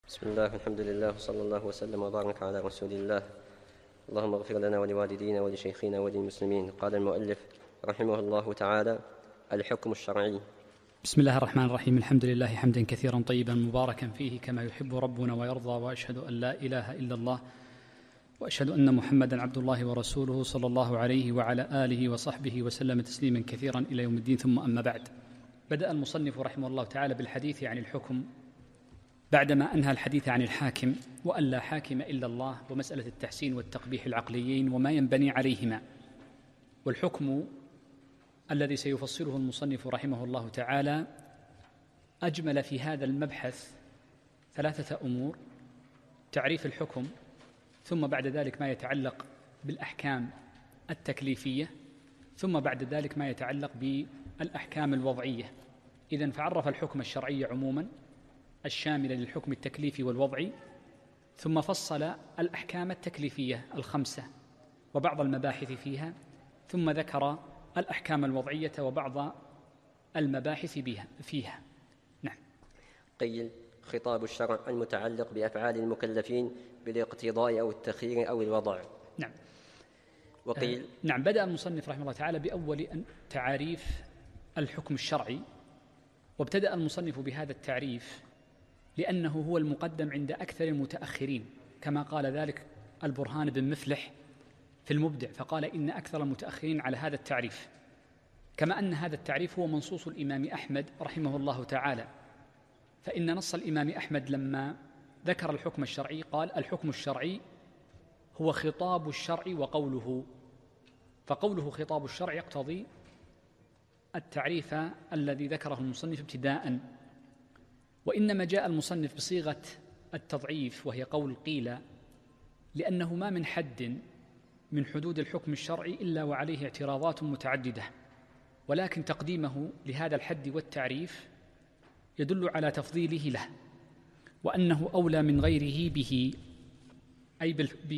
بسم الله والحمد لله وصلى الله وسلم وبارك على رسول الله. اللهم اغفر لنا ولوالدينا ولشيخنا وللمسلمين. قال المؤلف رحمه الله تعالى: الحكم الشرعي. بسم الله الرحمن الرحيم. الحمد لله حمدا كثيرا طيبا مباركا فيه كما يحب ربنا ويرضى، وأشهد أن لا إله إلا الله وأشهد أن محمدا عبد الله ورسوله صلى الله عليه وعلى آله وصحبه وسلم تسليما كثيرا إلى يوم الدين. ثم أما بعد، بدأ المصنف رحمه الله تعالى بالحديث عن الحكم بعدما أنهى الحديث عن الحاكم وأن لا حاكم إلا الله، ومسألة التحسين والتقبيح العقليين وما ينبني عليهما. والحكم الذي سيفصله المصنف رحمه الله تعالى أجمل في هذا المبحث ثلاثة أمور: تعريف الحكم، ثم بعد ذلك ما يتعلق بالأحكام التكليفية، ثم بعد ذلك ما يتعلق بالأحكام الوضعية. إذن فعرف الحكم الشرعي عموما الشامل للحكم التكليفي والوضعي، ثم فصل الأحكام التكليفية الخمسة وبعض المباحث فيها، ثم ذكر الأحكام الوضعية وبعض المباحث فيها. نعم. قيل: خطاب الشرع المتعلق بأفعال المكلفين بالاقتضاء أو التخيير أو الوضع. نعم. وقيل نعم. بدأ المصنف رحمه الله تعالى بأول تعريف الحكم الشرعي، وابتدأ المصنف بهذا التعريف لأنه هو المقدم عند أكثر المتأخرين، كما قال ذلك البرهان بن مفلح في المبدع، فقال إن أكثر المتأخرين على هذا التعريف، كما أن هذا التعريف هو منصوص الإمام أحمد رحمه الله تعالى. فإن نص الإمام أحمد لما ذكر الحكم الشرعي قال: الحكم الشرعي هو خطاب الشرع وقوله. فقوله خطاب الشرع يقتضي التعريف الذي ذكره المصنف ابتداءً، وإنما جاء المصنف بصيغة التضعيف وهي قول قيل، لأنه ما من حد من حدود الحكم الشرعي إلا وعليه اعتراضات متعددة، ولكن تقديمه لهذا الحد والتعريف يدل على تفضيله له، وأنه أولى من غيره به، أي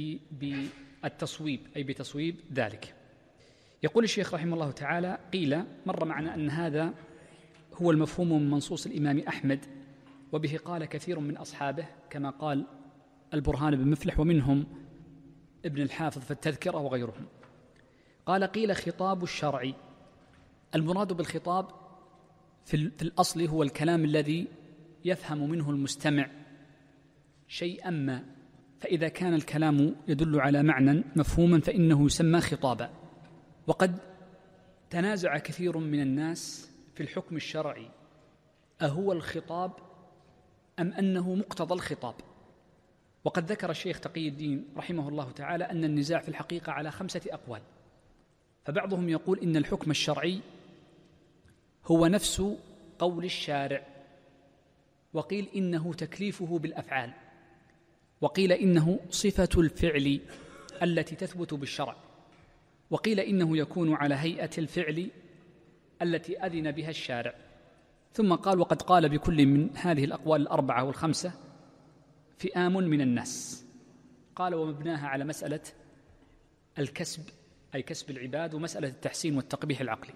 بالتصويب، أي بتصويب ذلك. يقول الشيخ رحمه الله تعالى: قيل، مر معنا أن هذا هو المفهوم من منصوص الإمام أحمد، وبه قال كثير من أصحابه كما قال البرهان بن مفلح، ومنهم ابن الحافظ في التذكرة وغيرهم. قال: قيل خطاب الشرع. المراد بالخطاب في الأصل هو الكلام الذي يفهم منه المستمع شيئا ما، فإذا كان الكلام يدل على معنى مفهوما فإنه يسمى خطابا. وقد تنازع كثير من الناس في الحكم الشرعي أهو الخطاب أم أنه مقتضى الخطاب. وقد ذكر الشيخ تقي الدين رحمه الله تعالى أن النزاع في الحقيقة على 5 أقوال. فبعضهم يقول إن الحكم الشرعي هو نفس قول الشارع، وقيل إنه تكليفه بالأفعال، وقيل إنه صفة الفعل التي تثبت بالشرع، وقيل إنه يكون على هيئة الفعل التي أذن بها الشارع. ثم قال: وقد قال بكل من هذه الأقوال 4 و5 فئام من الناس. قال: ومبناها على مسألة الكسب، أي كسب العباد، ومسألة التحسين والتقبيح العقلي،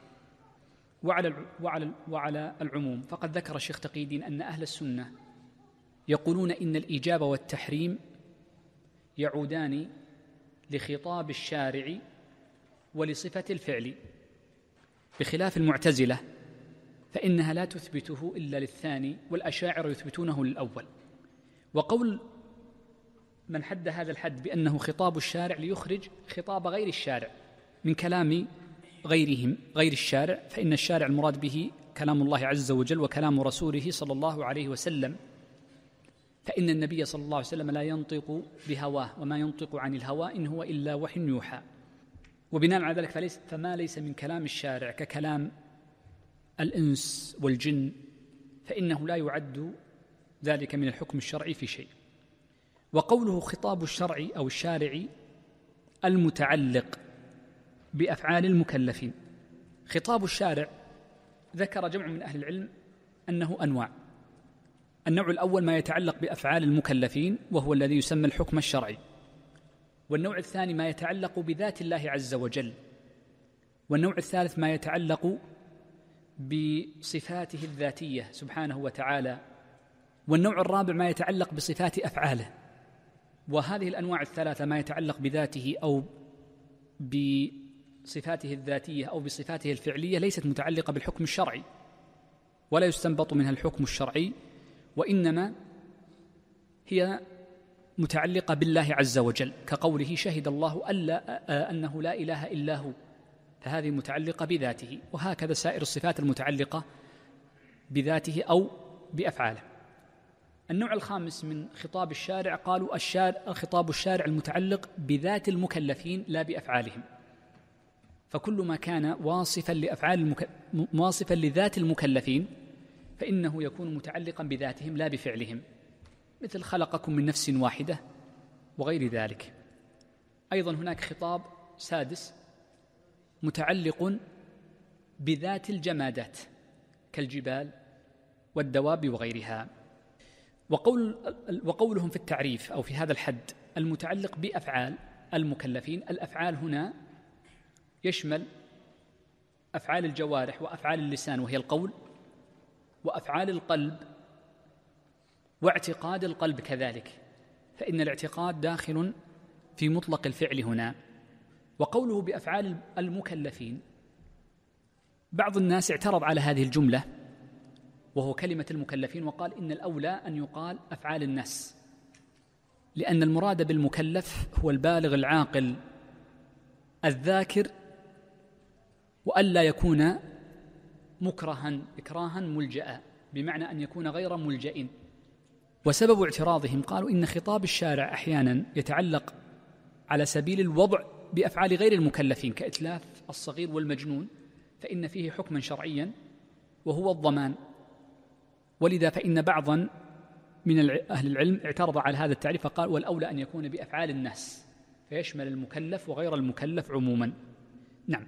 وعلى العموم. فقد ذكر الشيخ تقي الدين أن أهل السنة يقولون إن الإيجاب والتحريم يعودان لخطاب الشارع ولصفة الفعل، بخلاف المعتزلة فإنها لا تثبته إلا للثاني، والأشاعرة يثبتونه للأول. وقول من حد هذا الحد بأنه خطاب الشارع ليخرج خطاب غير الشارع من كلام غيرهم غير الشارع، فإن الشارع المراد به كلام الله عز وجل وكلام رسوله صلى الله عليه وسلم، فإن النبي صلى الله عليه وسلم لا ينطق بهواه، وما ينطق عن الهوى إن هو إلا وحي يوحى. وبناء على ذلك فما ليس من كلام الشارع ككلام الإنس والجن فإنه لا يعد ذلك من الحكم الشرعي في شيء. وقوله خطاب الشرع أو الشارع المتعلق بأفعال المكلفين، خطاب الشارع ذكر جمع من أهل العلم أنه أنواع. النوع الأول ما يتعلق بأفعال المكلفين وهو الذي يسمى الحكم الشرعي، والنوع الثاني ما يتعلق بذات الله عز وجل، والنوع الثالث ما يتعلق بصفاته الذاتية سبحانه وتعالى والنوع الرابع ما يتعلق بصفات أفعاله. وهذه الأنواع الثلاثة ما يتعلق بذاته أو بصفاته الذاتية أو بصفاته الفعلية ليست متعلقة بالحكم الشرعي، ولا يستنبط منها الحكم الشرعي، وإنما هي متعلقة بالله عز وجل، كقوله شهد الله أنه لا إله إلا هو، فهذه متعلقة بذاته. وهكذا سائر الصفات المتعلقة بذاته أو بأفعاله. النوع الخامس من خطاب الشارع قالوا خطاب الشارع المتعلق بذات المكلفين لا بأفعالهم، فكل ما كان واصفا لذات المكلفين فإنه يكون متعلقا بذاتهم لا بفعلهم، مثل خلقكم من نفس واحدة وغير ذلك. أيضا هناك خطاب سادس متعلق بذات الجمادات كالجبال والدواب وغيرها. وقولهم في التعريف أو في هذا الحد المتعلق بأفعال المكلفين، الأفعال هنا يشمل أفعال الجوارح وأفعال اللسان وهي القول، وأفعال القلب واعتقاد القلب كذلك، فإن الاعتقاد داخل في مطلق الفعل هنا. وقوله بأفعال المكلفين، بعض الناس اعترض على هذه الجملة وهو كلمة المكلفين، وقال إن الأولى أن يقال أفعال الناس، لأن المراد بالمكلف هو البالغ العاقل الذاكر، وألا يكون مكرها إكراها ملجأ، بمعنى أن يكون غير ملجأ. وسبب اعتراضهم قالوا إن خطاب الشارع أحيانا يتعلق على سبيل الوضع بأفعال غير المكلفين كإتلاف الصغير والمجنون، فإن فيه حكما شرعيا وهو الضمان، ولذا فإن بعضا من أهل العلم اعترض على هذا التعريف فقال والأولى أن يكون بأفعال الناس، فيشمل المكلف وغير المكلف عموما. نعم.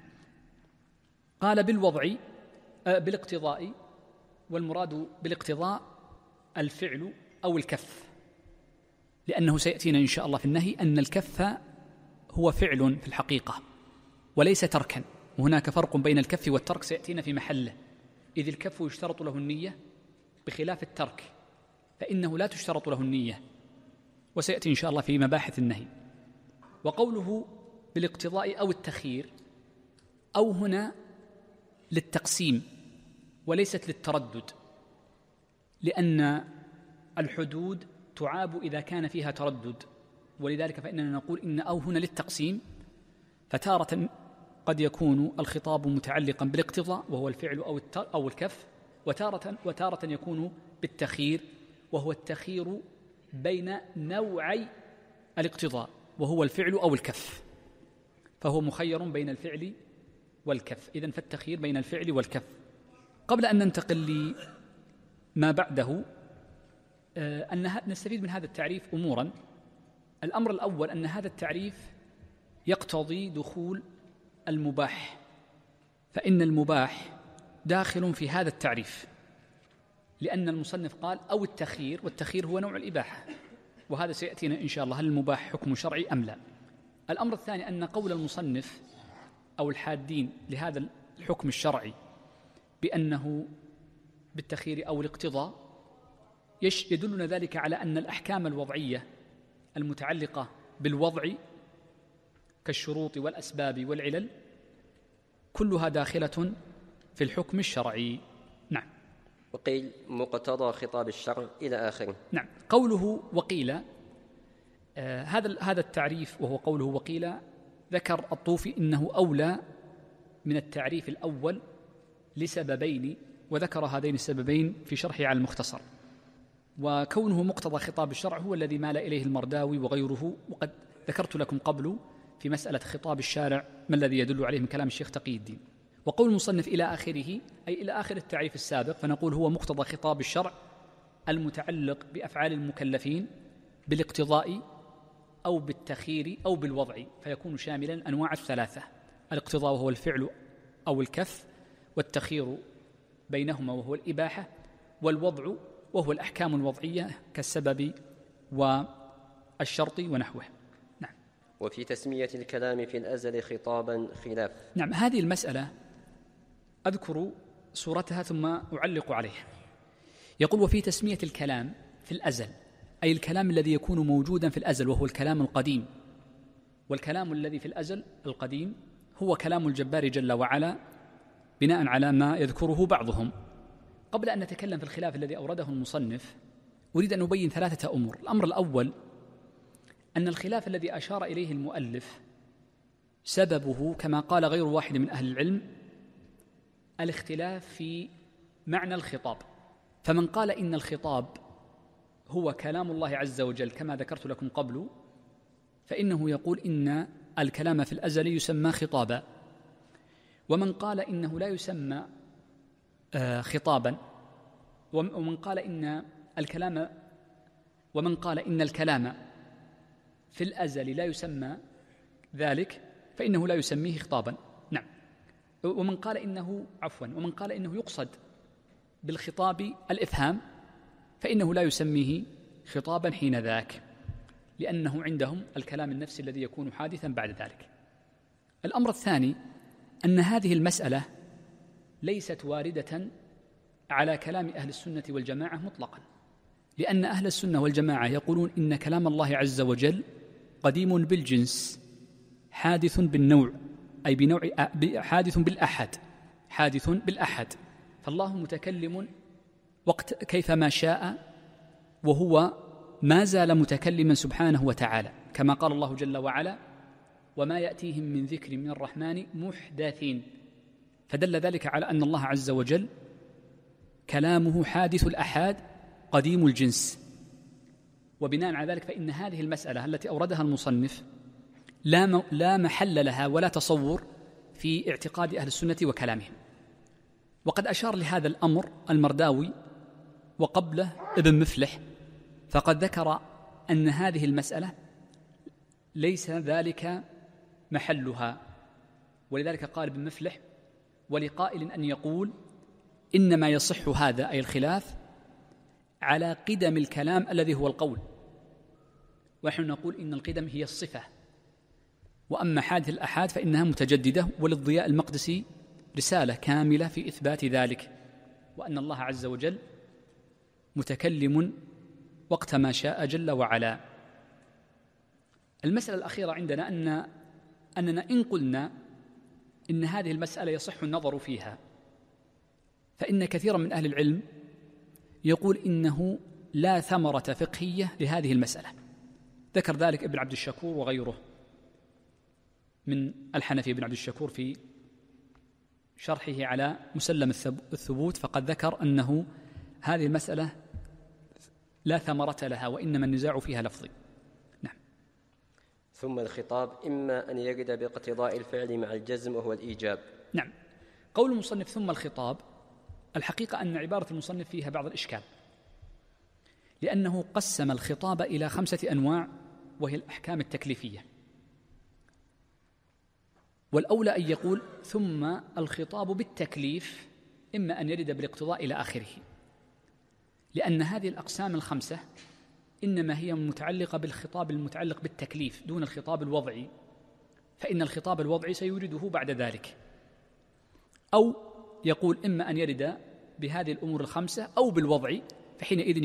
قال بالوضع بالاقتضاء، والمراد بالاقتضاء الفعل أو الكف، لأنه سيأتينا إن شاء الله في النهي أن الكف هو فعل في الحقيقة وليس تركا، وهناك فرق بين الكف والترك سيأتينا في محله، إذ الكف يشترط له النية بخلاف الترك فإنه لا تشترط له النية، وسيأتي إن شاء الله في مباحث النهي. وقوله بالاقتضاء أو التخيير، أو هنا للتقسيم وليست للتردد، لأن الحدود تعاب إذا كان فيها تردد، ولذلك فإننا نقول إن أو هنا للتقسيم، فتارة قد يكون الخطاب متعلقا بالاقتضاء وهو الفعل أو الكف، وتارة يكون بالتخيير وهو التخيير بين نوعي الاقتضاء وهو الفعل أو الكف، فهو مخير بين الفعل والكف، إذن فالتخيير بين الفعل والكف. قبل أن ننتقل لما بعده أن نستفيد من هذا التعريف أمورا. الأمر الأول أن هذا التعريف يقتضي دخول المباح، فإن المباح داخل في هذا التعريف، لأن المصنف قال أو التخيير، والتخيير هو نوع الإباحة، وهذا سيأتينا إن شاء الله هل المباح حكم شرعي أم لا. الأمر الثاني أن قول المصنف أو الحادين لهذا الحكم الشرعي بأنه بالتخيير أو الاقتضاء يدلنا ذلك على أن الأحكام الوضعية المتعلقة بالوضع كالشروط والأسباب والعلل كلها داخلة في الحكم الشرعي. نعم. وقيل مقتضى خطاب الشرع إلى آخره. نعم. قوله وقيل، هذا التعريف وهو قوله وقيل ذكر الطوفي إنه أولى من التعريف الأول لسببين، وذكر هذين السببين في شرحه على المختصر. وكونه مقتضى خطاب الشرع هو الذي مال إليه المرداوي وغيره، وقد ذكرت لكم قبل في مسألة خطاب الشارع ما الذي يدل عليه من كلام الشيخ تقي الدين. وقول المصنف إلى آخره أي إلى آخر التعريف السابق، فنقول هو مقتضى خطاب الشرع المتعلق بأفعال المكلفين بالاقتضاء أو بالتخيير أو بالوضع، فيكون شاملا أنواع الثلاثة: الاقتضاء وهو الفعل أو الكف، والتخيير بينهما وهو الإباحة، والوضع وهو الأحكام الوضعية كالسبب والشرط ونحوه. نعم. وفي تسمية الكلام في الأزل خطابا خلاف. نعم. هذه المسألة أذكر صورتها ثم أعلق عليها. يقول وفي تسمية الكلام في الأزل، أي الكلام الذي يكون موجودا في الأزل وهو الكلام القديم. والكلام الذي في الأزل القديم هو كلام الجبار جل وعلا بناء على ما يذكره بعضهم. قبل أن نتكلم في الخلاف الذي أورده المصنف أريد أن أبين 3 أمور. الأمر الأول أن الخلاف الذي أشار إليه المؤلف سببه كما قال غير واحد من أهل العلم الاختلاف في معنى الخطاب. فمن قال إن الخطاب هو كلام الله عز وجل كما ذكرت لكم قبل، فإنه يقول إن الكلام في الأزل يسمى خطابا. ومن قال إنه لا يسمى خطابا، ومن قال إن الكلام في الأزل لا يسمى ذلك فإنه لا يسميه خطابا. نعم. ومن قال إنه يقصد بالخطاب الإفهام فإنه لا يسميه خطابا حين ذاك، لأنه عندهم الكلام النفسي الذي يكون حادثا بعد ذلك. الأمر الثاني أن هذه المسألة ليست واردة على كلام أهل السنة والجماعة مطلقا، لأن أهل السنة والجماعة يقولون إن كلام الله عز وجل قديم بالجنس حادث بالنوع، أي حادث بالأحد، فالله متكلم وقت كيفما شاء، وهو ما زال متكلما سبحانه وتعالى، كما قال الله جل وعلا: وما يأتيهم من ذكر من الرحمن محدثين. فدل ذلك على أن الله عز وجل كلامه حادث الأحاد قديم الجنس. وبناء على ذلك فإن هذه المسألة التي أوردها المصنف لا محل لها ولا تصور في اعتقاد أهل السنة وكلامهم. وقد أشار لهذا الأمر المرداوي وقبله ابن مفلح، فقد ذكر أن هذه المسألة ليس ذلك محلها، ولذلك قال ابن مفلح: ولقائل أن يقول إنما يصح هذا، أي الخلاف، على قدم الكلام الذي هو القول، ونحن نقول إن القدم هي الصفة، وأما حادث الأحاد فإنها متجددة. وللضياء المقدسي رسالة كاملة في إثبات ذلك، وأن الله عز وجل متكلم وقت ما شاء جل وعلا. المسألة الأخيرة عندنا أننا إن قلنا إن هذه المسألة يصح النظر فيها، فإن كثيرا من أهل العلم يقول إنه لا ثمرة فقهية لهذه المسألة. ذكر ذلك ابن عبد الشكور وغيره من الحنفي ابن عبد الشكور في شرحه على مسلم الثبوت، فقد ذكر أنه هذه المسألة لا ثمرة لها، وإنما النزاع فيها لفظي. نعم. ثم الخطاب إما أن يرد باقتضاء الفعل مع الجزم وهو الإيجاب. نعم. قول المصنف ثم الخطاب، الحقيقة أن عبارة المصنف فيها بعض الإشكال، لأنه قسم الخطاب إلى 5 أنواع، وهي الأحكام التكليفية. والأولى أن يقول ثم الخطاب بالتكليف إما أن يرد بالاقتضاء إلى آخره، لأن هذه الأقسام ال5 إنما هي متعلقة بالخطاب المتعلق بالتكليف دون الخطاب الوضعي، فإن الخطاب الوضعي سيورده بعد ذلك. أو يقول إما أن يرد بهذه الأمور ال5 أو بالوضع، فحينئذ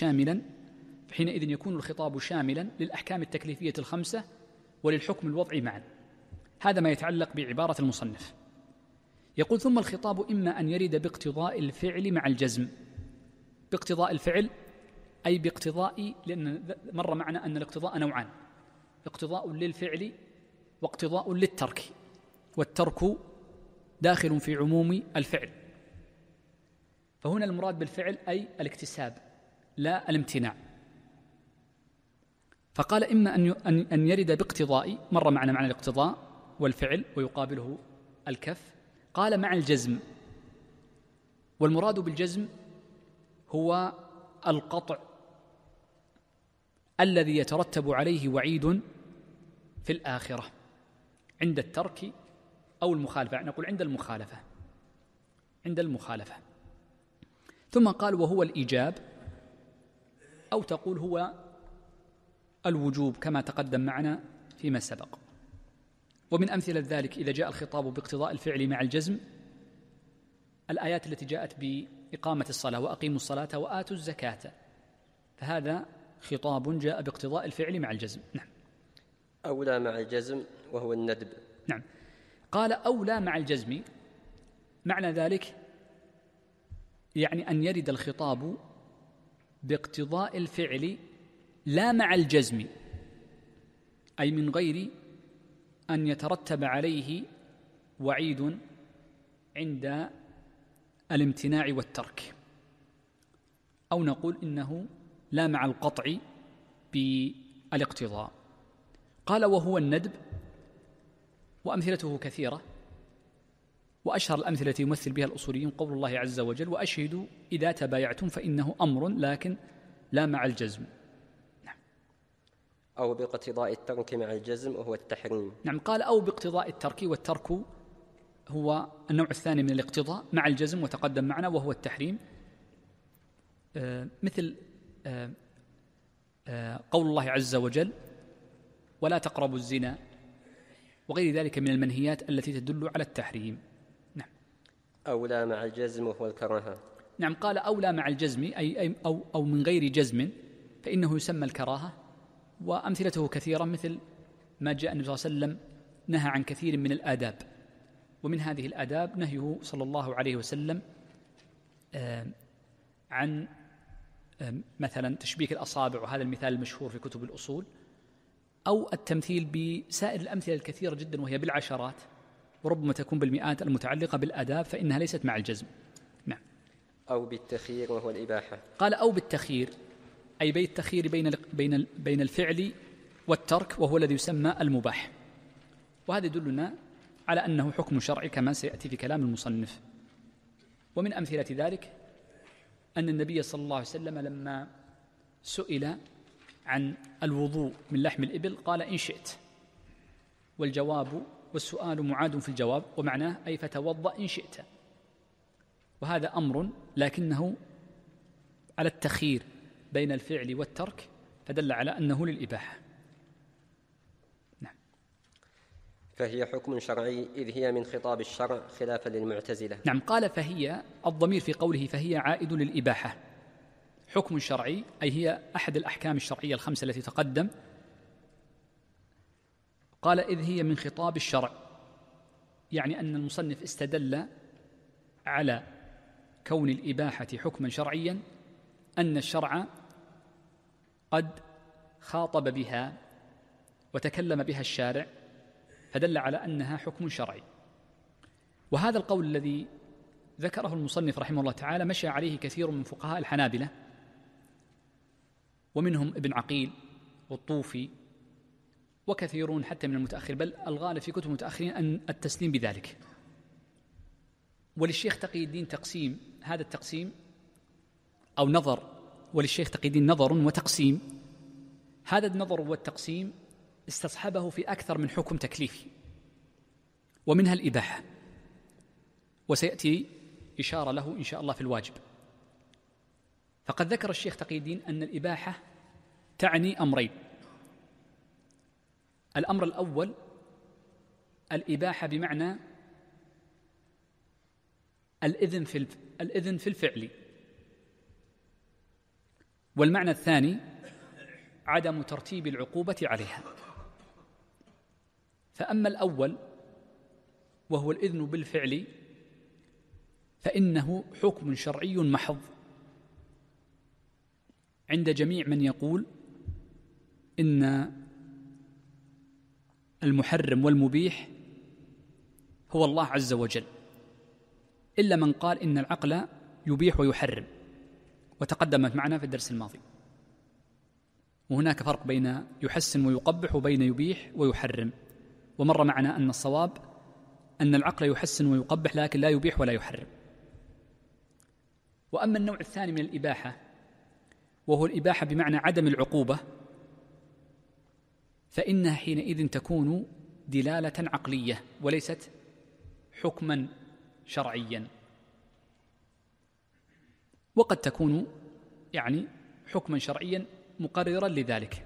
يكون الخطاب شاملا للأحكام التكليفية ال5 وللحكم الوضعي معا. هذا ما يتعلق بعبارة المصنف. يقول ثم الخطاب إما أن يرد باقتضاء الفعل مع الجزم. باقتضاء الفعل أي باقتضاء، لأن مر معنا أن الاقتضاء نوعان: اقتضاء للفعل واقتضاء للترك، والترك داخل في عموم الفعل. فهنا المراد بالفعل أي الاكتساب لا الامتناع. فقال إما أن يرد باقتضاء، مر معنا معنى الاقتضاء والفعل ويقابله الكف. قال مع الجزم، والمراد بالجزم هو القطع الذي يترتب عليه وعيد في الآخرة عند الترك أو المخالفة. نقول عند المخالفة. ثم قال وهو الإيجاب، أو تقول هو الوجوب كما تقدم معنا فيما سبق. ومن أمثلة ذلك إذا جاء الخطاب باقتضاء الفعل مع الجزم الآيات التي جاءت بإقامة الصلاة: وأقيموا الصلاة وآتوا الزكاة، فهذا خطاب جاء باقتضاء الفعل مع الجزم. نعم. أولى مع الجزم وهو الندب. نعم. قال أولى مع الجزم، معنى ذلك يعني أن يرد الخطاب باقتضاء الفعل لا مع الجزم، أي من غير أن يترتب عليه وعيد عند الامتناع والترك، أو نقول إنه لا مع القطع بالاقتضاء. قال وهو الندب، وأمثلته كثيرة، وأشهر الأمثلة التي يمثل بها الأصوليين قول الله عز وجل: وأشهدوا إذا تبايعتم، فإنه أمر لكن لا مع الجزم. نعم. أو باقتضاء الترك مع الجزم وهو التحريم. نعم. قال أو باقتضاء الترك، والترك هو النوع الثاني من الاقتضاء مع الجزم، وتقدم معنا وهو التحريم. مثل قول الله عز وجل: ولا تقربوا الزنا، وغير ذلك من المنهيات التي تدل على التحريم. نعم. أولى مع الجزم وهو الكراهة. نعم. قال أولى مع الجزم أي أو من غير جزم، فإنه يسمى الكراهة، وأمثلته كثيرة، مثل ما جاء النبي صلى الله عليه وسلم نهى عن كثير من الآداب، ومن هذه الآداب نهيه صلى الله عليه وسلم عن مثلا تشبيك الأصابع، وهذا المثال المشهور في كتب الأصول، أو التمثيل بسائر الأمثلة الكثيرة جدا وهي بالعشرات وربما تكون بالمئات المتعلقة بالآداب، فإنها ليست مع الجزم. نعم. أو بالتخيير وهو الإباحة. قال أو بالتخيير، أي بين التخيير بين الفعل والترك، وهو الذي يسمى المباح، وهذا يدلنا على أنه حكم شرعي كما سيأتي في كلام المصنف. ومن أمثلة ذلك أن النبي صلى الله عليه وسلم لما سئل عن الوضوء من لحم الإبل قال: إن شئت، والسؤال معاد في الجواب، ومعناه أي فتوضأ إن شئت، وهذا أمر لكنه على التخيير بين الفعل والترك، فدل على أنه للإباحة. نعم. فهي حكم شرعي إذ هي من خطاب الشرع خلافا للمعتزلة. نعم. قال فهي، الضمير في قوله فهي عائد للإباحة، حكم شرعي أي هي أحد الأحكام الشرعية الخمسة التي تقدم. قال إذ هي من خطاب الشرع، يعني أن المصنف استدل على كون الإباحة حكما شرعيا أن الشرع قد خاطب بها وتكلم بها الشارع، فدل على أنها حكم شرعي. وهذا القول الذي ذكره المصنف رحمه الله تعالى مشى عليه كثير من فقهاء الحنابلة، ومنهم ابن عقيل والطوفي وكثيرون حتى من المتأخر، بل الغالب في كتب المتأخرين أن التسليم بذلك. وللشيخ تقي الدين تقسيم، هذا التقسيم أو نظر، وللشيخ تقي الدين نظر وتقسيم، هذا النظر والتقسيم استصحبه في أكثر من حكم تكليفي، ومنها الإباحة، وسيأتي إشارة له إن شاء الله في الواجب. فقد ذكر الشيخ تقي الدين أن الإباحة تعني أمرين: الأمر الأول الإباحة بمعنى الإذن في الفعل، والمعنى الثاني عدم ترتيب العقوبة عليها. فأما الأول وهو الإذن بالفعل فإنه حكم شرعي محض عند جميع من يقول إن المحرم والمبيح هو الله عز وجل، إلا من قال إن العقل يبيح ويحرم، وتقدمت معنا في الدرس الماضي. وهناك فرق بين يحسن ويقبح وبين يبيح ويحرم، ومر معنا أن الصواب أن العقل يحسن ويقبح لكن لا يبيح ولا يحرم. وأما النوع الثاني من الإباحة وهو الإباحة بمعنى عدم العقوبة، فإنها حينئذ تكون دلالة عقلية وليست حكما شرعيا، وقد تكون يعني حكما شرعيا مقررا لذلك.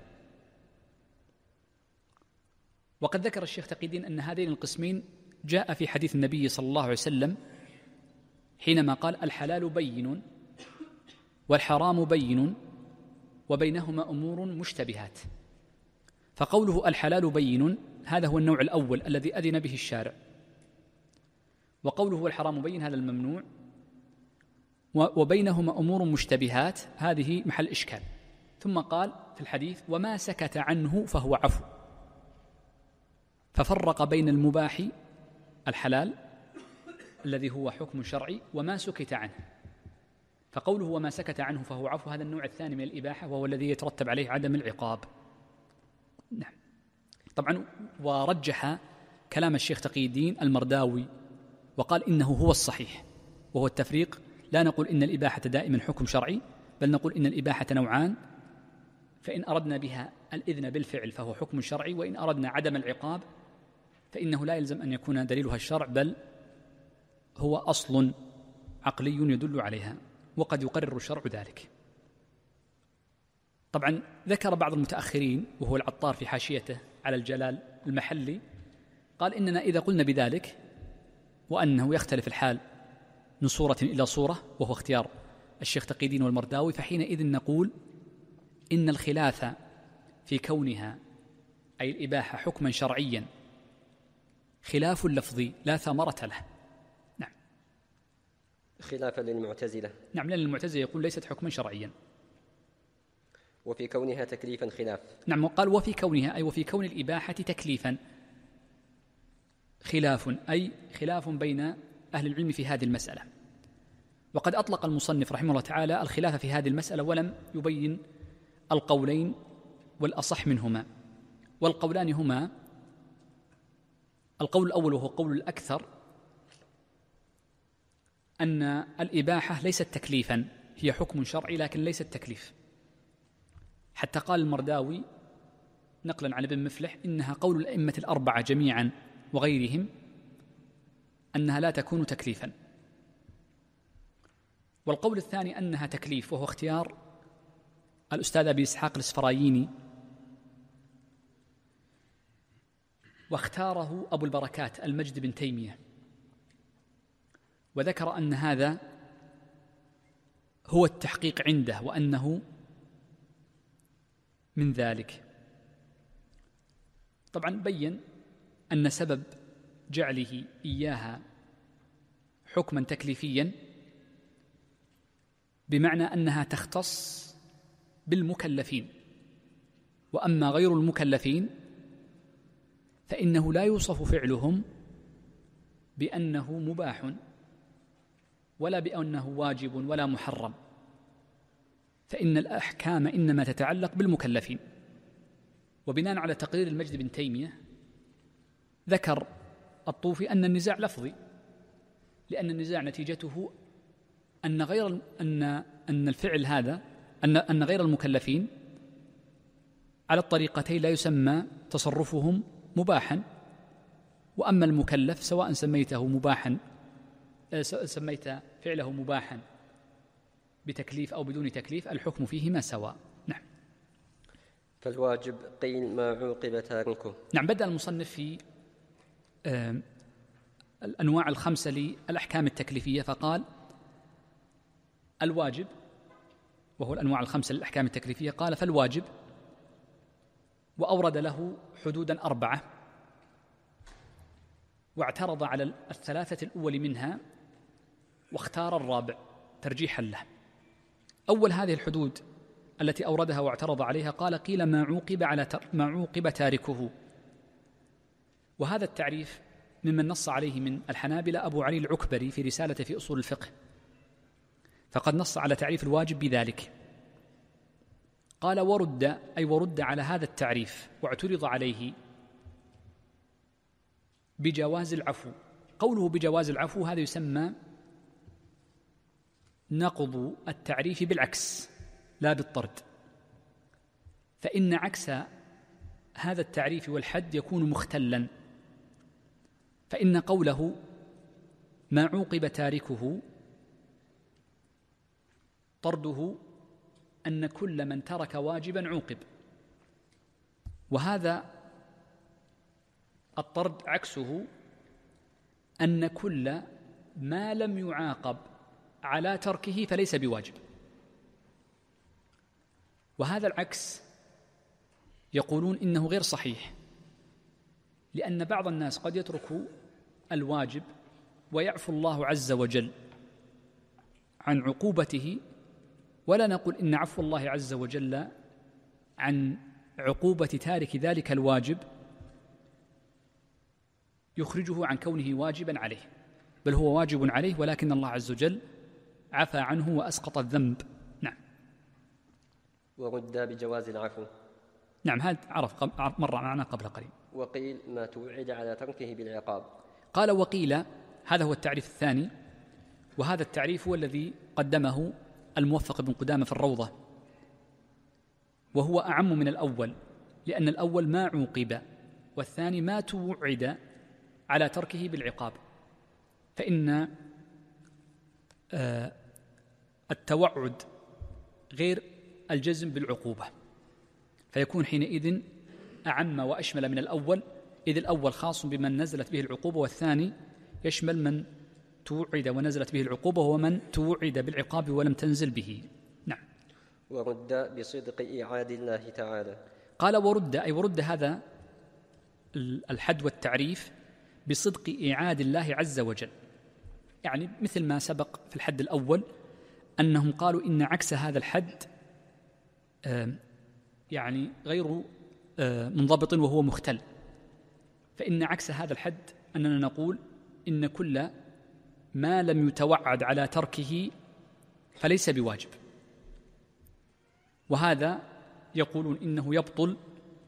وقد ذكر الشيخ تقي الدين أن هذين القسمين جاء في حديث النبي صلى الله عليه وسلم حينما قال: الحلال بين والحرام بين وبينهما أمور مشتبهات. فقوله الحلال بين هذا هو النوع الأول الذي أذن به الشارع، وقوله الحرام بين هذا الممنوع، وبينهما أمور مشتبهات هذه محل إشكال. ثم قال في الحديث وما سكت عنه فهو عفو، ففرق بين المباح الحلال الذي هو حكم شرعي وما سكت عنه. فقوله وما سكت عنه فهو عفو هذا النوع الثاني من الإباحة، وهو الذي يترتب عليه عدم العقاب. نعم. طبعا ورجح كلام الشيخ تقي الدين المرداوي وقال إنه هو الصحيح، وهو التفريق. لا نقول إن الإباحة دائما حكم شرعي، بل نقول إن الإباحة نوعان، فإن أردنا بها الإذن بالفعل فهو حكم شرعي، وإن أردنا عدم العقاب فإنه لا يلزم أن يكون دليلها الشرع، بل هو أصل عقلي يدل عليها، وقد يقرر الشرع ذلك. طبعا ذكر بعض المتأخرين وهو العطار في حاشيته على الجلال المحلي، قال إننا إذا قلنا بذلك وأنه يختلف الحال من صورة إلى صورة، وهو اختيار الشيخ تقي الدين والمرداوي، فحينئذ نقول إن الخلاف في كونها أي الإباحة حكما شرعيا خلاف لفظي لا ثمرة له. نعم. خلافا للمعتزلة. نعم، لأن المعتزلة يقول ليست حكما شرعيا. وفي كونها تكليفا خلاف. نعم، وقال وفي كونها أي وفي كون الإباحة تكليفا خلاف، أي خلاف بين أهل العلم في هذه المسألة. وقد أطلق المصنف رحمه الله تعالى الخلاف في هذه المسألة ولم يبين القولين والأصح منهما. والقولان هما: القول الأول وهو قول الأكثر أن الإباحة ليست تكليفا، هي حكم شرعي لكن ليست تكليف، حتى قال المرداوي نقلا عن ابن مفلح إنها قول الأئمة الأربعة جميعا وغيرهم أنها لا تكون تكليفا. والقول الثاني أنها تكليف، وهو اختيار الأستاذ أبي إسحاق الإسفرايني، واختاره أبو البركات المجد بن تيمية، وذكر أن هذا هو التحقيق عنده وأنه من ذلك. طبعا بين أن سبب جعله إياها حكما تكليفيا بمعنى أنها تختص بالمكلفين، وأما غير المكلفين فإنه لا يوصف فعلهم بأنه مباح ولا بأنه واجب ولا محرم، فإن الأحكام إنما تتعلق بالمكلفين. وبناء على تقرير المجد بن تيمية ذكر الطوفي أن النزاع لفظي، لأن النزاع نتيجته أن الفعل هذا أن غير المكلفين على الطريقتين لا يسمى تصرفهم مباحا، وأما المكلف سواء سميته مباحا سميت فعله مباحا بتكليف أو بدون تكليف الحكم فيهما سواء. نعم. فالواجب قيل ما عوقب تاركه. نعم. بدأ المصنف في الأنواع الخمسة للأحكام التكليفية، فقال الواجب، وهو الأنواع الخمسة للأحكام التكليفية، قال فالواجب، وأورد له حدودا 4، واعترض على الثلاثة الأول منها واختار الرابع ترجيحا له. أول هذه الحدود التي أوردها واعترض عليها قال قيل ما عوقب تاركه، وهذا التعريف ممن نص عليه من الحنابلة أبو علي العكبري في رسالة في أصول الفقه، فقد نص على تعريف الواجب بذلك. قال ورد على هذا التعريف واعترض عليه بجواز العفو. قوله بجواز العفو هذا يسمى نقض التعريف بالعكس لا بالطرد، فإن عكس هذا التعريف والحد يكون مختلا، فإن قوله ما عوقب تاركه طرده أن كل من ترك واجبا عوقب، وهذا الطرد عكسه أن كل ما لم يعاقب على تركه فليس بواجب. وهذا العكس يقولون إنه غير صحيح، لأن بعض الناس قد يترك الواجب ويعفو الله عز وجل عن عقوبته، ولا نقول إن عفو الله عز وجل عن عقوبة تارك ذلك الواجب يخرجه عن كونه واجبا عليه، بل هو واجب عليه ولكن الله عز وجل عفى عنه وأسقط الذنب. نعم. ورد بجواز العفو. نعم، هذا مر معنا قبل قليل. وقيل ما توعد على تركه بالعقاب. قال وقيل، هذا هو التعريف الثاني، وهذا التعريف هو الذي قدمه الموفق بن قدامة في الروضة، وهو أعم من الأول، لأن الأول ما عوقب، والثاني ما توعد على تركه بالعقاب، فإن التوعد غير الجزم بالعقوبة، فيكون حينئذ أعم وأشمل من الأول، إذ الأول خاص بمن نزلت به العقوبة، والثاني يشمل من توعد ونزلت به العقوبة ومن توعد بالعقاب ولم تنزل به. نعم. ورد بصدق إعاد الله تعالى. قال ورد، أي ورد هذا الحد والتعريف بصدق إعاد الله عز وجل، يعني مثل ما سبق في الحد الأول أنهم قالوا إن عكس هذا الحد يعني غير منضبط وهو مختل، فإن عكس هذا الحد أننا نقول إن كل ما لم يتوعد على تركه فليس بواجب، وهذا يقولون إنه يبطل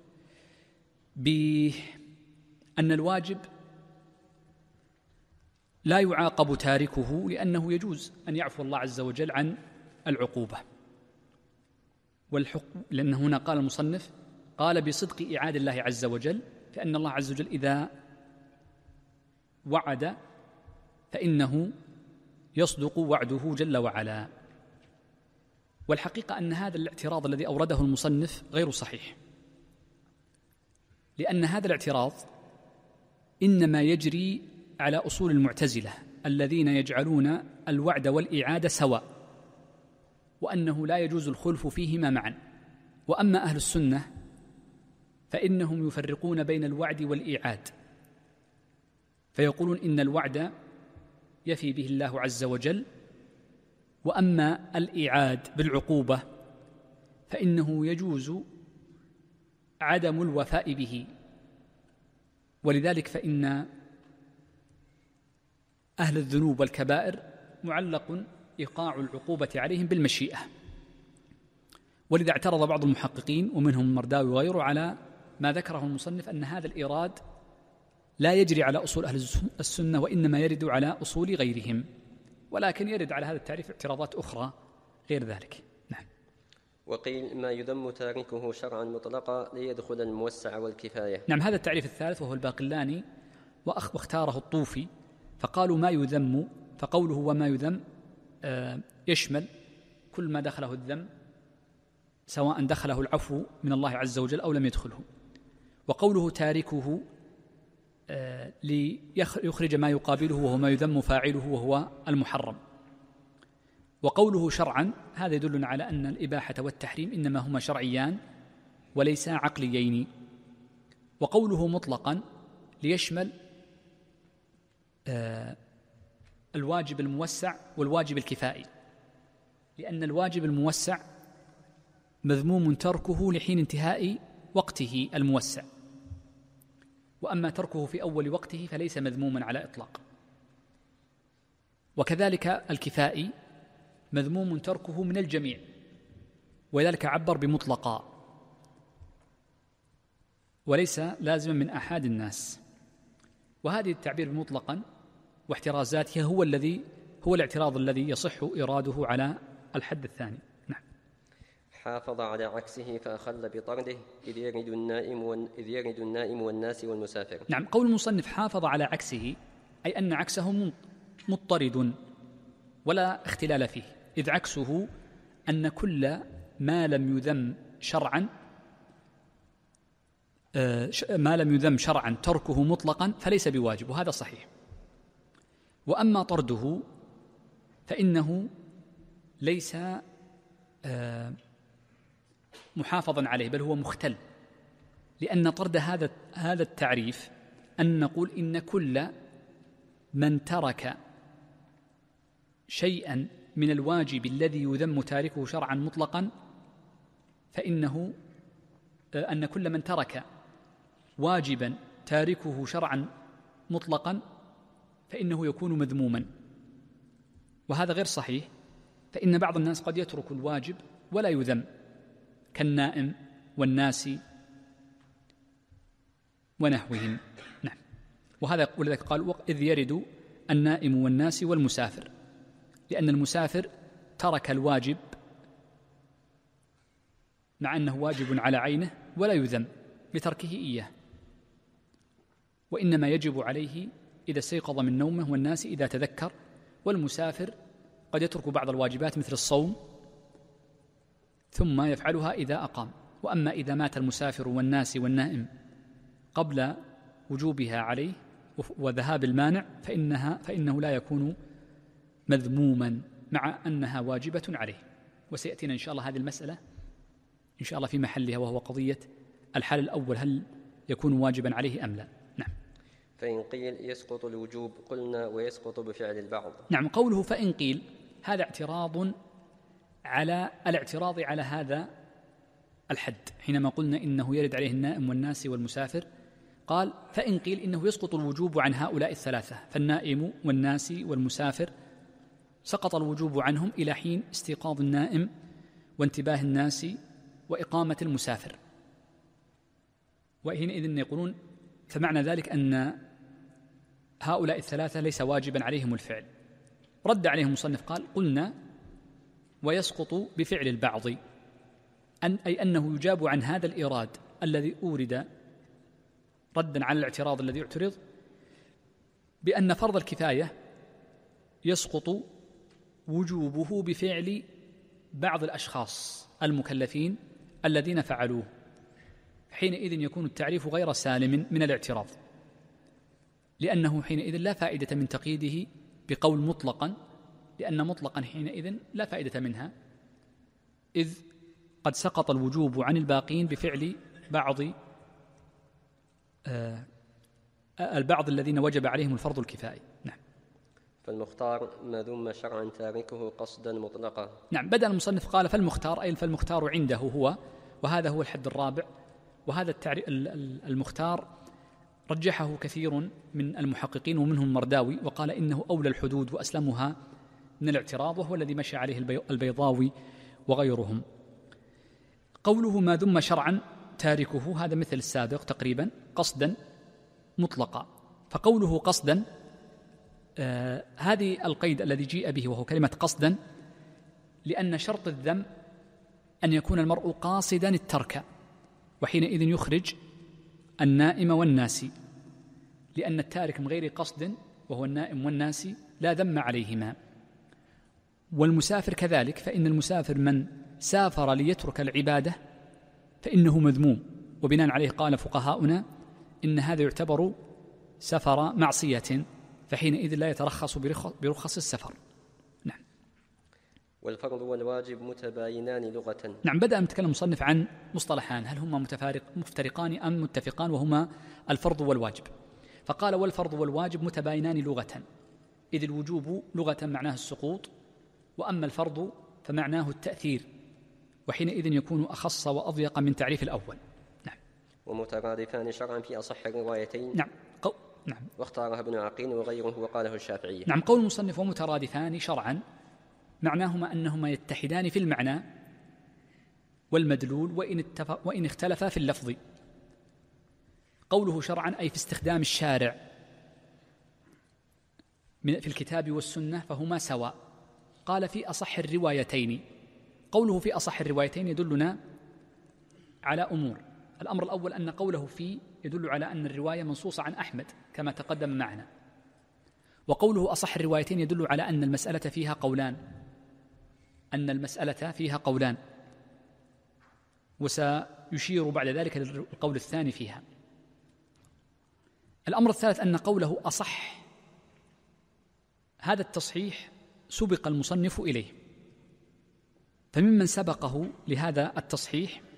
بأن الواجب لا يعاقب تاركه، لأنه يجوز أن يعفو الله عز وجل عن العقوبة، لأن هنا قال المصنف قال بصدق إعاد الله عز وجل، فإن الله عز وجل إذا وعد فإنه يصدق وعده جل وعلا. والحقيقة أن هذا الاعتراض الذي أورده المصنف غير صحيح، لأن هذا الاعتراض إنما يجري على أصول المعتزلة الذين يجعلون الوعد والإعادة سواء، وأنه لا يجوز الخلف فيهما معا. وأما أهل السنة فإنهم يفرقون بين الوعد والإعاد، فيقولون إن الوعد يفي به الله عز وجل، وأما الإعاد بالعقوبة فإنه يجوز عدم الوفاء به. ولذلك فإن أهل الذنوب والكبائر معلق إيقاع العقوبة عليهم بالمشيئة، ولذا اعترض بعض المحققين ومنهم المرداوي وغيره على ما ذكره المصنف أن هذا الإيراد لا يجري على أصول أهل السنة، وإنما يرد على أصول غيرهم، ولكن يرد على هذا التعريف اعتراضات أخرى غير ذلك. نعم. وقيل ما يذم تاركه شرعا مطلقا ليدخل الموسع والكفاية. نعم، هذا التعريف الثالث وهو الباقلاني، واختاره الطوفي، فقالوا ما يذم، فقوله وما يذم يشمل كل ما دخله الذم، سواء دخله العفو من الله عز وجل أو لم يدخله. وقوله تاركه ليخرج ما يقابله وهو ما يذم فاعله وهو المحرم. وقوله شرعا هذا يدلنا على أن الإباحة والتحريم إنما هما شرعيان وليس عقليين. وقوله مطلقا ليشمل الواجب الموسع والواجب الكفائي، لأن الواجب الموسع مذموم تركه لحين انتهاء وقته الموسع، وأما تركه في أول وقته فليس مذموما على إطلاق. وكذلك الكفائي مذموم تركه من الجميع، ولذلك عبر بمطلقا وليس لازما من أحد الناس. وهذه التعبير بمطلقا واحترازاتها هو الاعتراض الذي يصح إراده على الحد الثاني. نعم. حافظ على عكسه فأخل بطرده إذ يرد النائم والناس والمسافر. نعم، قول المصنف حافظ على عكسه أي أن عكسه مضطرد ولا اختلال فيه، إذ عكسه أن كل ما لم يذم شرعا تركه مطلقا فليس بواجب، وهذا صحيح. وأما طرده فإنه ليس محافظا عليه، بل هو مختل، لأن طرد هذا التعريف أن نقول إن كل من ترك شيئا من الواجب الذي يذم تاركه شرعا مطلقا أن كل من ترك واجبا تاركه شرعا مطلقا فإنه يكون مذموما، وهذا غير صحيح، فإن بعض الناس قد يترك الواجب ولا يذم، كالنائم والناسي ونحوهم. نعم. وهذا ولذلك قال إذ يرد النائم والناسي والمسافر، لأن المسافر ترك الواجب مع أنه واجب على عينه ولا يذم لتركه إياه، وإنما يجب عليه إذا استيقظ من نومه، والناس إذا تذكر، والمسافر قد يترك بعض الواجبات مثل الصوم ثم يفعلها إذا أقام. وأما إذا مات المسافر والناس والنائم قبل وجوبها عليه وذهاب المانع فإنه لا يكون مذموما مع أنها واجبة عليه. وسيأتينا إن شاء الله هذه المسألة إن شاء الله في محلها، وهو قضية الحال الأول، هل يكون واجبا عليه أم لا. نعم. فإن قيل يسقط الوجوب قلنا ويسقط بفعل البعض. نعم. قوله فإن قيل هذا اعتراض على هذا الحد، حينما قلنا إنه يرد عليه النائم والناس والمسافر، قال فإن قيل إنه يسقط الوجوب عن هؤلاء الثلاثة، فالنائم والناس والمسافر سقط الوجوب عنهم إلى حين استيقاظ النائم وانتباه الناس وإقامة المسافر. وحينئذ يقولون فمعنى ذلك أن هؤلاء الثلاثة ليس واجبا عليهم الفعل. رد عليهم المصنف قال قلنا ويسقط بفعل البعض، أي أنه يجاب عن هذا الإيراد الذي أورد ردا على الاعتراض الذي يعترض، بأن فرض الكفاية يسقط وجوبه بفعل بعض الأشخاص المكلفين الذين فعلوه، حينئذ يكون التعريف غير سالم من الاعتراض، لأنه حينئذ لا فائدة من تقييده بقول مطلقا، لأن مطلقا حينئذ لا فائدة منها، إذ قد سقط الوجوب عن الباقين بفعل البعض الذين وجب عليهم الفرض الكفائي. نعم. فالمختار ما ذم شرعا تاركه قصدا مطلقا. نعم. بدأ المصنف قال فالمختار، أي فالمختار عنده هو، وهذا هو الحد الرابع. وهذا المختار رجحه كثير من المحققين ومنهم المرداوي، وقال إنه أولى الحدود وأسلمها من الاعتراض، وهو الذي مشى عليه البيضاوي وغيرهم. قوله ما ذم شرعا تاركه، هذا مثل السابق تقريبا، قصدا مطلقا. فقوله قصدا هذه القيد الذي جيء به وهو كلمة قصدا، لأن شرط الذم أن يكون المرء قاصدا الترك، وحينئذ يخرج النائم والناسي، لأن التارك من غير قصد وهو النائم والناسي لا ذم عليهما. والمسافر كذلك، فإن المسافر من سافر ليترك العبادة فإنه مذموم، وبناء عليه قال فقهاؤنا إن هذا يعتبر سفر معصية، فحينئذ لا يترخص برخص السفر. نعم. والفرض والواجب متباينان لغة. نعم. بدأ نتكلم المصنف عن مصطلحان، هل هما مفترقان أم متفقان، وهما الفرض والواجب. فقال والفرض والواجب متباينان لغة، إذ الوجوب لغة معناه السقوط، وأما الفرض فمعناه التأثير، وحينئذ يكون أخص وأضيق من تعريف الأول. نعم. ومترادفان شرعا في أصح الروايتين. نعم. نعم. واختارها ابن عقيل وغيره وقاله الشافعية. نعم. قول المصنف ومترادفان شرعا معناهما أنهما يتحدان في المعنى والمدلول وإن اختلفا في اللفظ. قوله شرعا أي في استخدام الشارع في الكتاب والسنة فهما سواء. قال في أصح الروايتين. قوله في أصح الروايتين يدلنا على أمور. الأمر الأول أن قوله في يدل على أن الرواية منصوصة عن أحمد كما تقدم معنا، وقوله أصح الروايتين يدل على أن المسألة فيها قولان، وسيشير بعد ذلك للقول الثاني فيها. الأمر الثالث أن قوله أصح، هذا التصحيح سبق المصنف إليه، فممن سبقه لهذا التصحيح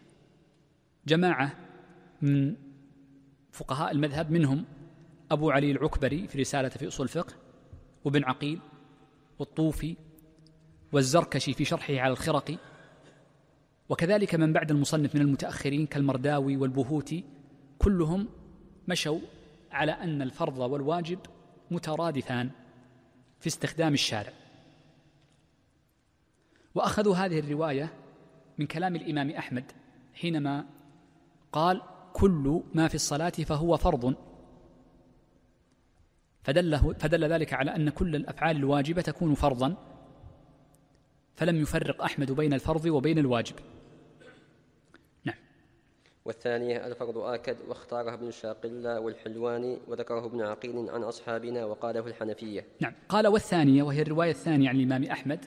جماعة من فقهاء المذهب منهم أبو علي العكبري في رسالة في أصول الفقه، وابن عقيل، والطوفي، والزركشي في شرحه على الخرقي، وكذلك من بعد المصنف من المتأخرين كالمرداوي والبهوتي، كلهم مشوا على أن الفرض والواجب مترادفان في استخدام الشارع، وأخذوا هذه الرواية من كلام الإمام أحمد حينما قال كل ما في الصلاة فهو فرض، فدل ذلك على أن كل الأفعال الواجبة تكون فرضا، فلم يفرق أحمد بين الفرض وبين الواجب. نعم. والثانية الفرض آكد، واختارها ابن شاقلة والحلواني، وذكره ابن عقيل عن أصحابنا وقاله الحنفية. نعم. قال والثانية، وهي الرواية الثانية عن الإمام أحمد،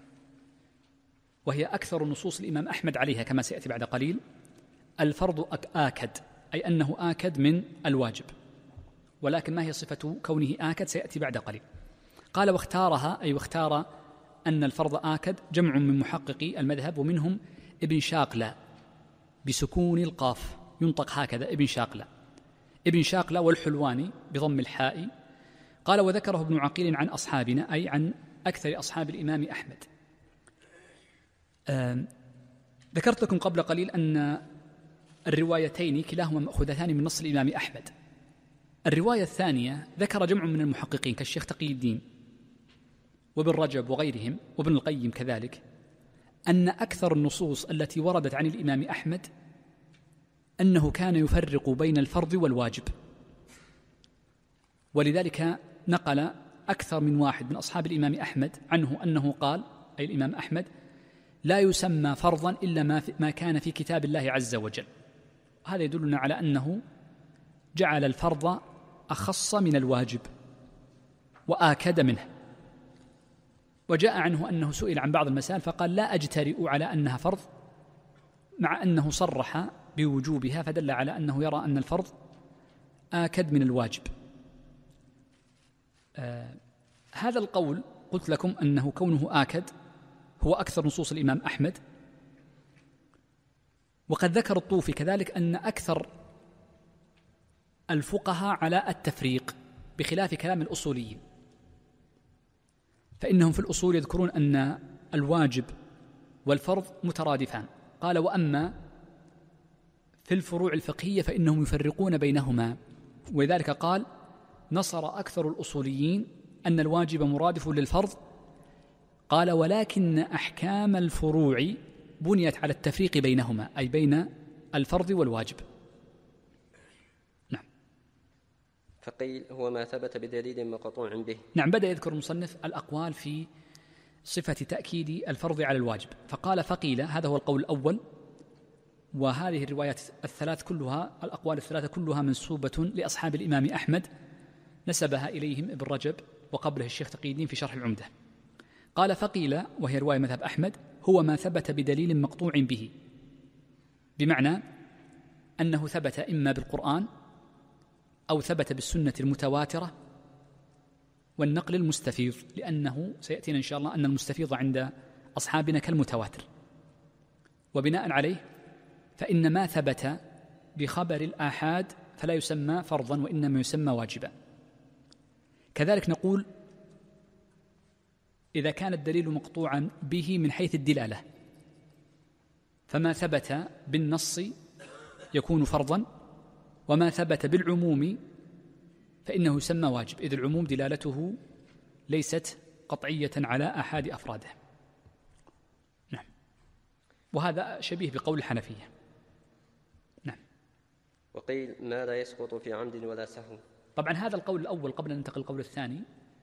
وهي أكثر نصوص الإمام أحمد عليها كما سيأتي بعد قليل، الفرض آكد، أي أنه آكد من الواجب، ولكن ما هي صفة كونه آكد سيأتي بعد قليل. قال واختارها، أي واختار أن الفرض آكد جمع من محققي المذهب، ومنهم ابن شاقلة بسكون القاف، ينطق هكذا ابن شاقلة، ابن شاقلة، والحلواني بضم الحاء. قال وذكره ابن عقيل عن أصحابنا، أي عن أكثر أصحاب الإمام أحمد. ذكرت لكم قبل قليل أن الروايتين كلاهما مأخوذتان من نص الإمام أحمد. الرواية الثانية ذكر جمع من المحققين كالشيخ تقي الدين وابن رجب وغيرهم وابن القيم كذلك، أن أكثر النصوص التي وردت عن الإمام أحمد أنه كان يفرق بين الفرض والواجب، ولذلك نقل أكثر من واحد من أصحاب الإمام أحمد عنه أنه قال، أي الإمام أحمد، لا يسمى فرضا إلا ما كان في كتاب الله عز وجل. هذا يدلنا على أنه جعل الفرض أخص من الواجب وآكد منه. وجاء عنه أنه سئل عن بعض المسائل فقال لا أجترئ على أنها فرض، مع أنه صرح بوجوبها، فدل على أنه يرى أن الفرض آكد من الواجب. هذا القول قلت لكم أنه كونه آكد هو أكثر نصوص الإمام أحمد. وقد ذكر الطوفي كذلك أن أكثر الفقهاء على التفريق، بخلاف كلام الأصوليين، فإنهم في الأصول يذكرون أن الواجب والفرض مترادفان. قال وأما في الفروع الفقهية فإنهم يفرقون بينهما، ولذلك قال نصر أكثر الأصوليين أن الواجب مرادف للفرض. قال ولكن أحكام الفروع بنيت على التفريق بينهما، أي بين الفرض والواجب. نعم. فقيل هو ما ثبت بدليل مقطوع به. نعم. بدأ يذكر المصنف الأقوال في صفة تأكيد الفرض على الواجب، فقال فقيل، هذا هو القول الأول. وهذه الروايات الثلاث كلها، الأقوال الثلاثة كلها منسوبة لأصحاب الإمام أحمد، نسبها إليهم ابن رجب وقبله الشيخ تقي الدين في شرح العمدة. قال فقيل، وهي رواية مذهب أحمد، هو ما ثبت بدليل مقطوع به، بمعنى أنه ثبت إما بالقرآن أو ثبت بالسنة المتواترة والنقل المستفيض، لأنه سيأتينا إن شاء الله أن المستفيض عند أصحابنا كالمتواتر. وبناء عليه فإن ما ثبت بخبر الآحاد فلا يسمى فرضا وإنما يسمى واجبا. كذلك نقول إذا كان الدليل مقطوعا به من حيث الدلالة، فما ثبت بالنص يكون فرضا، وما ثبت بالعموم فإنه يسمى واجب، إذ العموم دلالته ليست قطعية على أحد أفراده. نعم. وهذا شبيه بقول الحنفية. نعم. وقيل ما لا يسقط في عمد ولا سهو. طبعا هذا القول الأول قبل أن ننتقل القول الثاني،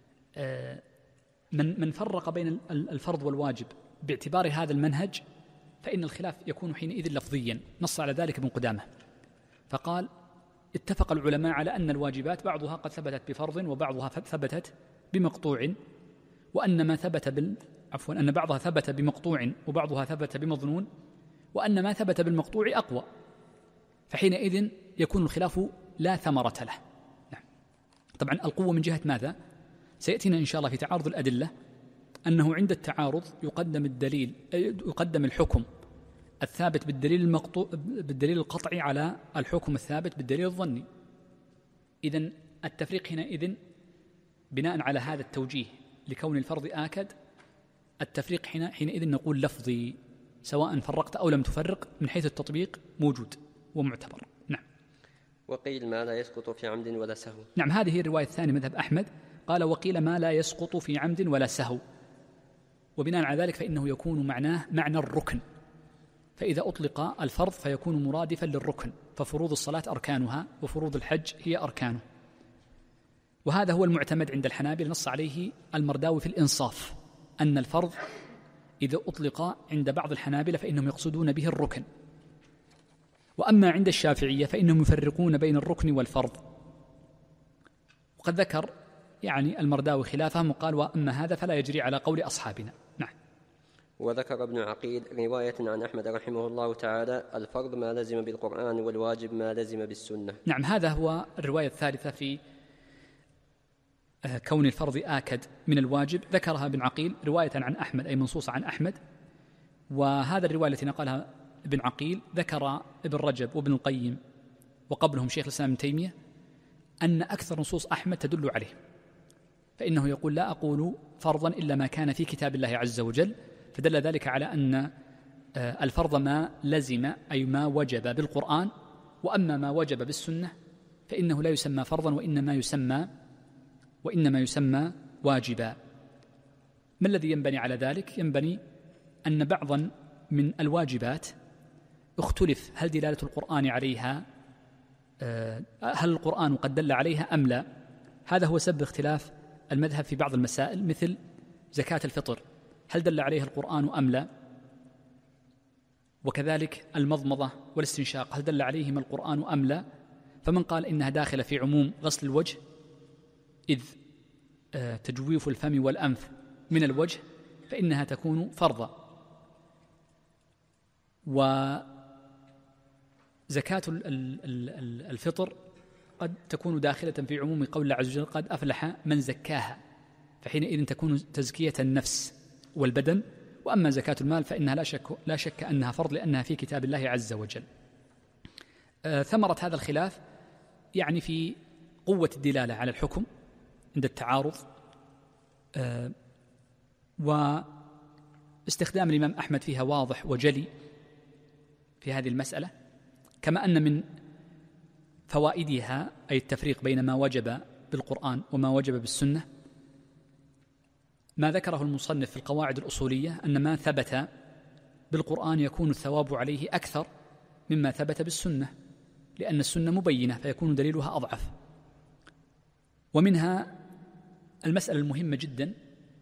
من فرق بين الفرض والواجب باعتبار هذا المنهج فإن الخلاف يكون حينئذ لفظيا. نص على ذلك ابن قدامة فقال اتفق العلماء على أن الواجبات بعضها قد ثبتت بفرض وبعضها ثبتت بمقطوع، وأن ما ثبت أن بعضها ثبت بمقطوع وبعضها ثبت بمظنون، وأن ما ثبت بالمقطوع أقوى، فحينئذ يكون الخلاف لا ثمرة له. نعم. طبعا القوة من جهة ماذا؟ سيأتينا إن شاء الله في تعارض الأدلة أنه عند التعارض يقدم الدليل، يقدم الحكم الثابت بالدليل القطعي على الحكم الثابت بالدليل الظني. إذن التفريق حينئذ بناء على هذا التوجيه لكون الفرض آكد، التفريق حينئذ نقول لفظي، سواء فرقت أو لم تفرق من حيث التطبيق موجود ومعتبر. نعم. وقيل ما لا يسقط في عمد ولا سهو. نعم، هذه هي الرواية الثانية مذهب أحمد، قال وقيل ما لا يسقط في عمد ولا سهو، وبناء على ذلك فإنه يكون معناه معنى الركن، فإذا أطلق الفرض فيكون مرادفا للركن، ففروض الصلاة أركانها وفروض الحج هي أركانه. وهذا هو المعتمد عند الحنابلة، نص عليه المرداوي في الإنصاف أن الفرض إذا أطلق عند بعض الحنابلة فإنهم يقصدون به الركن، وأما عند الشافعية فإنهم يفرقون بين الركن والفرض. وقد ذكر يعني المرداوي خلافهم وقال وأما هذا فلا يجري على قول أصحابنا. نعم. وذكر ابن عقيل رواية عن أحمد رحمه الله تعالى الفرض ما لزم بالقرآن والواجب ما لزم بالسنة. نعم، هذا هو الرواية الثالثة في كون الفرض آكد من الواجب، ذكرها ابن عقيل رواية عن أحمد أي منصوصة عن أحمد. وهذا الرواية التي نقلها ابن عقيل ذكر ابن رجب وابن القيم وقبلهم شيخ الإسلام ابن تيمية أن أكثر نصوص أحمد تدل عليه، فإنه يقول لا أقول فرضا إلا ما كان في كتاب الله عز وجل، فدل ذلك على أن الفرض ما لزم أي ما وجب بالقرآن، وأما ما وجب بالسنة فإنه لا يسمى فرضا وإنما يسمى واجبا. ما الذي ينبني على ذلك؟ ينبني أن بعضا من الواجبات اختلف هل دلالة القرآن عليها، هل القرآن قد دل عليها أم لا. هذا هو سبب اختلاف المذهب في بعض المسائل، مثل زكاة الفطر هل دل عليها القرآن أم لا، وكذلك المضمضة والاستنشاق هل دل عليهما القرآن أم لا. فمن قال إنها داخلة في عموم غسل الوجه إذ تجويف الفم والأنف من الوجه فإنها تكون فرضا. وزكاة الفطر قد تكون داخلة في عموم قول الله عز وجل قد أفلح من زكاها، فحينئذ تكون تزكية النفس والبدن. وأما زكاة المال فإنها لا شك أنها فرض لأنها في كتاب الله عز وجل. ثمرة هذا الخلاف يعني في قوة الدلالة على الحكم عند التعارض، واستخدام الإمام أحمد فيها واضح وجلي في هذه المسألة، كما أن من فوائدها أي التفريق بين ما وجب بالقرآن وما وجب بالسنة ما ذكره المصنف في القواعد الأصولية أن ما ثبت بالقرآن يكون الثواب عليه أكثر مما ثبت بالسنة، لأن السنة مبينة فيكون دليلها أضعف. ومنها المسألة المهمة جدا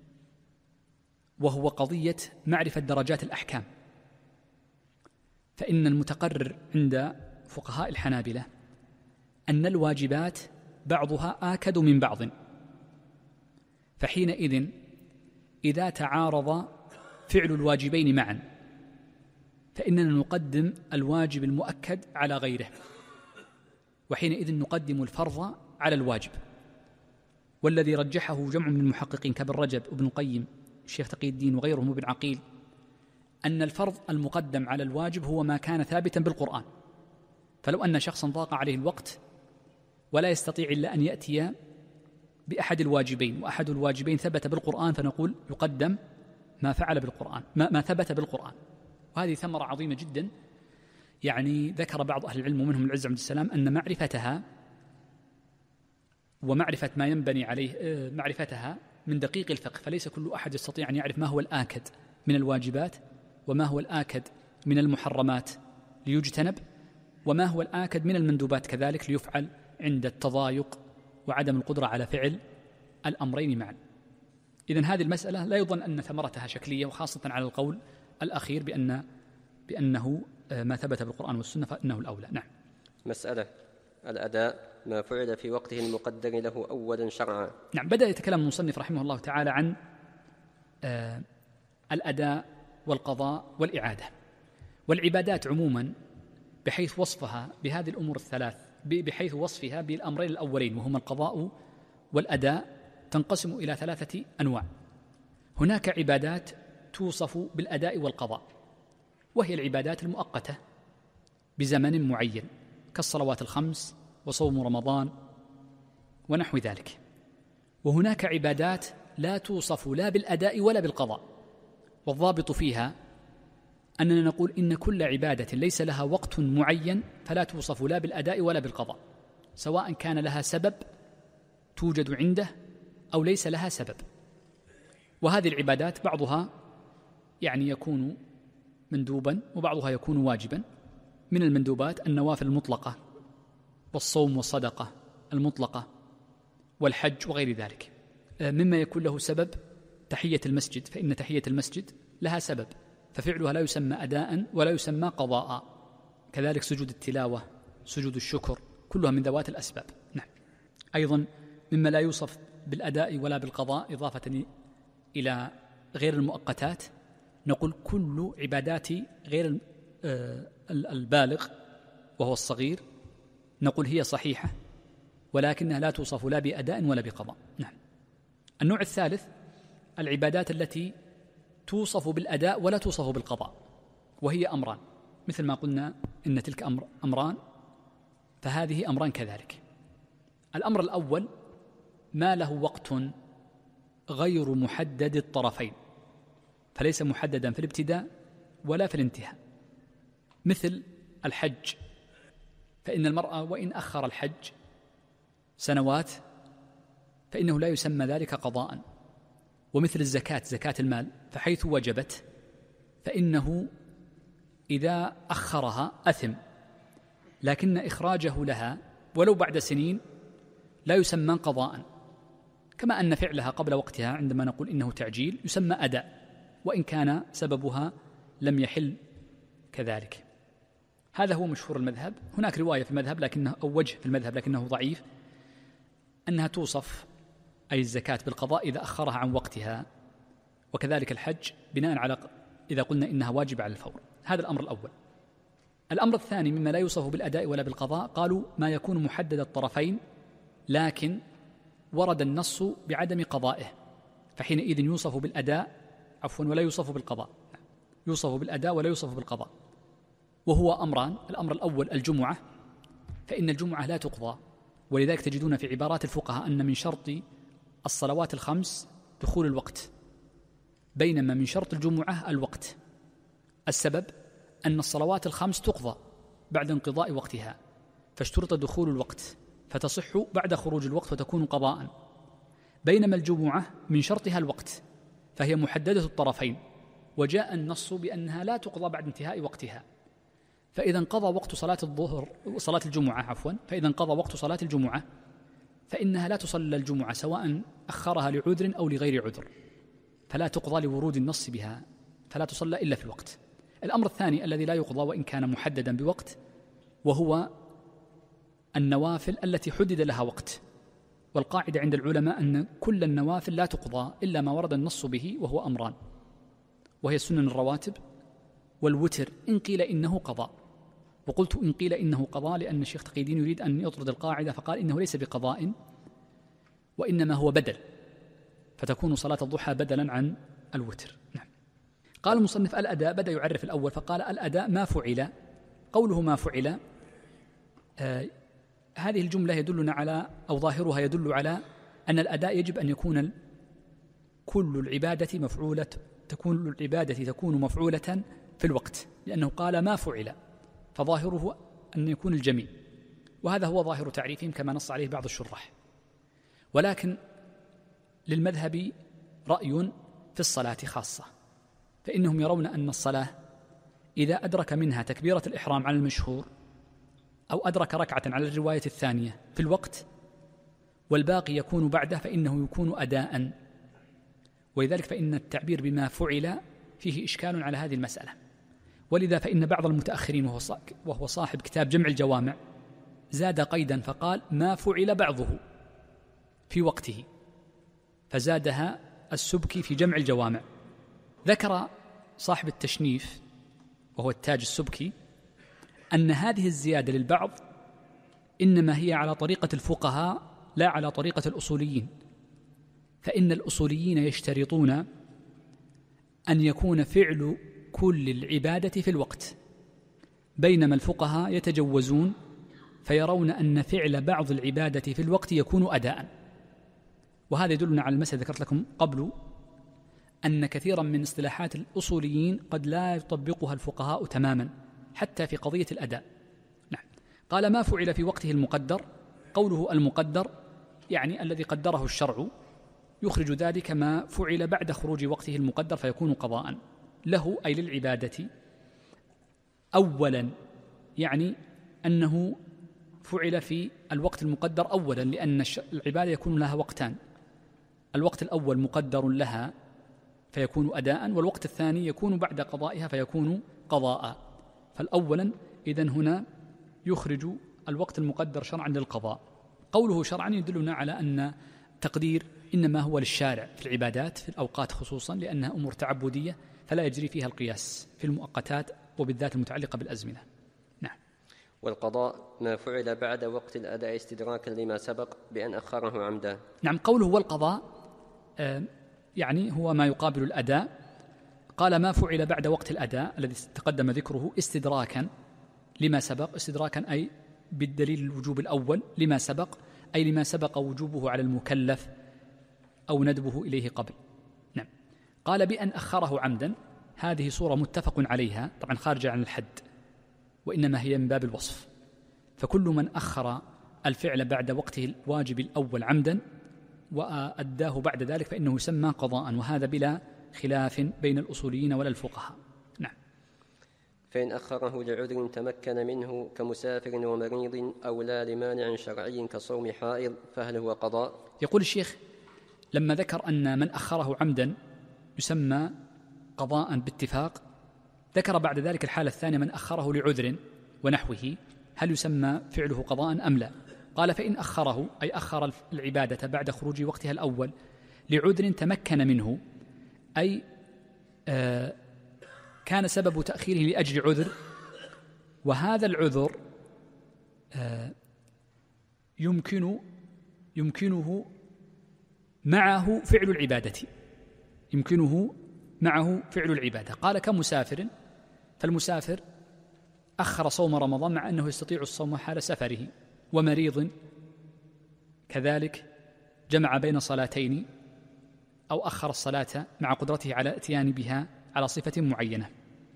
وهو قضية معرفة درجات الأحكام، فإن المتقرر عند فقهاء الحنابلة أن الواجبات بعضها آكد من بعض، فحينئذ إذا تعارض فعل الواجبين معا فإننا نقدم الواجب المؤكد على غيره، وحينئذ نقدم الفرض على الواجب. والذي رجحه جمع من المحققين كابن رجب وابن القيم الشيخ تقي الدين وغيرهم ابن عقيل أن الفرض المقدم على الواجب هو ما كان ثابتا بالقرآن. فلو أن شخصا ضاق عليه الوقت ولا يستطيع إلا أن يأتي بأحد الواجبين وأحد الواجبين ثبت بالقرآن فنقول يقدم ما فعل بالقرآن ما ثبت بالقرآن. وهذه ثمرة عظيمة جدا، يعني ذكر بعض أهل العلم ومنهم العز عبد السلام أن معرفتها ومعرفة ما ينبني عليه معرفتها من دقيق الفقه، فليس كل أحد يستطيع أن يعرف ما هو الآكد من الواجبات وما هو الآكد من المحرمات ليجتنب وما هو الآكد من المندوبات كذلك ليفعل عند التضايق وعدم القدرة على فعل الأمرين معا. إذن هذه المسألة لا يظن أن ثمرتها شكلية، وخاصة على القول الأخير بأنه ما ثبت بالقرآن والسنة فإنه الأولى. نعم. مسألة الأداء ما فعل في وقته المقدر له أولا شرعا. نعم، بدأ يتكلم المصنف رحمه الله تعالى عن الأداء والقضاء والإعادة والعبادات عموما، بحيث وصفها بهذه الأمور الثلاث، بحيث وصفها بالأمرين الأولين وهما القضاء والأداء تنقسم إلى 3 أنواع. هناك عبادات توصف بالأداء والقضاء، وهي العبادات المؤقتة بزمن معين كالصلوات الخمس وصوم رمضان ونحو ذلك. وهناك عبادات لا توصف لا بالأداء ولا بالقضاء، والضابط فيها أننا نقول إن كل عبادة ليس لها وقت معين فلا توصف لا بالأداء ولا بالقضاء، سواء كان لها سبب توجد عنده أو ليس لها سبب. وهذه العبادات بعضها يكون مندوبا وبعضها يكون واجبا. من المندوبات النوافل المطلقة والصوم والصدقة المطلقة والحج وغير ذلك. مما يكون له سبب تحية المسجد، فإن تحية المسجد لها سبب ففعلها لا يسمى أداء ولا يسمى قضاء. كذلك سجود التلاوة، سجود الشكر، كلها من ذوات الأسباب. نعم. أيضا مما لا يوصف بالأداء ولا بالقضاء إضافة إلى غير المؤقتات نقول كل عبادات غير البالغ وهو الصغير نقول هي صحيحة ولكنها لا توصف لا بأداء ولا بقضاء. نعم. النوع الثالث العبادات التي توصف بالأداء ولا توصف بالقضاء، وهي أمران، مثل ما قلنا إن تلك أمران فهذه أمران كذلك. الأمر الأول ما له وقت غير محدد الطرفين، فليس محددا في الابتداء ولا في الانتهاء، مثل الحج، فإن المرأة وإن أخر الحج سنوات فإنه لا يسمى ذلك قضاء. ومثل الزكاة، زكاة المال، فحيث وجبت فإنه إذا أخرها أثم، لكن إخراجه لها ولو بعد سنين لا يسمى قضاء، كما أن فعلها قبل وقتها عندما نقول إنه تعجيل يسمى أداء وإن كان سببها لم يحل كذلك. هذا هو مشهور المذهب. هناك رواية في المذهب لكنه أو وجه في المذهب لكنه ضعيف، أنها توصف أي الزكاة بالقضاء إذا أخرها عن وقتها، وكذلك الحج بناء على إذا قلنا إنها واجبة على الفور. هذا الأمر الأول. الأمر الثاني مما لا يوصف بالأداء ولا بالقضاء قالوا ما يكون محدد الطرفين لكن ورد النص بعدم قضائه، فحينئذ يوصف بالأداء ولا يوصف بالقضاء، يوصف بالأداء ولا يوصف بالقضاء. وهو أمران. الأمر الأول الجمعة، فإن الجمعة لا تقضى، ولذلك تجدون في عبارات الفقهاء أن من شرط الصلوات الخمس دخول الوقت، بينما من شرط الجمعة الوقت. السبب أن الصلوات الخمس تقضى بعد انقضاء وقتها، فاشترط دخول الوقت فتصح بعد خروج الوقت وتكون قضاء، بينما الجمعة من شرطها الوقت فهي محددة الطرفين، وجاء النص بأنها لا تقضى بعد انتهاء وقتها. فإذا انقضى وقت صلاة الجمعة فإذا انقضى وقت صلاة الجمعة فإنها لا تصلى الجمعة سواء أخرها لعذر أو لغير عذر، فلا تقضى لورود النص بها، فلا تصلى إلا في الوقت. الأمر الثاني الذي لا يقضى وإن كان محددا بوقت وهو النوافل التي حدد لها وقت. والقاعدة عند العلماء أن كل النوافل لا تقضى إلا ما ورد النص به، وهو أمران، وهي السنن الرواتب والوتر إن قيل إنه قضاء. وقلت إن قيل إنه قضاء لأن الشيخ تقي الدين يريد أن يطرد القاعدة فقال إنه ليس بقضاء وإنما هو بدل، فتكون صلاة الضحى بدلا عن الوتر. نعم. قال المصنف الأداء، بدأ يعرف الأول فقال الأداء ما فعل. قوله ما فعل هذه الجملة يدلنا على أو ظاهرها يدل على أن الأداء يجب أن يكون كل العبادة مفعولة، تكون العبادة تكون مفعولة في الوقت، لأنه قال ما فعل فظاهره أن يكون الجميع، وهذا هو ظاهر تعريفهم كما نص عليه بعض الشراح. ولكن للمذهب رأي في الصلاة خاصة، فإنهم يرون أن الصلاة إذا أدرك منها تكبيرة الإحرام على المشهور أو أدرك ركعة على الرواية الثانية في الوقت والباقي يكون بعده فإنه يكون أداء. ولذلك فإن التعبير بما فعل فيه إشكال على هذه المسألة، ولذا فإن بعض المتأخرين وهو صاحب كتاب جمع الجوامع زاد قيدا فقال ما فعل بعضه في وقته، فزادها السبكي في جمع الجوامع. ذكر صاحب التشنيف وهو التاج السبكي أن هذه الزيادة للبعض إنما هي على طريقة الفقهاء لا على طريقة الأصوليين، فإن الأصوليين يشترطون أن يكون فعل كل العبادة في الوقت، بينما الفقهاء يتجوزون فيرون أن فعل بعض العبادة في الوقت يكون أداء. وهذا يدلنا على المسألة ذكرت لكم قبل، أن كثيرا من اصطلاحات الأصوليين قد لا يطبقها الفقهاء تماما حتى في قضية الأداء. نعم. قال ما فعل في وقته المقدر، قوله المقدر يعني الذي قدره الشرع، يخرج ذلك ما فعل بعد خروج وقته المقدر فيكون قضاء له أي للعبادة. أولا يعني أنه فعل في الوقت المقدر أولا، لأن العبادة يكون لها وقتان، الوقت الأول مقدر لها فيكون أداء، والوقت الثاني يكون بعد قضائها فيكون قضاء. فالأولا إذن هنا يخرج الوقت المقدر شرعا للقضاء. قوله شرعا يدلنا على أن تقدير إنما هو للشارع في العبادات في الأوقات خصوصا، لأنها أمور تعبدية فلا يجري فيها القياس في المؤقتات وبالذات المتعلقة بالأزمنة. نعم. والقضاء ما فعل بعد وقت الأداء استدراكا لما سبق بأن أخره عمدا. نعم. قوله والقضاء يعني هو ما يقابل الأداء. قال ما فعل بعد وقت الأداء الذي تقدم ذكره استدراكا لما سبق، استدراكا أي بالدليل الوجوب الأول لما سبق، أي لما سبق وجوبه على المكلف أو ندبه إليه قبل. نعم. قال بأن أخره عمدا، هذه صورة متفق عليها، طبعا خارجة عن الحد وإنما هي من باب الوصف، فكل من أخر الفعل بعد وقته الواجب الأول عمدا وأداه بعد ذلك فإنه يسمى قضاء، وهذا بلا خلاف بين الأصوليين ولا الفقهاء. نعم. فإن أخره لعذر تمكن منه كمسافر ومريض أو لا لمانع شرعي كصوم حائض فهل هو قضاء؟ يقول الشيخ لما ذكر أن من أخره عمدا يسمى قضاء باتفاق، ذكر بعد ذلك الحالة الثانية من أخره لعذر ونحوه، هل يسمى فعله قضاء أم لا؟ قال فإن أخره أي أخر العبادة بعد خروج وقتها الأول لعذر تمكن منه، أي كان سبب تأخيره لأجل عذر، وهذا العذر يمكنه معه فعل العبادة، يمكنه معه فعل العبادة. قال كمسافر، فالمسافر أخر صوم رمضان مع أنه يستطيع الصوم حال سفره، ومريض كذلك جمع بين صلاتين أو أخر الصلاة مع قدرته على الاتيان بها على صفة معينة.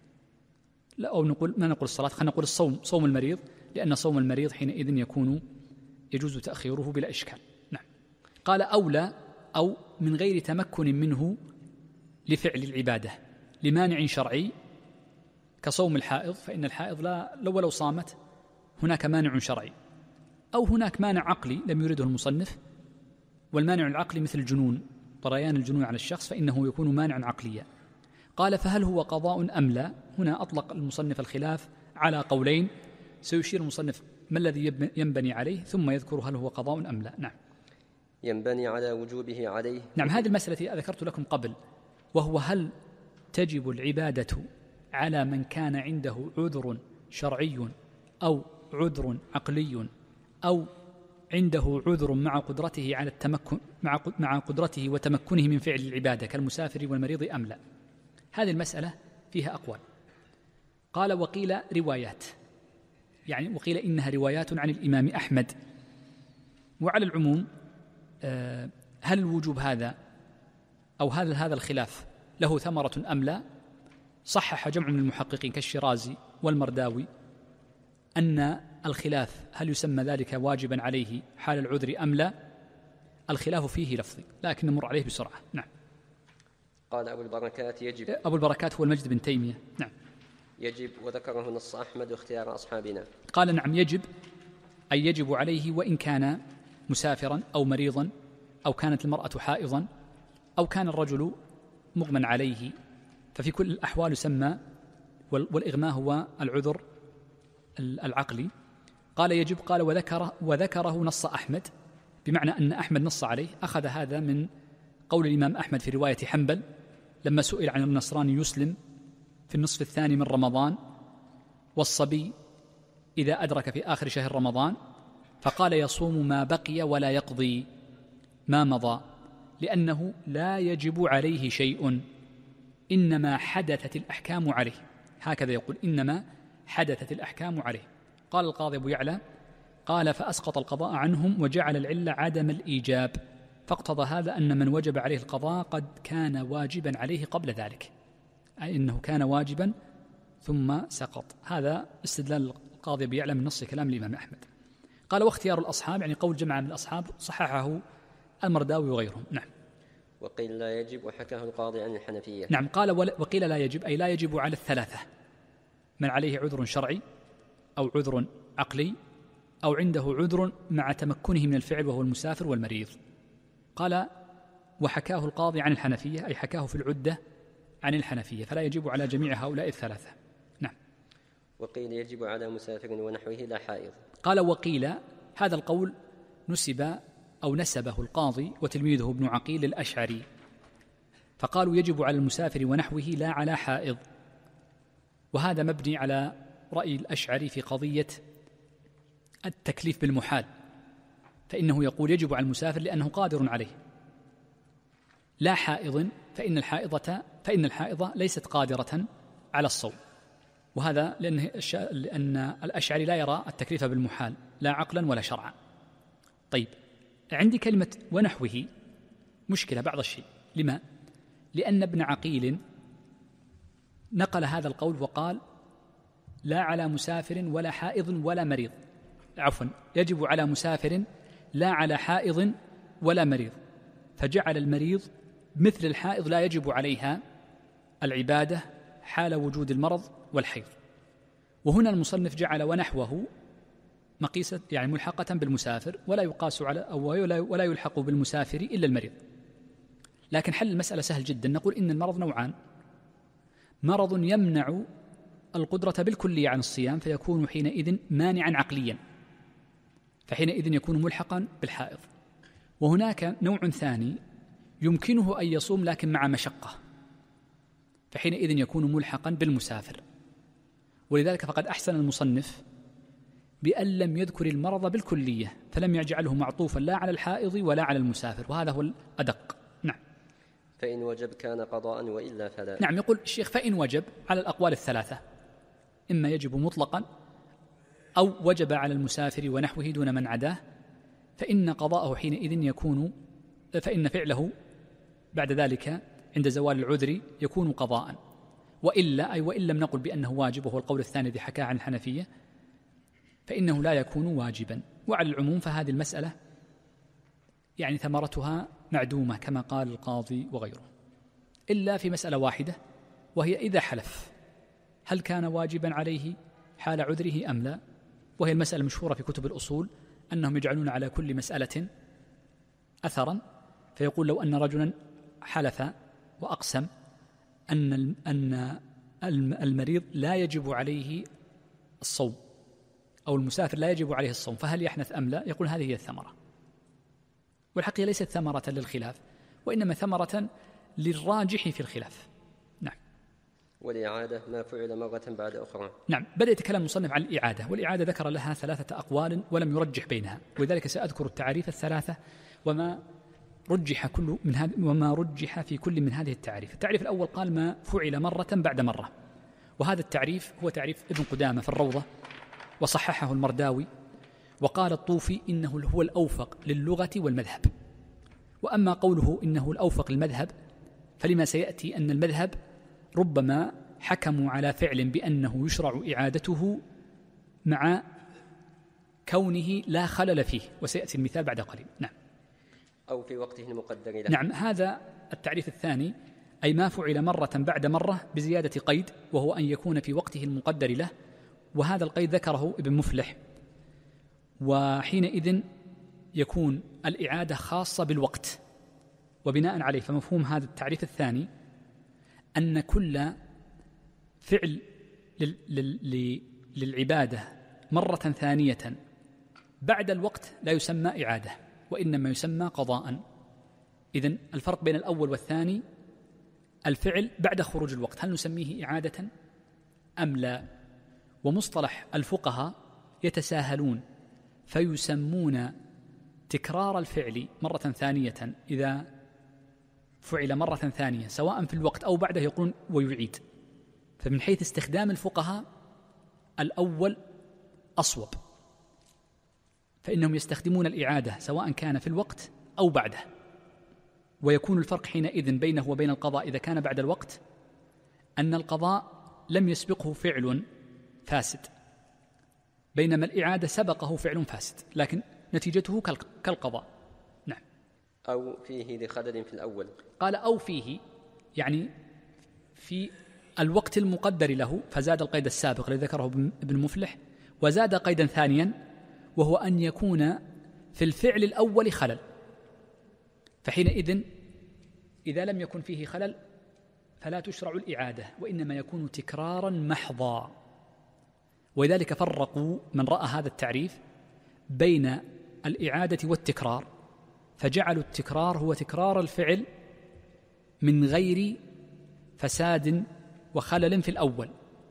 لا أو نقول ما نقول الصلاة، خلينا نقول الصوم، صوم المريض، لأن صوم المريض حينئذ يجوز تأخيره بلا إشكال. نعم. قال أولى أو من غير تمكن منه لفعل العبادة لمانع شرعي كصوم الحائض، فإن الحائض لو صامت هناك مانع شرعي، أو هناك مانع عقلي لم يرده المصنف، والمانع العقلي مثل الجنون، طريان الجنون على الشخص فإنه يكون مانعا عقليا. قال فهل هو قضاء أم لا؟ هنا أطلق المصنف الخلاف على قولين، سيشير المصنف ما الذي ينبني عليه ثم يذكر هل هو قضاء أم لا. نعم. ينبني على وجوبه عليه. نعم. هذه المسألة ذكرت لكم قبل، وهو هل تجب العبادة على من كان عنده عذر شرعي أو عذر عقلي أو عنده عذر مع قدرته على التمكن مع قدرته وتمكنه من فعل العبادة كالمسافر والمريض أم لا؟ هذه المسألة فيها أقوال. قال وقيل روايات، يعني وقيل إنها روايات عن الإمام أحمد. وعلى العموم هل الوجوب هذا أو هذا الخلاف له ثمرة أم لا؟ صحح جمع من المحققين كالشيرازي والمرداوي أن الخلاف هل يسمى ذلك واجبا عليه حال العذر أم لا، الخلاف فيه لفظي لكن نمر عليه بسرعة. نعم. قال أبو البركات يجب. أبو البركات هو المجد بن تيمية. نعم. يجب، وذكره نص أحمد واختيار أصحابنا. قال نعم يجب، أي يجب عليه وإن كان مسافرا أو مريضا أو كانت المرأة حائضا أو كان الرجل مغمى عليه، ففي كل الأحوال يسمى، والإغماء هو العذر العقلي. قال يجب. قال وذكره نص أحمد، بمعنى أن أحمد نص عليه، أخذ هذا من قول الإمام أحمد في رواية حنبل لما سئل عن النصراني يسلم في النصف الثاني من رمضان والصبي إذا أدرك في آخر شهر رمضان، فقال يصوم ما بقي ولا يقضي ما مضى، لأنه لا يجب عليه شيء، إنما حدثت الأحكام عليه، هكذا يقول إنما حدثت الأحكام عليه. قال القاضي أبو يعلى قال فأسقط القضاء عنهم وجعل العلة عدم الإيجاب، فاقتضى هذا أن من وجب عليه القضاء قد كان واجبا عليه قبل ذلك، أي أنه كان واجبا ثم سقط. هذا استدلال القاضي أبو يعلى من نص كلام الإمام أحمد. قال واختيار الأصحاب، يعني قول جماعة من الأصحاب، صححه المرداوي وغيرهم. نعم. وقيل لا يجب، وحكاه القاضي عن الحنفية. نعم، قال وقيل لا يجب، أي لا يجب على الثلاثة: من عليه عذر شرعي أو عذر عقلي أو عنده عذر مع تمكنه من الفعل وهو المسافر والمريض. قال وحكاه القاضي عن الحنفية، أي حكاه في العدة عن الحنفية، فلا يجب على جميع هؤلاء الثلاثة. نعم. وقيل يجب على مسافر ونحوه لا حائض. قال وقيل، هذا القول نسبه القاضي وتلميذه ابن عقيل للأشعري، فقالوا يجب على المسافر ونحوه لا على حائض، وهذا مبني على رأي الأشعري في قضية التكليف بالمحال، فإنه يقول يجب على المسافر لأنه قادر عليه، لا حائض فإن الحائضة ليست قادرة على الصوم. وهذا لأن الأشعري لا يرى التكليف بالمحال لا عقلا ولا شرعا. طيب، عندي كلمة ونحوه مشكلة بعض الشيء. لما؟ لأن ابن عقيل نقل هذا القول وقال لا على مسافر ولا حائض ولا مريض، عفوا، يجب على مسافر لا على حائض ولا مريض، فجعل المريض مثل الحائض لا يجب عليها العبادة حال وجود المرض والحيض. وهنا المصنف جعل ونحوه مقيسة، يعني ملحقة بالمسافر، ولا يقاس على ولا يلحق بالمسافر إلا المريض. لكن حل المسألة سهل جدا، نقول إن المرض نوعان: مرض يمنع القدرة بالكلية عن الصيام فيكون حينئذ مانعا عقليا، فحينئذ يكون ملحقا بالحائض. وهناك نوع ثاني يمكنه أن يصوم لكن مع مشقة، فحينئذ يكون ملحقا بالمسافر. ولذلك فقد أحسن المصنف بأن لم يذكر المرض بالكلية، فلم يجعله معطوفا لا على الحائض ولا على المسافر، وهذا هو الأدق. نعم. فإن وجب كان قضاء وإلا فلا. نعم، يقول الشيخ فإن وجب على الأقوال الثلاثة، إما يجب مطلقا أو وجب على المسافر ونحوه دون من عداه، فإن قضاءه حينئذ يكون، فإن فعله بعد ذلك عند زوال العذر يكون قضاء، وإلا أي وإن لم نقل بأنه واجب، وهو القول الثاني الذي حكاه عن الحنفية، فإنه لا يكون واجبا. وعلى العموم فهذه المسألة يعني ثمرتها معدومة كما قال القاضي وغيره، إلا في مسألة واحدة، وهي إذا حلف هل كان واجبا عليه حال عذره أم لا، وهي المسألة المشهورة في كتب الأصول أنهم يجعلون على كل مسألة أثرا، فيقول لو أن رجلا حلف وأقسم أن المريض لا يجب عليه الصوم أو المسافر لا يجب عليه الصوم، فهل يحنث أم لا؟ يقول هذه هي الثمرة. والحقيقة ليست ثمرة للخلاف، وإنما ثمرة للراجح في الخلاف. نعم. والإعادة ما فعل مرة بعد أخرى. نعم، بدأ يتكلم المصنف عن الإعادة، والإعادة ذكر لها 3 أقوال ولم يرجح بينها، ولذلك سأذكر التعاريف الثلاثة وما رجح في كل من هذه التعاريف. التعريف الأول قال ما فعل مرة بعد مرة، وهذا التعريف هو تعريف ابن قدامة في الروضة، وصححه المرداوي، وقال الطوفي إنه هو الأوفق للغة والمذهب. وأما قوله إنه الأوفق للمذهب فلما سيأتي أن المذهب ربما حكموا على فعل بأنه يشرع إعادته مع كونه لا خلل فيه، وسيأتي المثال بعد قليل. نعم. أو في وقته المقدر له. نعم، هذا التعريف الثاني، أي ما فعل مرة بعد مرة بزيادة قيد، وهو أن يكون في وقته المقدر له، وهذا القيد ذكره ابن مفلح، وحينئذ يكون الإعادة خاصة بالوقت. وبناء عليه فمفهوم هذا التعريف الثاني أن كل فعل للعبادة مرة ثانية بعد الوقت لا يسمى إعادة، وإنما يسمى قضاء. إذن الفرق بين الأول والثاني الفعل بعد خروج الوقت، هل نسميه إعادة أم لا؟ ومصطلح الفقهاء يتساهلون فيسمون تكرار الفعل مرة ثانية إذا فعل مرة ثانية سواء في الوقت أو بعده يقولون ويعيد. فمن حيث استخدام الفقهاء الأول أصوب، فإنهم يستخدمون الإعادة سواء كان في الوقت أو بعده، ويكون الفرق حينئذ بينه وبين القضاء إذا كان بعد الوقت أن القضاء لم يسبقه فعل فاسد، بينما الإعادة سبقه فعل فاسد لكن نتيجته كالقضاء. نعم. أو فيه لخلل في الأول. قال أو فيه يعني في الوقت المقدر له، فزاد القيد السابق الذي ذكره ابن مفلح، وزاد قيدا ثانيا وهو أن يكون في الفعل الأول خلل، فحينئذ إذا لم يكن فيه خلل فلا تشرع الإعادة وإنما يكون تكرارا محضا. ولذلك فرقوا من رأى هذا التعريف بين الإعادة والتكرار، فجعلوا التكرار هو تكرار الفعل من غير فساد وخلل في الأول،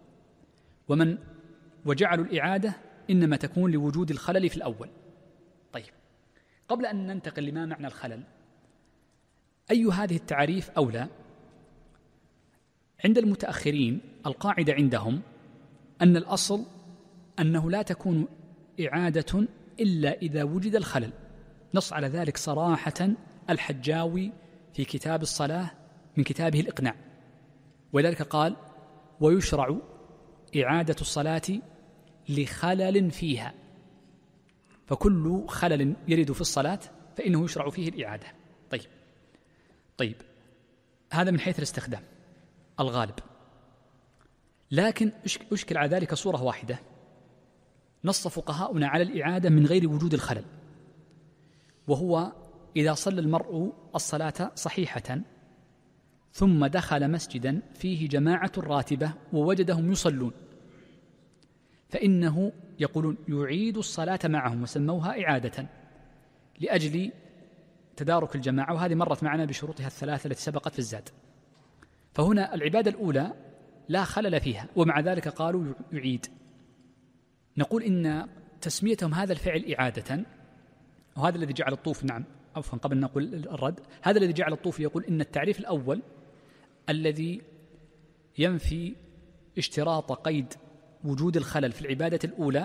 وجعلوا الإعادة إنما تكون لوجود الخلل في الأول. طيب، قبل أن ننتقل لما معنى الخلل، أي هذه التعريف أولى؟ عند المتأخرين القاعدة عندهم أن الأصل أنه لا تكون إعادة إلا إذا وجد الخلل. نص على ذلك صراحة الحجاوي في كتاب الصلاة من كتابه الإقناع، ولذلك قال ويشرع إعادة الصلاة لخلل فيها، فكل خلل يرد في الصلاة فإنه يشرع فيه الإعادة. طيب هذا من حيث الاستخدام الغالب، لكن أشكل على ذلك صورة واحدة. نص فقهاؤنا على الإعادة من غير وجود الخلل، وهو إذا صلى المرء الصلاة صحيحة ثم دخل مسجدا فيه جماعة راتبة ووجدهم يصلون، فإنه يقولون يعيد الصلاة معهم، وسموها إعادة لأجل تدارك الجماعة، وهذه مرت معنا بشروطها الثلاثة التي سبقت في الزاد. فهنا العبادة الأولى لا خلل فيها ومع ذلك قالوا يعيد. نقول إن تسميتهم هذا الفعل إعادة، وهذا الذي جعل الطوفي، نعم عفوا قبل أن نقول الرد، هذا الذي جعل الطوفي يقول إن التعريف الأول الذي ينفي اشتراط قيد وجود الخلل في العبادة الأولى،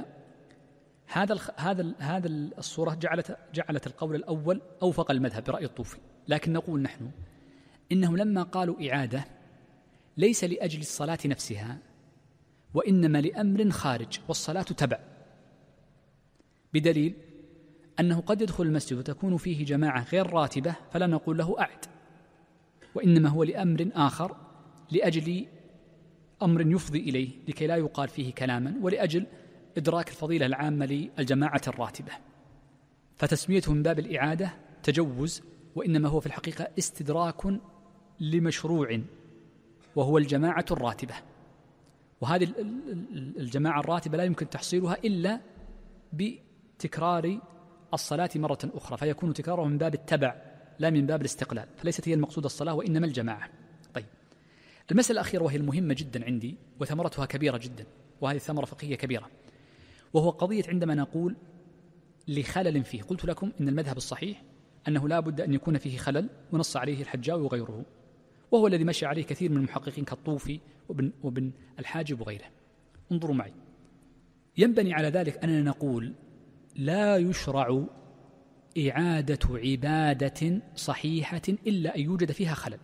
هذا الصورة جعلت القول الأول أوفق المذهب برأي الطوفي. لكن نقول نحن إنهم لما قالوا إعادة ليس لأجل الصلاة نفسها، وإنما لأمر خارج، والصلاة تبع، بدليل أنه قد يدخل المسجد وتكون فيه جماعة غير راتبة فلا نقول له أعد، وإنما هو لأمر آخر، لأجل أمر يفضي إليه لكي لا يقال فيه كلاما، ولأجل إدراك الفضيلة العامة للجماعة الراتبة. فتسميته من باب الإعادة تجوز، وإنما هو في الحقيقة استدراك لمشروع وهو الجماعة الراتبة، وهذه الجماعة الراتبة لا يمكن تحصيلها إلا بتكرار الصلاة مرة أخرى، فيكون تكراره من باب التبع لا من باب الاستقلال، فليست هي المقصود الصلاة وإنما الجماعة. طيب، المسألة الأخيرة وهي المهمة جدا عندي وثمرتها كبيرة جدا، وهذه ثمرة فقهية كبيرة، وهو قضية عندما نقول لخلل فيه. قلت لكم إن المذهب الصحيح أنه لا بد أن يكون فيه خلل، ونص عليه الحجاوي وغيره، وهو الذي مشى عليه كثير من المحققين كالطوفي وابن الحاجب وغيره. انظروا معي، ينبني على ذلك أننا نقول لا يشرع إعادة عبادة صحيحة إلا أن يوجد فيها خلل،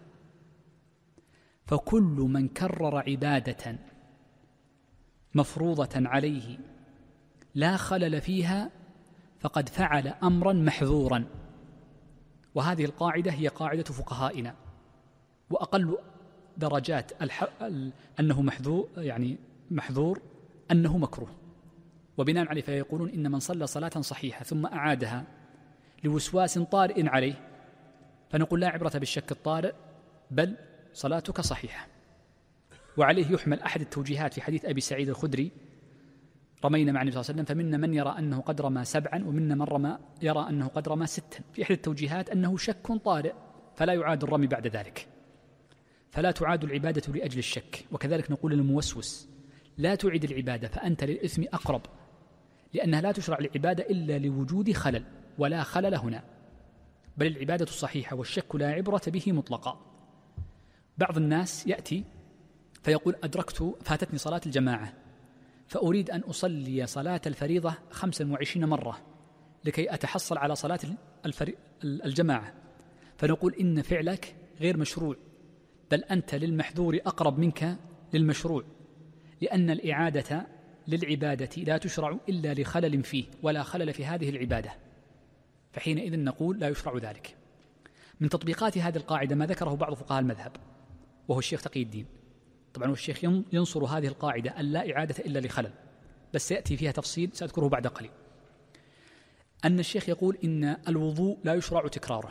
فكل من كرر عبادة مفروضة عليه لا خلل فيها فقد فعل أمرا محذورا، وهذه القاعدة هي قاعدة فقهائنا، وأقل درجات أنه محذور يعني محذور أنه مكروه، وبناء عليه فيقولون إن من صلى صلاة صحيحة ثم أعادها لوسواس طارئ عليه فنقول لا عبرة بالشك الطارئ، بل صلاتك صحيحة. وعليه يحمل أحد التوجيهات في حديث أبي سعيد الخدري رمينا مع النبي صلى الله عليه وسلم فمنا من يرى أنه قد رمى 7 ومنا من يرى أنه قد رمى 6، في أحد التوجيهات أنه شك طارئ فلا يعاد الرمي بعد ذلك، فلا تعاد العبادة لأجل الشك. وكذلك نقول للموسوس لا تعيد العبادة فأنت للإثم أقرب، لأنها لا تشرع العبادة إلا لوجود خلل، ولا خلل هنا. بل العبادة الصحيحة والشك لا عبرة به مطلقا. بعض الناس يأتي فيقول فاتتني صلاة الجماعة فأريد أن أصلي صلاة الفريضة 25 مرة لكي أتحصل على صلاة الجماعة، فنقول إن فعلك غير مشروع، بل أنت للمحذور أقرب منك للمشروع، لأن الإعادة للعبادة لا تشرع إلا لخلل فيه ولا خلل في هذه العبادة، فحينئذ نقول لا يشرع ذلك. من تطبيقات هذه القاعدة ما ذكره بعض فقهاء المذهب وهو الشيخ تقي الدين. طبعا والشيخ ينصر هذه القاعدة أن لا إعادة إلا لخلل، بس سيأتي فيها تفصيل سأذكره بعد قليل. أن الشيخ يقول إن الوضوء لا يشرع تكراره،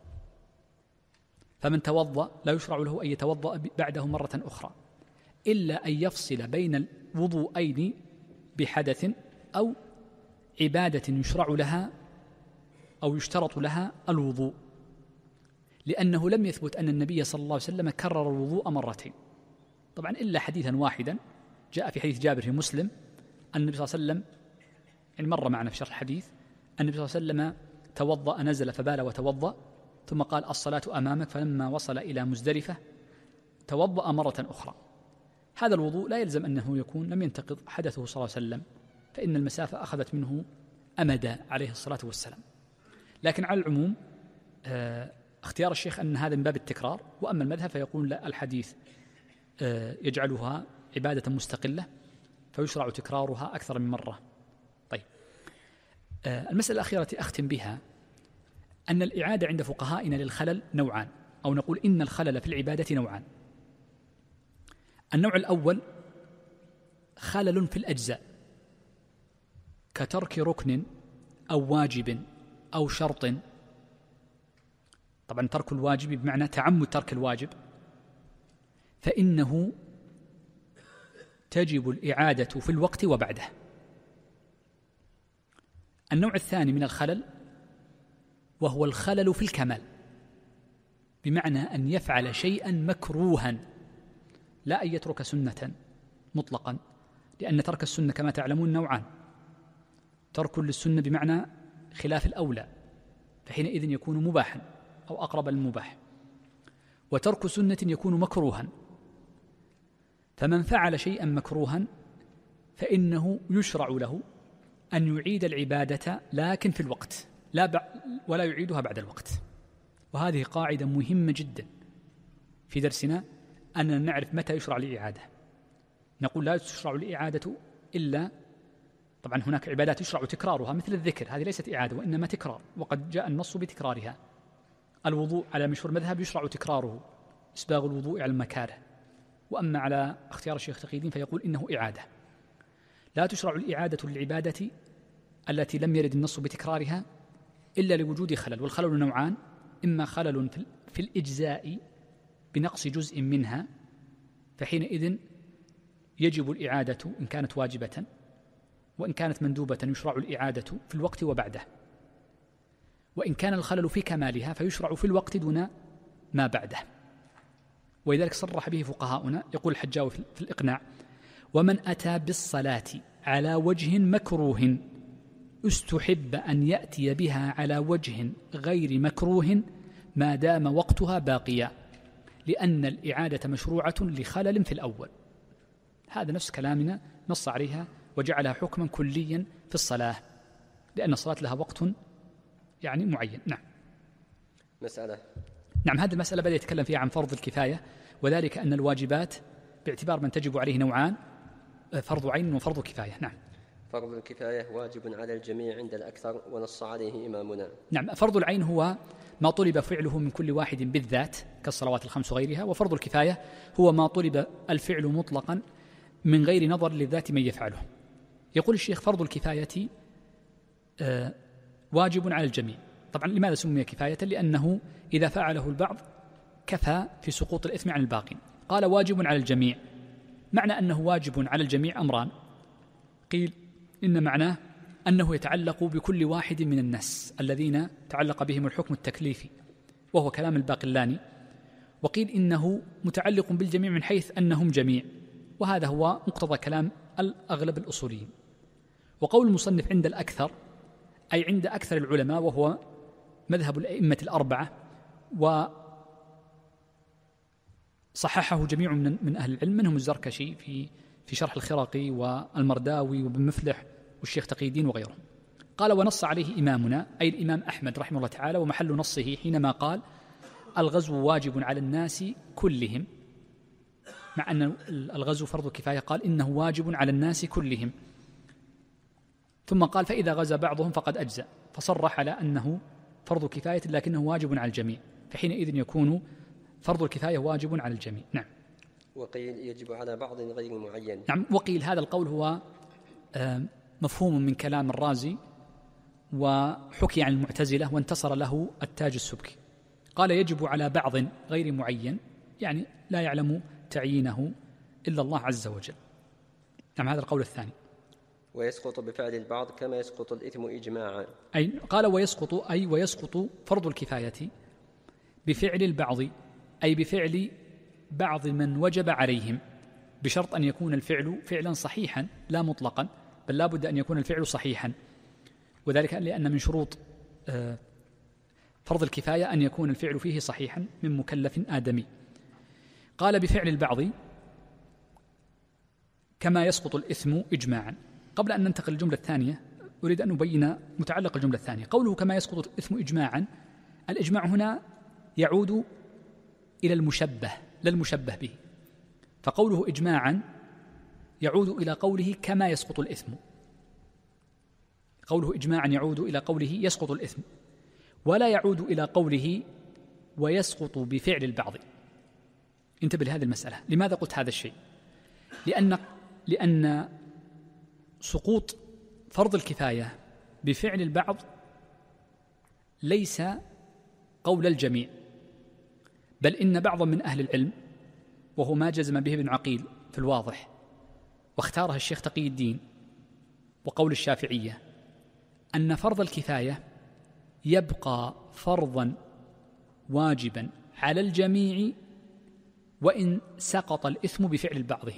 فمن توضأ لا يشرع له أن يتوضأ بعده مرة أخرى إلا أن يفصل بين الوضوءين بحدث أو عبادة يشرع لها أو يشترط لها الوضوء، لأنه لم يثبت أن النبي صلى الله عليه وسلم كرر الوضوء مرتين، طبعا إلا حديثا واحدا جاء في حديث جابر في مسلم أن النبي صلى الله عليه وسلم، يعني مر معنا في شرح الحديث، النبي صلى الله عليه وسلم توضأ نزل فبال وتوضأ ثم قال الصلاة أمامك، فلما وصل إلى مزدلفة توضأ مرة أخرى. هذا الوضوء لا يلزم أنه يكون لم ينتقض حدثه صلى الله عليه وسلم، فإن المسافة أخذت منه أمدا عليه الصلاة والسلام. لكن على العموم اختيار الشيخ أن هذا من باب التكرار، وأما المذهب فيقول لا، الحديث يجعلها عبادة مستقلة فيشرع تكرارها أكثر من مرة. طيب، المسألة الأخيرة التي أختم بها أن الإعادة عند فقهائنا للخلل نوعان، أو نقول إن الخلل في العبادة نوعان. النوع الأول خلل في الأجزاء كترك ركن أو واجب أو شرط. طبعا ترك الواجب بمعنى تعمد ترك الواجب، فإنه تجب الإعادة في الوقت وبعده. النوع الثاني من الخلل وهو الخلل في الكمال، بمعنى أن يفعل شيئا مكروها لا أن يترك سنة مطلقا، لأن ترك السنة كما تعلمون نوعان: ترك للسنة بمعنى خلاف الأولى فحينئذ يكون مباحا أو أقرب المباح، وترك سنة يكون مكروها. فمن فعل شيئا مكروها فإنه يشرع له أن يعيد العبادة لكن في الوقت ولا يعيدها بعد الوقت. وهذه قاعدة مهمة جدا في درسنا، أننا نعرف متى يشرع الإعادة. نقول لا تشرع الإعادة إلا، طبعا هناك عبادات يشرع تكرارها مثل الذكر، هذه ليست إعادة وإنما تكرار، وقد جاء النص بتكرارها. الوضوء على مشهور المذهب يشرع تكراره، إسباغ الوضوء على المكاره. وأما على اختيار الشيخ تقي الدين فيقول إنه إعادة. لا تشرع الإعادة للعبادة التي لم يرد النص بتكرارها إلا لوجود خلل، والخلل نوعان: إما خلل في الإجزاء بنقص جزء منها، فحينئذ يجب الإعادة إن كانت واجبة، وإن كانت مندوبة يشرع الإعادة في الوقت وبعده. وإن كان الخلل في كمالها فيشرع في الوقت دون ما بعده. ولذلك صرح به فقهاؤنا، يقول الحجاوي في الإقناع: ومن أتى بالصلاة على وجه مكروه استحب أن يأتي بها على وجه غير مكروه ما دام وقتها باقيا، لأن الإعادة مشروعة لخلل في الأول. هذا نفس كلامنا نص عليها وجعلها حكما كليا في الصلاة، لأن الصلاة لها وقت يعني معين. نعم. مسألة. نعم، هذه المسألة بدأ يتكلم فيها عن فرض الكفاية، وذلك أن الواجبات باعتبار من تجب عليه نوعان: فرض عين وفرض كفاية. نعم. فرض الكفاية واجب على الجميع عند الأكثر، ونص عليه إمامنا. نعم، فرض العين هو ما طلب فعله من كل واحد بالذات كالصلوات الخمس وغيرها، وفرض الكفاية هو ما طلب الفعل مطلقا من غير نظر للذات من يفعله. يقول الشيخ: فرض الكفاية واجب على الجميع. طبعا لماذا سمي كفاية؟ لأنه إذا فعله البعض كفى في سقوط الإثم عن الباقين. قال واجب على الجميع، معنى أنه واجب على الجميع أمران: قيل إن معناه أنه يتعلق بكل واحد من الناس الذين تعلق بهم الحكم التكليفي، وهو كلام الباقلاني. وقيل إنه متعلق بالجميع من حيث أنهم جميع، وهذا هو مقتضى كلام الأغلب الأصوليين. وقول المصنف عند الأكثر أي عند أكثر العلماء، وهو مذهب الأئمة الأربعة، وصححه جميع من أهل العلم، منهم الزركشي في شرح الخرقي والمرداوي وابن مفلح والشيخ تقي الدين وغيرهم. قال: ونص عليه إمامنا، أي الإمام أحمد رحمه الله تعالى، ومحل نصه حينما قال: الغزو واجب على الناس كلهم، مع أن الغزو فرض كفاية قال: إنه واجب على الناس كلهم، ثم قال: فإذا غزا بعضهم فقد أجزأ، فصرح على أنه فرض كفاية لكنه واجب على الجميع، فحينئذ يكون فرض الكفاية واجب على الجميع. نعم. وقيل يجب على بعض غير معين. نعم، وقيل هذا القول هو مفهوم من كلام الرازي، وحكي عن المعتزلة، وانتصر له التاج السبكي، قال: يجب على بعض غير معين، يعني لا يعلم تعيينه إلا الله عز وجل. نعم، هذا القول الثاني. ويسقط بفعل البعض كما يسقط الإثم إجماعا. أي قال: ويسقط، أي ويسقط فرض الكفاية بفعل البعض، أي بفعل بعض من وجب عليهم، بشرط أن يكون الفعل فعلا صحيحا لا مطلقا، بل لا بد أن يكون الفعل صحيحا، وذلك لأن من شروط فرض الكفاية أن يكون الفعل فيه صحيحا من مكلف آدمي. قال: بفعل البعض كما يسقط الإثم إجماعا. قبل أن ننتقل الجملة الثانية أريد أن أبين متعلق الجملة الثانية. قوله كما يسقط الإثم إجماعا، الإجماع هنا يعود إلى المشبه لا المشبه به، فقوله إجماعا يعود إلى قوله كما يسقط الإثم، قوله إجماعا يعود إلى قوله يسقط الإثم، ولا يعود إلى قوله ويسقط بفعل البعض. انتبه لهذه المسألة. لماذا قلت هذا الشيء؟ لأن سقوط فرض الكفاية بفعل البعض ليس قول الجميع، بل إن بعضا من أهل العلم، وهو ما جزم به ابن عقيل في الواضح واختارها الشيخ تقي الدين وقول الشافعية، أن فرض الكفاية يبقى فرضا واجبا على الجميع وإن سقط الإثم بفعل بعضهم.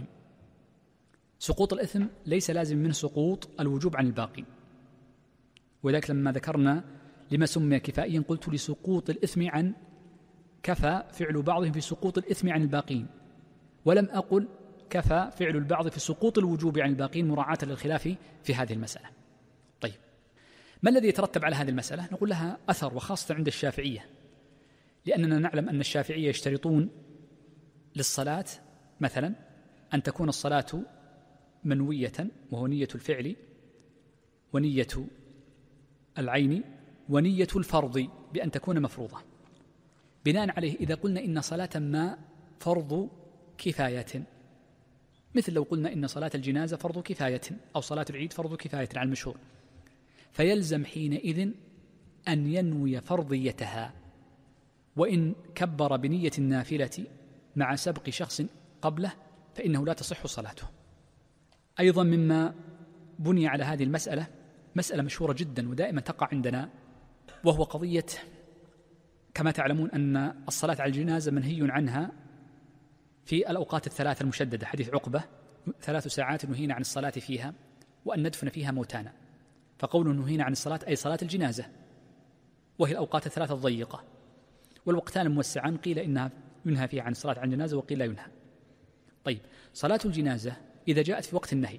سقوط الإثم ليس لازم من سقوط الوجوب عن الباقين، ولذلك لما ذكرنا لما سمي كفائيا قلت لسقوط الإثم عن كفى فعل بعضهم في سقوط الإثم عن الباقين، ولم أقل كفى فعل البعض في سقوط الوجوب عن الباقين مراعاة للخلاف في هذه المسألة. طيب، ما الذي يترتب على هذه المسألة؟ نقول لها أثر، وخاصة عند الشافعية، لأننا نعلم أن الشافعية يشترطون للصلاة مثلا أن تكون الصلاة منوية، وهو نية الفعل ونية العين ونية الفرض بأن تكون مفروضة. بناء عليه إذا قلنا إن صلاة ما فرض كفاية، مثل لو قلنا إن صلاة الجنازة فرض كفاية أو صلاة العيد فرض كفاية على المشهور، فيلزم حينئذ أن ينوي فرضيتها، وإن كبر بنية النافلة مع سبق شخص قبله فإنه لا تصح صلاته. أيضا مما بني على هذه المسألة مسألة مشهورة جدا ودائما تقع عندنا، وهو قضية كما تعلمون أن الصلاة على الجنازة منهي عنها في الأوقات الثلاث المشددة، حديث عقبة 3 ساعات نهينا عن الصلاة فيها وأن ندفن فيها موتانا، فقوله نهينا عن الصلاة أي صلاة الجنازة، وهي الأوقات الثلاثة الضيقة، والوقتان الموسعان قيل إنها ينهى فيها عن الصلاة عن الجنازة وقيل لا ينهى. طيب، صلاة الجنازة إذا جاءت في وقت النهي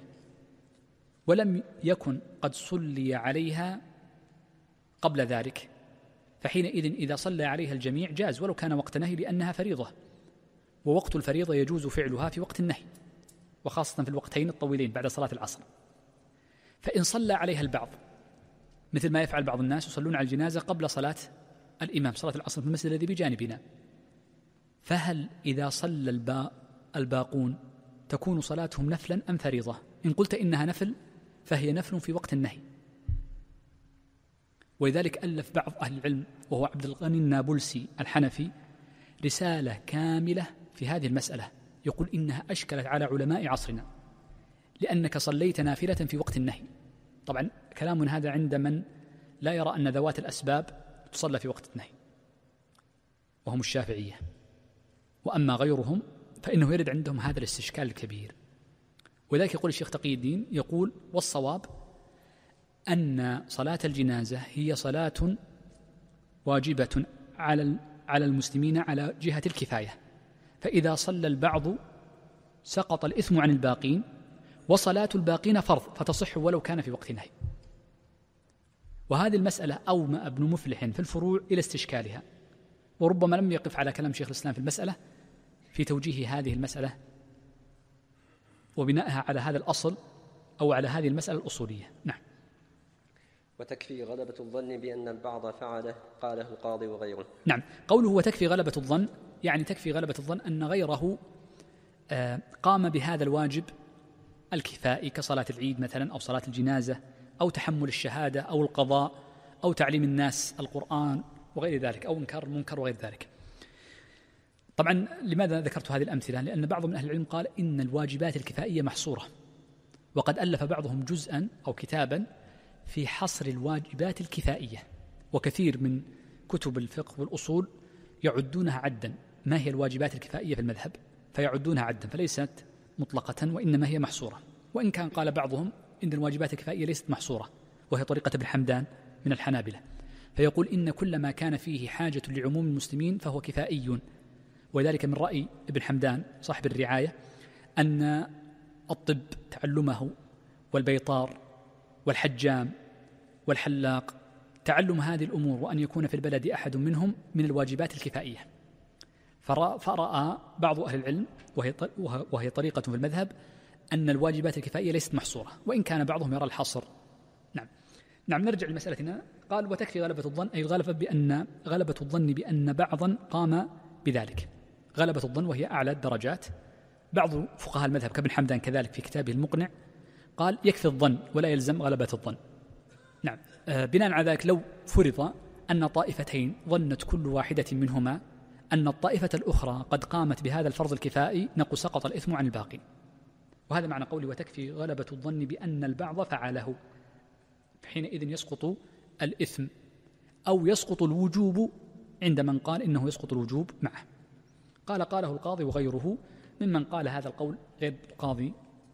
ولم يكن قد صلي عليها قبل ذلك، فحينئذ إذا صلى عليها الجميع جاز ولو كان وقت نهي، لأنها فريضة، ووقت الفريضة يجوز فعلها في وقت النهي، وخاصة في الوقتين الطويلين بعد صلاة العصر. فإن صلى عليها البعض مثل ما يفعل بعض الناس يصلون على الجنازة قبل صلاة الإمام صلاة العصر في المسجد الذي بجانبنا، فهل إذا صلى الباقون تكون صلاتهم نفلا أم فريضة؟ إن قلت إنها نفل فهي نفل في وقت النهي. ولذلك ألف بعض أهل العلم وهو عبد الغني النابلسي الحنفي رسالة كاملة في هذه المسألة، يقول إنها أشكلت على علماء عصرنا، لأنك صليت نافلة في وقت النهي. طبعا كلام هذا عند من لا يرى أن ذوات الأسباب تصلى في وقت النهي، وهم الشافعية، وأما غيرهم فإنه يرد عندهم هذا الاستشكال الكبير. ولذلك يقول الشيخ تقي الدين، يقول والصواب أن صلاة الجنازة هي صلاة واجبة على المسلمين على جهة الكفاية، فإذا صلى البعض سقط الإثم عن الباقين، وصلاة الباقين فرض فتصح ولو كان في وقت نهي. وهذه المسألة أومأ ابن مفلح في الفروع إلى استشكالها، وربما لم يقف على كلام شيخ الإسلام في المسألة في توجيه هذه المسألة وبنائها على هذا الأصل أو على هذه المسألة الأصولية. نعم. وتكفي غلبة الظن بأن البعض فعله، قاله القاضي وغيره. نعم، قوله وتكفي غلبة الظن يعني تكفي غلبة الظن أن غيره قام بهذا الواجب الكفائي كصلاة العيد مثلا أو صلاة الجنازة أو تحمل الشهادة أو القضاء أو تعليم الناس القرآن وغير ذلك أو إنكار المنكر وغير ذلك. طبعا لماذا ذكرت هذه الأمثلة؟ لأن بعض من أهل العلم قال إن الواجبات الكفائية محصورة، وقد ألف بعضهم جزءا أو كتابا في حصر الواجبات الكفائية، وكثير من كتب الفقه والأصول يعدونها عدا، ما هي الواجبات الكفائية في المذهب فيعدونها عدا، فليست مطلقة وإنما هي محصورة. وإن كان قال بعضهم إن الواجبات الكفائية ليست محصورة، وهي طريقة ابن حمدان من الحنابلة، فيقول إن كل ما كان فيه حاجة لعموم المسلمين فهو كفائي. وذلك من رأي ابن حمدان صاحب الرعاية أن الطب تعلمه والبيطار والحجام والحلاق تعلم هذه الأمور وأن يكون في البلد أحد منهم من الواجبات الكفائية. فرأى بعض أهل العلم وهي طريقة في المذهب أن الواجبات الكفائية ليست محصورة، وإن كان بعضهم يرى الحصر. نعم نرجع لمسألتنا. قال وتكفي غلبة الظن أي غلبة الظن بأن بعضا قام بذلك. غلبة الظن وهي أعلى الدرجات. بعض فقهاء المذهب كابن حمدان كذلك في كتابه المقنع قال يكفي الظن ولا يلزم غلبة الظن. نعم، بناء على ذلك لو فرض أن طائفتين ظنت كل واحدة منهما أن الطائفة الأخرى قد قامت بهذا الفرض الكفائي نقول سقط الإثم عن الباقي. وهذا معنى قولي وتكفي غلبة الظن بأن البعض فعله، حينئذ يسقط الإثم أو يسقط الوجوب عند من قال إنه يسقط الوجوب معه. قاله القاضي وغيره ممن قال هذا القول غير القاضي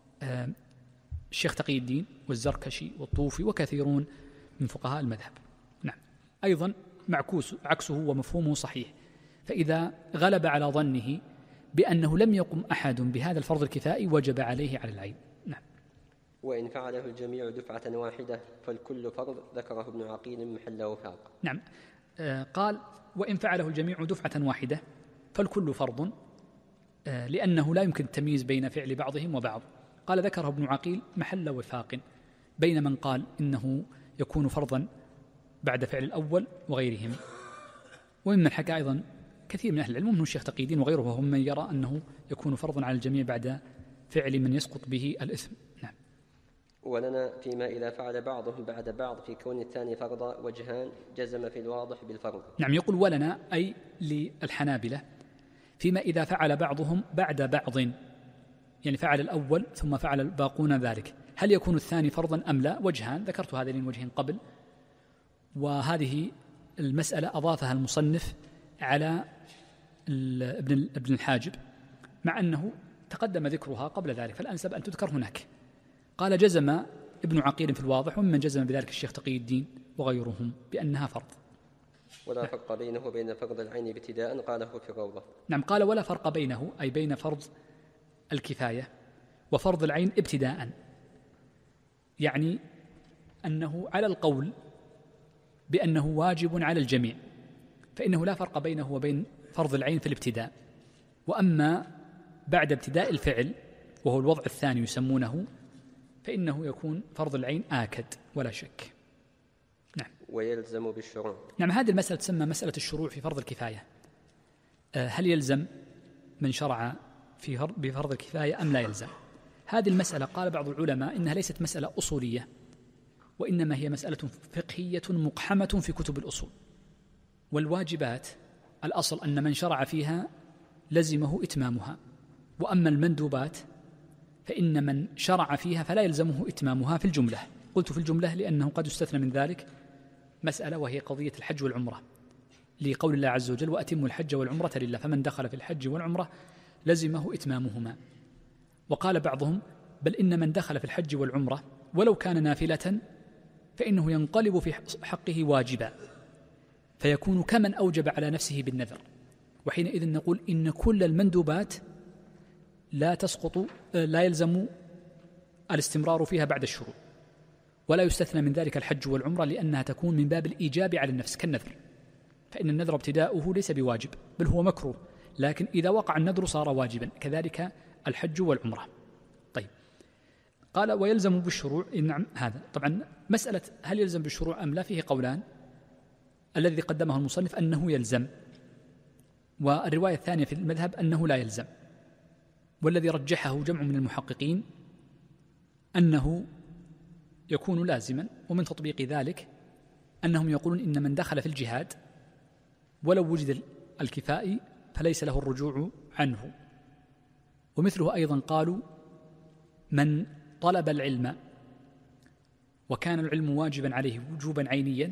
الشيخ تقي الدين والزركشي والطوفي وكثيرون من فقهاء المذهب. نعم، أيضا عكسه ومفهومه صحيح، فإذا غلب على ظنه بأنه لم يقم أحد بهذا الفرض الكفائي وجب عليه على العين. نعم. وإن فعله الجميع دفعة واحدة فالكل فرض، ذكره ابن عقيل محله فاق. نعم، قال وإن فعله الجميع دفعة واحدة فالكل فرض، لأنه لا يمكن التمييز بين فعل بعضهم وبعض. قال ذكره ابن عقيل محل وفاق بين من قال إنه يكون فرضا بعد فعل الأول وغيرهم، وممن حكى أيضا كثير من أهل العلم منه الشيخ تقي الدين وغيره، وهم من يرى أنه يكون فرضا على الجميع بعد فعل من يسقط به الإثم. نعم. ولنا فيما إذا فعل بعضهم بعد بعض في كون الثاني فرضا وجهان، جزم في الواضح بالفرض. نعم، يقول ولنا أي للحنابلة فيما إذا فعل بعضهم بعد بعض، يعني فعل الأول ثم فعل الباقون ذلك، هل يكون الثاني فرضا أم لا؟ وجهان، ذكرت هذين الوجهين قبل، وهذه المسألة أضافها المصنف على ابن الحاجب مع أنه تقدم ذكرها قبل ذلك، فالأنسب أن تذكر هناك. قال جزم ابن عقيل في الواضح، ومن جزم بذلك الشيخ تقي الدين وغيرهم بأنها فرض. ولا فرق بينه وبين فرض العين ابتداء، قاله في الروضة. نعم، قال ولا فرق بينه أي بين فرض الكفاية وفرض العين ابتداء، يعني أنه على القول بأنه واجب على الجميع فإنه لا فرق بينه وبين فرض العين في الابتداء، وأما بعد ابتداء الفعل وهو الوضع الثاني يسمونه فإنه يكون فرض العين آكد ولا شك. نعم. ويلزم بالشروع. نعم، هذه المسألة تسمى مسألة الشروع في فرض الكفاية. هل يلزم من شرع بفرض الكفاية أم لا يلزم؟ هذه المسألة قال بعض العلماء إنها ليست مسألة أصولية، وإنما هي مسألة فقهية مقحمة في كتب الأصول. والواجبات الأصل أن من شرع فيها لزمه إتمامها، وأما المندوبات فإن من شرع فيها فلا يلزمه إتمامها في الجملة. قلت في الجملة لأنه قد استثنى من ذلك مسألة وهي قضية الحج والعمرة، لقول الله عز وجل وأتموا الحج والعمرة لله، فمن دخل في الحج والعمرة لزمه إتمامهما. وقال بعضهم بل إن من دخل في الحج والعمرة ولو كان نافلة فإنه ينقلب في حقه واجبا، فيكون كمن أوجب على نفسه بالنذر، وحينئذ نقول إن كل المندوبات لا تسقط، لا يلزم الاستمرار فيها بعد الشروع، ولا يستثنى من ذلك الحج والعمرة، لأنها تكون من باب الإيجاب على النفس كالنذر، فإن النذر ابتداؤه ليس بواجب بل هو مكروه، لكن إذا وقع النذر صار واجبا، كذلك الحج والعمرة. طيب، قال ويلزم بالشروع. نعم، هذا طبعا مسألة هل يلزم بالشروع أم لا فيه قولان. الذي قدمه المصنف أنه يلزم، والرواية الثانية في المذهب أنه لا يلزم، والذي رجحه جمع من المحققين أنه يكون لازما. ومن تطبيق ذلك أنهم يقولون إن من دخل في الجهاد ولو وجد الكفائي فليس له الرجوع عنه. ومثله أيضا قالوا من طلب العلم وكان العلم واجبا عليه وجوبا عينيا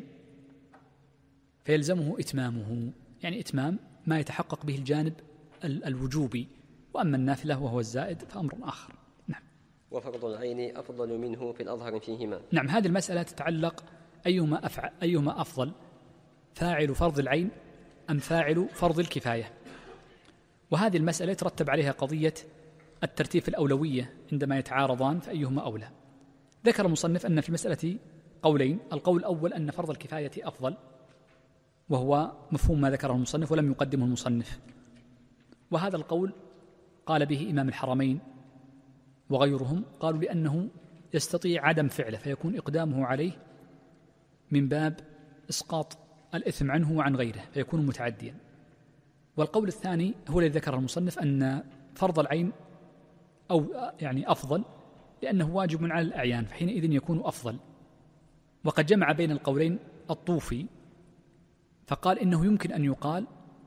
فيلزمه إتمامه، يعني إتمام ما يتحقق به الجانب الوجوبي، وأما النافلة وهو الزائد فأمر آخر. نعم. وفرض العين أفضل منه في الأظهر فيهما. نعم، هذه المسألة تتعلق أيهما أفضل، فاعل فرض العين أم فاعل فرض الكفاية، وهذه المسألة يترتب عليها قضية الترتيب في الأولوية عندما يتعارضان فأيهما أولى. ذكر المصنف أن في المسألة قولين، القول الأول أن فرض الكفاية أفضل، وهو مفهوم ما ذكره المصنف ولم يقدمه المصنف، وهذا القول قال به إمام الحرمين وغيرهم، قالوا لأنه يستطيع عدم فعله فيكون إقدامه عليه من باب إسقاط الإثم عنه وعن غيره فيكون متعديا. والقول الثاني هو الذي ذكره المصنف أن فرض العين أو يعني أفضل لأنه واجب على الأعيان فحينئذ يكون أفضل. وقد جمع بين القولين الطوفي فقال إنه يمكن أن يقال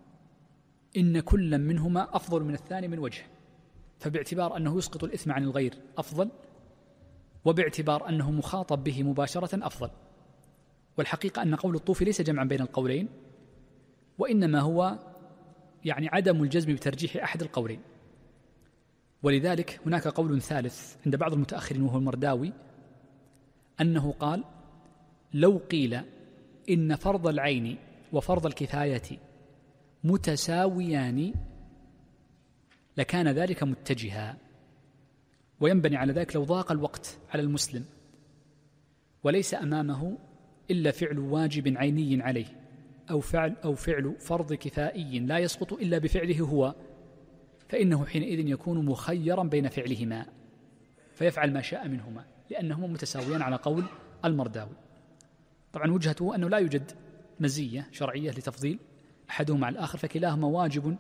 إن كل منهما أفضل من الثاني من وجه، فباعتبار أنه يسقط الإثم عن الغير أفضل، وباعتبار أنه مخاطب به مباشرة أفضل. والحقيقة أن قول الطوفي ليس جمعا بين القولين، وإنما هو يعني عدم الجزم بترجيح أحد القولين. ولذلك هناك قول ثالث عند بعض المتأخرين وهو المرداوي، أنه قال لو قيل إن فرض العين وفرض الكفاية متساويان لكان ذلك متجها، وينبني على ذلك لو ضاق الوقت على المسلم وليس أمامه إلا فعل واجب عيني عليه أو فعل فرض كفائي لا يسقط إلا بفعله هو، فإنه حينئذ يكون مخيرا بين فعلهما فيفعل ما شاء منهما لأنهما متساويان على قول المرداوي. طبعا وجهته أنه لا يوجد مزية شرعية لتفضيل أحدهما على الآخر، فكلاهما واجب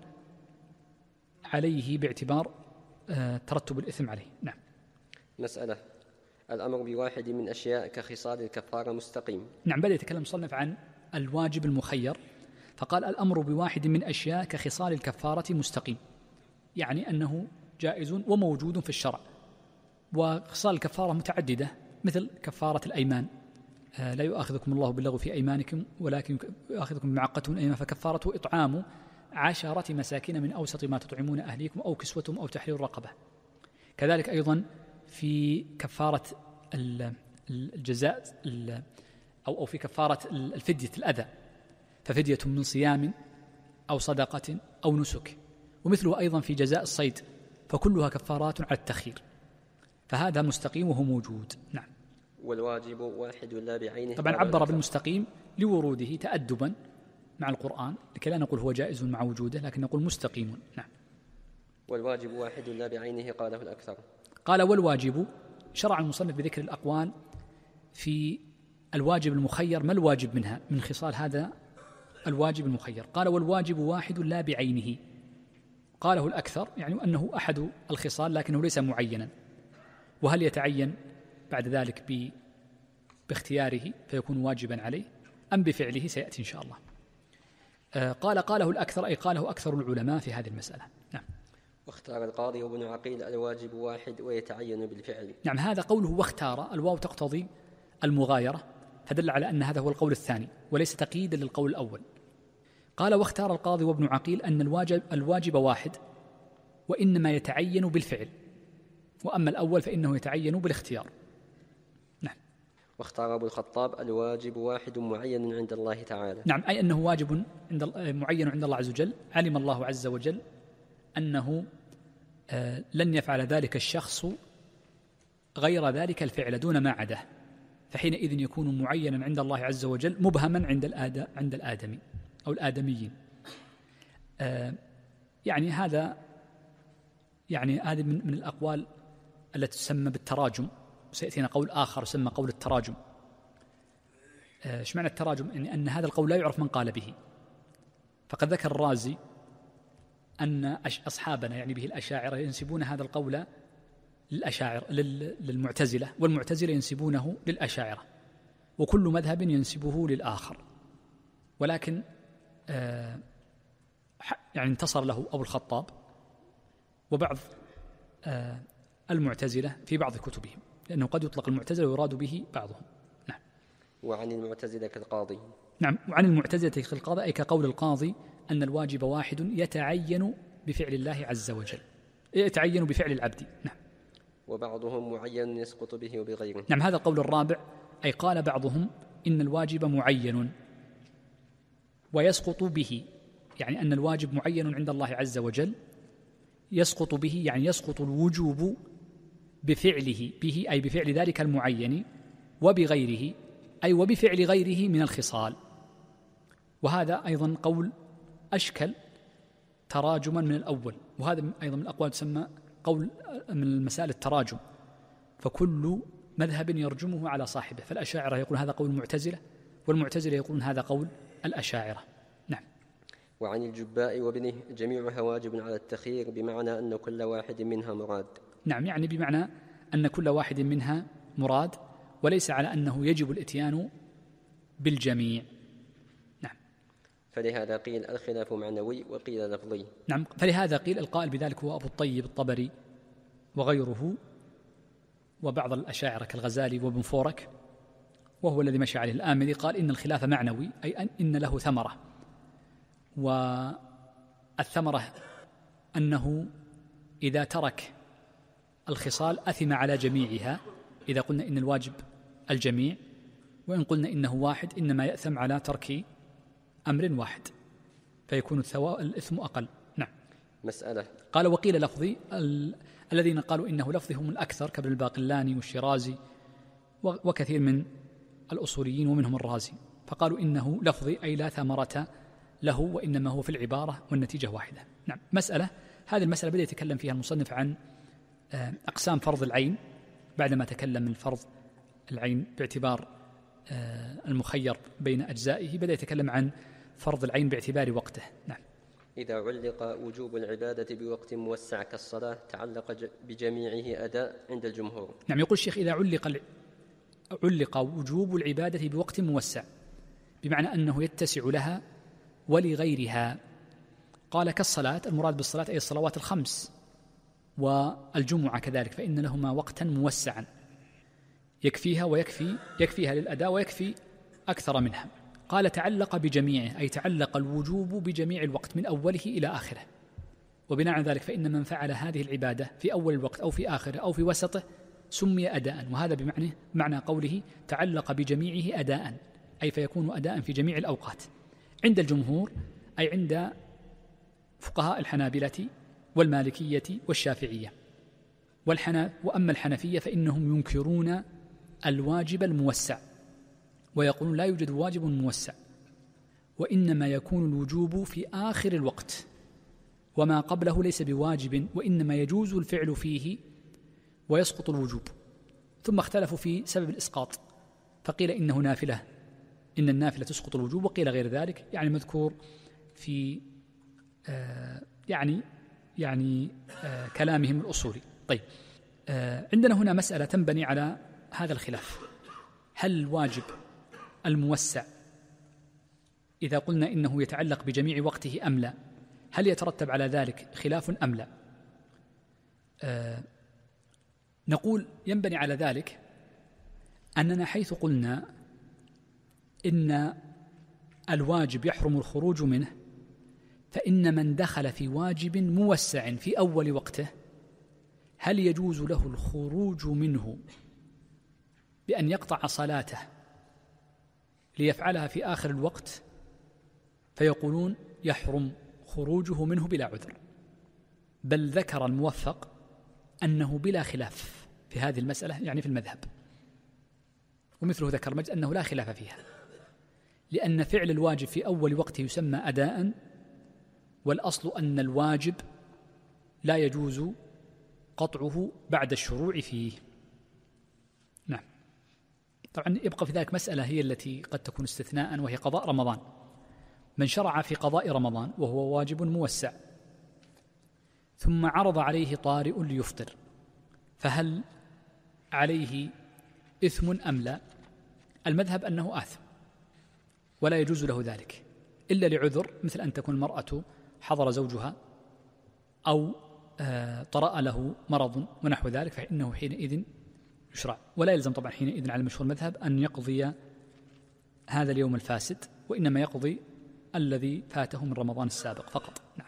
عليه باعتبار ترتب الإثم عليه. نعم. مسألة الأمر بواحد من أشياء كخصال الكفارة مستقيم. نعم، بدأ يتكلم مصنف عن الواجب المخير فقال الأمر بواحد من أشياء كخصال الكفارة مستقيم، يعني أنه جائز وموجود في الشرع. وخصال الكفارة متعددة مثل كفارة الأيمان، لا يؤاخذكم الله باللغو في أيمانكم ولكن يؤاخذكم بما عقدتم الأيمان فكفارته إطعام 10 مساكين من أوسط ما تطعمون أهليكم أو كسوتهم أو تحرير رقبة. كذلك أيضا في كفارة الجزاء أو في كفارة الفدية الأذى ففدية من صيام أو صدقة أو نسك، ومثله أيضا في جزاء الصيد، فكلها كفارات على التخيير، فهذا مستقيم وهو موجود. نعم. والواجب واحد لا بعينه. طبعا عبر بالمستقيم لوروده تأدبا مع القرآن، لكي لا نقول هو جائز مع وجوده لكن نقول مستقيم. نعم. والواجب واحد لا بعينه قاله الأكثر. قال والواجب، شرع المصنف بذكر الأقوال في الواجب المخير، ما الواجب منها من خصال هذا الواجب المخير. قال والواجب واحد لا بعينه، قاله الأكثر يعني أنه أحد الخصال لكنه ليس معينا، وهل يتعين بعد ذلك باختياره فيكون واجبا عليه أم بفعله سيأتي إن شاء الله. قاله الأكثر أي قاله أكثر العلماء في هذه المسألة. نعم. واختار القاضي وابن عقيل الواجب واحد ويتعين بالفعل. نعم، هذا قوله واختار، الواو تقتضي المغايرة فدل على أن هذا هو القول الثاني وليس تقييدا للقول الأول. قال واختار القاضي وابن عقيل أن الواجب واحد وإنما يتعين بالفعل، وأما الأول فإنه يتعين بالاختيار. نعم. واختار أبو الخطاب الواجب واحد معين عند الله تعالى. نعم، أي أنه واجب معين عند الله عز وجل. علم الله عز وجل أنه لن يفعل ذلك الشخص غير ذلك الفعل دون ما عداه، فحينئذ يكون معينا عند الله عز وجل مبهما عند الآدمي أو الآدميين. يعني هذا هذه من الأقوال التي تسمى بالتراجم، وسيأتينا قول آخر يسمى قول التراجم. ايش معنى التراجم؟ يعني أن هذا القول لا يعرف من قال به. فقد ذكر الرازي أن أصحابنا يعني به الأشاعرة ينسبون هذا القول للمعتزلة، والمعتزلة ينسبونه للأشاعرة، وكل مذهب ينسبه للآخر. ولكن يعني انتصر له أبو الخطاب وبعض المعتزلة في بعض كتبهم، لأنه قد يطلق المعتزلة ويراد به بعضهم. نعم. وعن المعتزلة كالقاضي. نعم، وعن المعتزلة كالقاضي أي كقول القاضي أن الواجب واحد يتعين بفعل الله عز وجل، يتعين بفعل العبد. نعم. وبعضهم معين يسقط به وبغيره. نعم، هذا القول الرابع، أي قال بعضهم إن الواجب معين ويسقط به، يعني أن الواجب معين عند الله عز وجل، يسقط به يعني يسقط الوجوب بفعله به، أي بفعل ذلك المعين، وبغيره أي وبفعل غيره من الخصال. وهذا أيضا قول أشكل تراجما من الأول، وهذا أيضا من الأقوال تسمى قول من المسائل التراجم، فكل مذهب يرجمه على صاحبه. فالأشاعرة يقول هذا قول المعتزلة، والمعتزلة يقولون هذا قول الأشاعرة. نعم. وعن الجباء وابنه جميعها واجب على التخيير، بمعنى أن كل واحد منها مراد. نعم، يعني بمعنى أن كل واحد منها مراد، وليس على أنه يجب الإتيان بالجميع. نعم. فلهذا قيل الخلاف معنوي وقيل لفظي. نعم، فلهذا قيل القائل بذلك هو أبو الطيب الطبري وغيره وبعض الأشاعرة كالغزالي وابن فورك، وهو الذي مشى عليه الآمدي، قال إن الخلاف معنوي، أي إن له ثمرة، والثمرة أنه إذا ترك الخصال أثم على جميعها، إذا قلنا إن الواجب الجميع، وإن قلنا إنه واحد إنما يأثم على ترك أمر واحد، فيكون الإثم أقل. نعم. مسألة. قال وقيل لفظي، الذين قالوا إنه لفظي هم الأكثر كابن الباقلاني والشيرازي وكثير من الأصوليين ومنهم الرازي، فقالوا إنه لفظي أي لا ثمرة له، وإنما هو في العبارة والنتيجة واحدة. نعم. مسألة، هذه المسألة بدأ يتكلم فيها المصنف عن أقسام فرض العين، بعدما تكلم من فرض العين باعتبار المخير بين أجزائه، بدأ يتكلم عن فرض العين باعتبار وقته. نعم. إذا علق وجوب العبادة بوقت موسع كالصلاة تعلق بجميعه أداء عند الجمهور. نعم، يقول الشيخ إذا علق وجوب العبادة بوقت موسع، بمعنى أنه يتسع لها ولغيرها. قال كالصلاة، المراد بالصلاة أي الصلوات الخمس والجمعة كذلك، فإن لهما وقتا موسعا يكفيها يكفيها للأداء ويكفي أكثر منها. قال تعلق بجميعه، أي تعلق الوجوب بجميع الوقت من أوله إلى آخره، وبناء على ذلك فإن من فعل هذه العبادة في أول الوقت أو في آخره أو في وسطه سمي أداء، وهذا بمعنى قوله تعلق بجميعه أداء، أي فيكون أداء في جميع الأوقات عند الجمهور، أي عند فقهاء الحنابلة والمالكية والشافعية وأما الحنفية فإنهم ينكرون الواجب الموسع، ويقولون لا يوجد واجب موسع، وإنما يكون الوجوب في آخر الوقت، وما قبله ليس بواجب، وإنما يجوز الفعل فيه ويسقط الوجوب. ثم اختلفوا في سبب الإسقاط، فقيل إنه نافلة، إن النافلة تسقط الوجوب، وقيل غير ذلك، يعني مذكور في كلامهم الأصولي. طيب، عندنا هنا مسألة تنبني على هذا الخلاف، هل الواجب الموسع إذا قلنا إنه يتعلق بجميع وقته أم لا؟ هل يترتب على ذلك خلاف أم لا؟ نقول ينبني على ذلك أننا حيث قلنا إن الواجب يحرم الخروج منه، فإن من دخل في واجب موسع في أول وقته هل يجوز له الخروج منه بأن يقطع صلاته ليفعلها في آخر الوقت فيقولون يحرم خروجه منه بلا عذر، بل ذكر الموفق أنه بلا خلاف في هذه المسألة، يعني في المذهب، ومثله ذكر مجد أنه لا خلاف فيها، لأن فعل الواجب في أول وقته يسمى أداء، والأصل أن الواجب لا يجوز قطعه بعد الشروع فيه. نعم. طبعا يبقى في ذلك مسألة هي التي قد تكون استثناء، وهي قضاء رمضان. من شرع في قضاء رمضان وهو واجب موسع ثم عرض عليه طارئ ليفطر، فهل عليه إثم أم لا؟ المذهب أنه آثم ولا يجوز له ذلك إلا لعذر، مثل أن تكون المرأة حضر زوجها أو طرأ له مرض ونحو ذلك، فإنه حينئذ يشرع، ولا يلزم طبعا حينئذ على مشهور المذهب أن يقضي هذا اليوم الفاسد، وإنما يقضي الذي فاته من رمضان السابق فقط. نعم.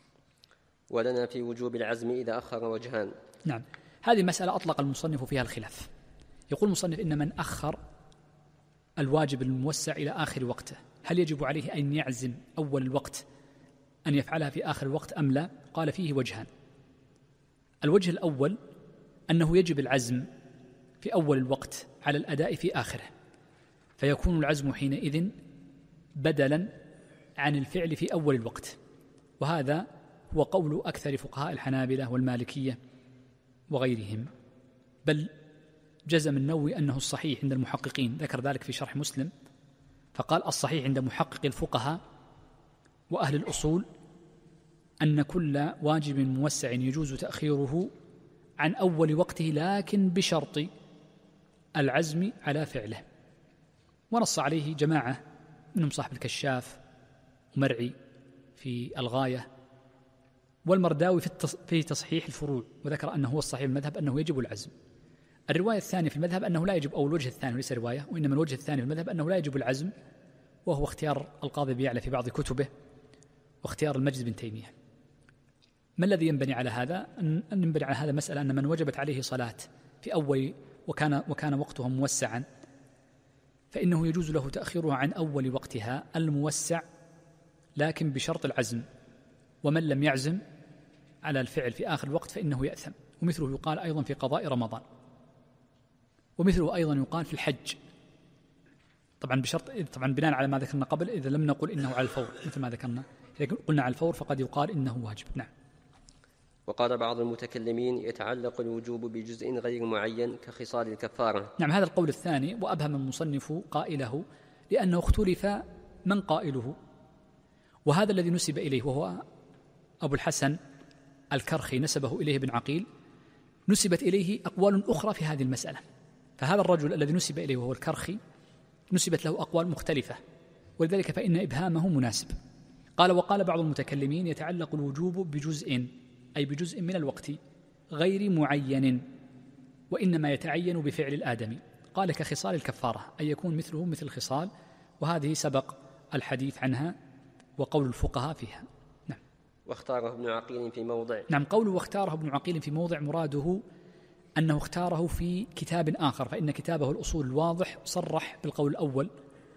ولنا في وجوب العزم إذا أخر وجهان. نعم، هذه مسألة أطلق المصنف فيها الخلاف. يقول المصنف إن من أخر الواجب الموسع إلى آخر وقته هل يجب عليه أن يعزم أول الوقت أن يفعلها في آخر الوقت أم لا؟ قال فيه وجهان. الوجه الأول أنه يجب العزم في أول الوقت على الأداء في آخره، فيكون العزم حينئذ بدلا عن الفعل في أول الوقت، وهذا هو قول أكثر فقهاء الحنابلة والمالكية وغيرهم، بل جزم النووي أنه الصحيح عند المحققين، ذكر ذلك في شرح مسلم فقال الصحيح عند محقق الفقهاء وأهل الأصول أن كل واجب موسع يجوز تأخيره عن أول وقته، لكن بشرط العزم على فعله. ونص عليه جماعة منهم صاحب الكشاف ومرعي في الغاية، والمرداوي في تصحيح الفروع، وذكر أنه هو الصحيح المذهب أنه يجب العزم. الرواية الثانية في المذهب أنه لا يجب، أو الوجه الثاني ليس رواية وإنما الوجه الثاني في المذهب أنه لا يجب العزم، وهو اختيار القاضي بيعلى في بعض كتبه واختيار المجد بن تيمية. ما الذي ينبني على هذا؟ أن ينبني على هذا مسألة أن من وجبت عليه صلاة في أول وكان وقتها موسعا فإنه يجوز له تأخيرها عن أول وقتها الموسع، لكن بشرط العزم، ومن لم يعزم على الفعل في آخر الوقت فإنه يأثم. ومثله يقال أيضا في قضاء رمضان، ومثله أيضا يقال في الحج، طبعا بشرط، طبعا بناء على ما ذكرنا قبل، إذا لم نقل إنه على الفور مثل ما ذكرنا، إذا قلنا على الفور فقد يقال إنه واجب. نعم. وقال بعض المتكلمين يتعلق الوجوب بجزء غير معين كخصال الكفارة. نعم، هذا القول الثاني، وأبهم المصنف قائله لأنه اختلف من قائله، وهذا الذي نسب إليه وهو أبو الحسن الكرخي نسبه إليه ابن عقيل، نسبت إليه أقوال أخرى في هذه المسألة، فهذا الرجل الذي نسب إليه وهو الكرخي نسبت له أقوال مختلفة، ولذلك فإن إبهامه مناسب. قال وقال بعض المتكلمين يتعلق الوجوب بجزء، أي بجزء من الوقت غير معين، وإنما يتعين بفعل الآدمي. قال كخصال الكفارة، أي يكون مثله مثل الخصال، وهذه سبق الحديث عنها وقول الفقهاء فيها. نعم. واختاره ابن عقيل في موضع. نعم، قوله واختاره ابن عقيل في موضع مراده أنه اختاره في كتاب آخر، فإن كتابه الأصول الواضح صرح بالقول الأول،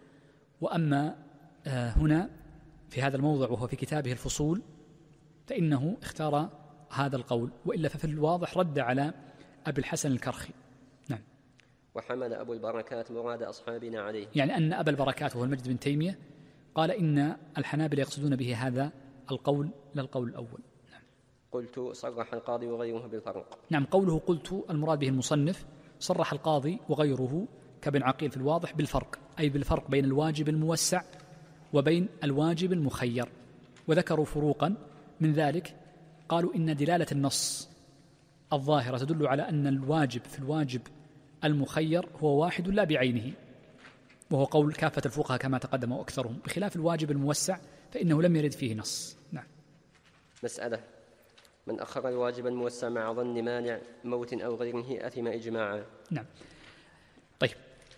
وأما هنا في هذا الموضع وهو في كتابه الفصول فإنه اختار هذا القول، وإلا ففي الواضح رد على أبي الحسن الكرخي. نعم. وحمل أبو البركات مراد أصحابنا عليه، يعني أن أبا البركات وهو المجد بن تيمية قال إن الحنابلة يقصدون به هذا القول لا القول الأول. نعم. قلت صرح القاضي وغيره بالفرق. نعم، قوله قلت المراد به المصنف، صرح القاضي وغيره كابن عقيل في الواضح بالفرق، أي بالفرق بين الواجب الموسع وبين الواجب المخير، وذكروا فروقا من ذلك. قالوا إن دلالة النص الظاهرة تدل على أن الواجب في الواجب المخير هو واحد لا بعينه، وهو قول كافة الفقهاء كما تقدم وأكثرهم، بخلاف الواجب الموسع فإنه لم يرد فيه نص. نعم. مسألة: من أخر الواجب الموسع مع ظن مانع موت أو غيره أثم إجماعا. نعم. طيب،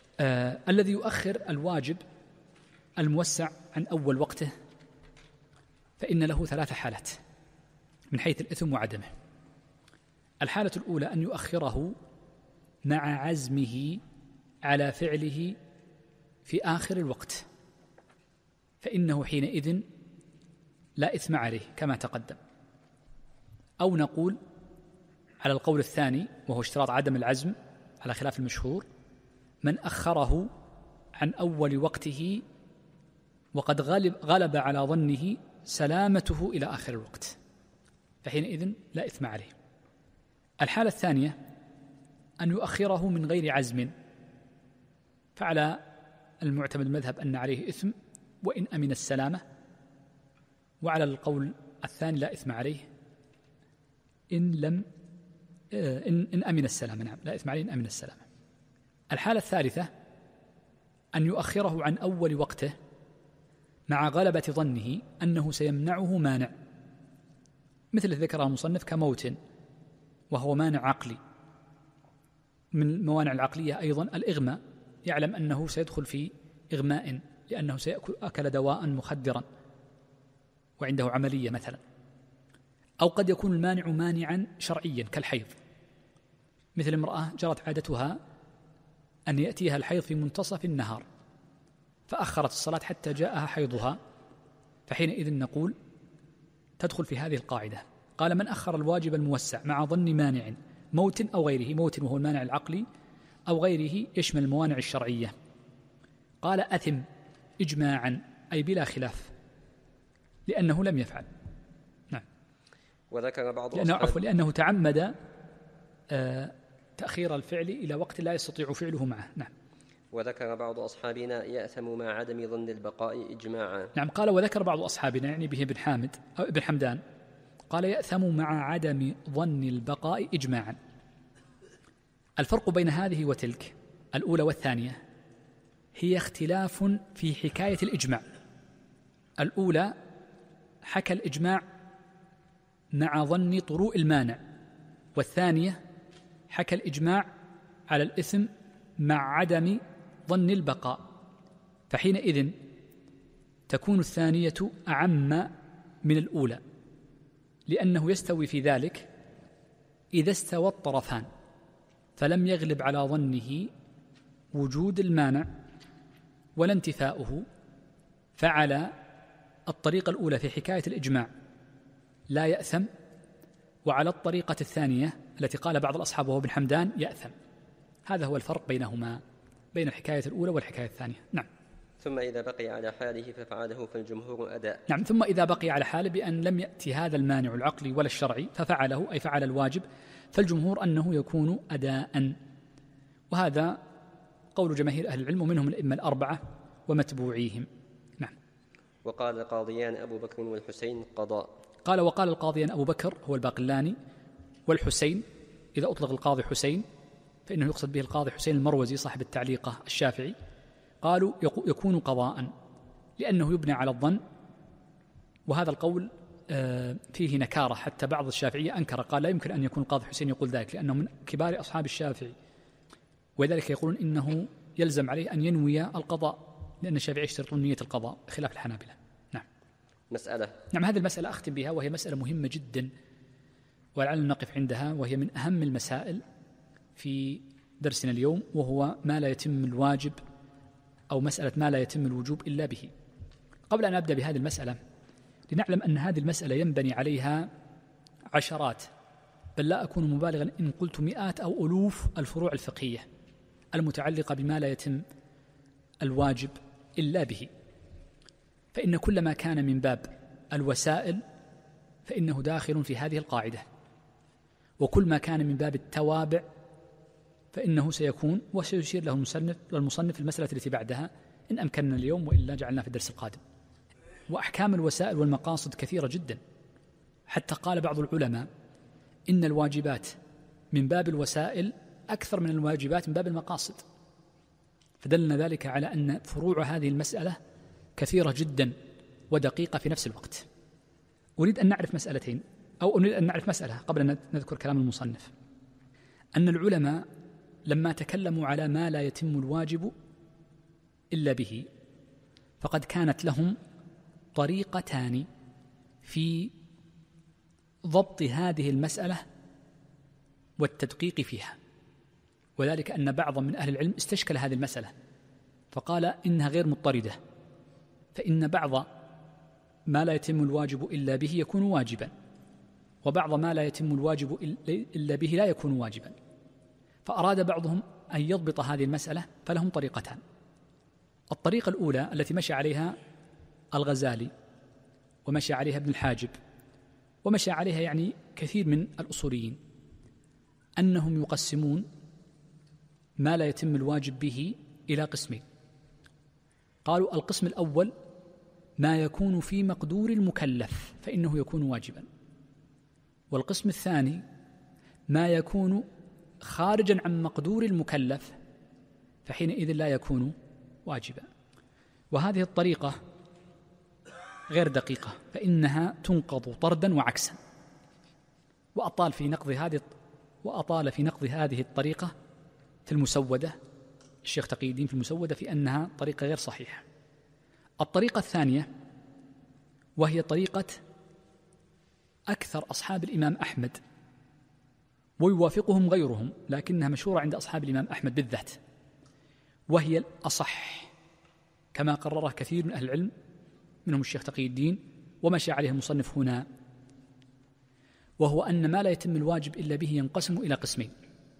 الذي يؤخر الواجب الموسع عن أول وقته فإن له 3 حالات من حيث الإثم وعدمه. الحالة الأولى أن يؤخره مع عزمه على فعله في آخر الوقت فإنه حينئذ لا إثم عليه كما تقدم. أو نقول على القول الثاني وهو اشتراط عدم العزم على خلاف المشهور: من أخره عن أول وقته وقد غلب على ظنه سلامته إلى آخر الوقت فحينئذ لا إثم عليه. الحالة الثانية أن يؤخره من غير عزم، فعلى المعتمد المذهب أن عليه إثم وإن أمن السلامة، وعلى القول الثاني لا إثم عليه إن أمن السلامة. نعم، لا إثم عليه إن أمن السلامة. الحالة الثالثة أن يؤخره عن أول وقته مع غلبة ظنه أنه سيمنعه مانع، مثل ذكر المصنف كموت، وهو مانع عقلي. من الموانع العقلية أيضا الإغماء، يعلم أنه سيدخل في إغماء لأنه أكل دواء مخدرا وعنده عملية مثلا. أو قد يكون المانع مانعا شرعيا كالحيض، مثل امرأة جرت عادتها أن يأتيها الحيض في منتصف النهار فأخرت الصلاة حتى جاءها حيضها، فحينئذ نقول تدخل في هذه القاعدة. قال: من أخر الواجب الموسع مع ظن مانع موت أو غيره، موت وهو المانع العقلي أو غيره يشمل الموانع الشرعية، قال: أثم إجماعا أي بلا خلاف لأنه لم يفعل. نعم. وذكر بعض لأنه تعمد تأخير الفعل إلى وقت لا يستطيع فعله معه. نعم. وذكر بعض أصحابنا يأثم مع عدم ظن البقاء إجماعا. نعم، قال وذكر بعض أصحابنا يعني به ابن حامد أو ابن حمدان، قال يأثم مع عدم ظن البقاء إجماعا. الفرق بين هذه وتلك الأولى والثانية هي اختلاف في حكاية الإجماع. الأولى حكى الإجماع مع ظن طروء المانع، والثانية حكى الإجماع على الإثم مع عدم ظن البقاء، فحينئذ تكون الثانية أعم من الأولى، لأنه يستوي في ذلك إذا استوى الطرفان فلم يغلب على ظنه وجود المانع ولا انتفاؤه، فعلى الطريقة الأولى في حكاية الإجماع لا يأثم، وعلى الطريقة الثانية التي قال بعض الأصحاب وهو ابن حمدان يأثم. هذا هو الفرق بينهما، بين الحكاية الأولى والحكاية الثانية. نعم. ثم إذا بقي على حاله ففعله فالجمهور أداء. نعم، ثم إذا بقي على حاله بأن لم يأتي هذا المانع العقلي ولا الشرعي ففعله أي فعل الواجب، فالجمهور أنه يكون أداء، وهذا قول جماهير أهل العلم ومنهم الأئمة الأربعة ومتبوعيهم. نعم. وقال القاضيان أبو بكر والحسين قضاء. قال وقال القاضيان أبو بكر هو الباقلاني والحسين، إذا أطلق القاضي حسين فإنه يقصد به القاضي حسين المروزي صاحب التعليقة الشافعي، قالوا يكون قضاء لأنه يبنى على الظن، وهذا القول فيه نكارة، حتى بعض الشافعية أنكر، قال لا يمكن أن يكون القاضي حسين يقول ذلك لأنه من كبار أصحاب الشافعي، ولذلك يقولون إنه يلزم عليه أن ينوي القضاء، لأن الشافعي يشترطون نية القضاء خلاف الحنابلة. نعم. مسألة. نعم، هذه المسألة أختم بها، وهي مسألة مهمة جدا ولعلنا نقف عندها، وهي من أهم المسائل في درسنا اليوم، وهو ما لا يتم الواجب أو مسألة ما لا يتم الوجوب إلا به. قبل أن أبدأ بهذه المسألة لنعلم أن هذه المسألة ينبني عليها عشرات، بل لا أكون مبالغا إن قلت مئات أو ألوف الفروع الفقهية المتعلقة بما لا يتم الواجب إلا به، فإن كل ما كان من باب الوسائل فإنه داخل في هذه القاعدة، وكل ما كان من باب التوابع فإنه سيكون، وسيشير له المصنف في المسألة التي بعدها إن أمكننا اليوم، وإلا جعلنا في الدرس القادم. وأحكام الوسائل والمقاصد كثيرة جدا، حتى قال بعض العلماء إن الواجبات من باب الوسائل أكثر من الواجبات من باب المقاصد، فدلنا ذلك على أن فروع هذه المسألة كثيرة جدا ودقيقة في نفس الوقت. أريد أن نعرف مسألتين، أو أريد أن نعرف مسألة قبل أن نذكر كلام المصنف، أن العلماء لما تكلموا على ما لا يتم الواجب إلا به فقد كانت لهم طريقتان في ضبط هذه المسألة والتدقيق فيها، وذلك أن بعضا من أهل العلم استشكل هذه المسألة فقال إنها غير مضطردة، فإن بعض ما لا يتم الواجب إلا به يكون واجبا، وبعض ما لا يتم الواجب إلا به لا يكون واجبا. فأراد بعضهم أن يضبط هذه المسألة، فلهم طريقتان. الطريقة الأولى التي مشى عليها الغزالي ومشى عليها ابن الحاجب ومشى عليها يعني كثير من الأصوليين، أنهم يقسمون ما لا يتم الواجب به إلى قسمين. قالوا القسم الأول ما يكون في مقدور المكلف فإنه يكون واجبا، والقسم الثاني ما يكون خارجا عن مقدور المكلف فحينئذ لا يكون واجبا. وهذه الطريقة غير دقيقة، فإنها تنقض طردا وعكسا. وأطال في نقض هذه الطريقة في المسودة، الشيخ تقي الدين في المسودة، في أنها طريقة غير صحيحة. الطريقة الثانية وهي طريقة أكثر أصحاب الإمام أحمد ويوافقهم غيرهم، لكنها مشهورة عند أصحاب الإمام أحمد بالذات، وهي الأصح كما قرره كثير من أهل العلم منهم الشيخ تقي الدين ومشى عليه المصنف هنا، وهو أن ما لا يتم الواجب إلا به ينقسم إلى قسمين: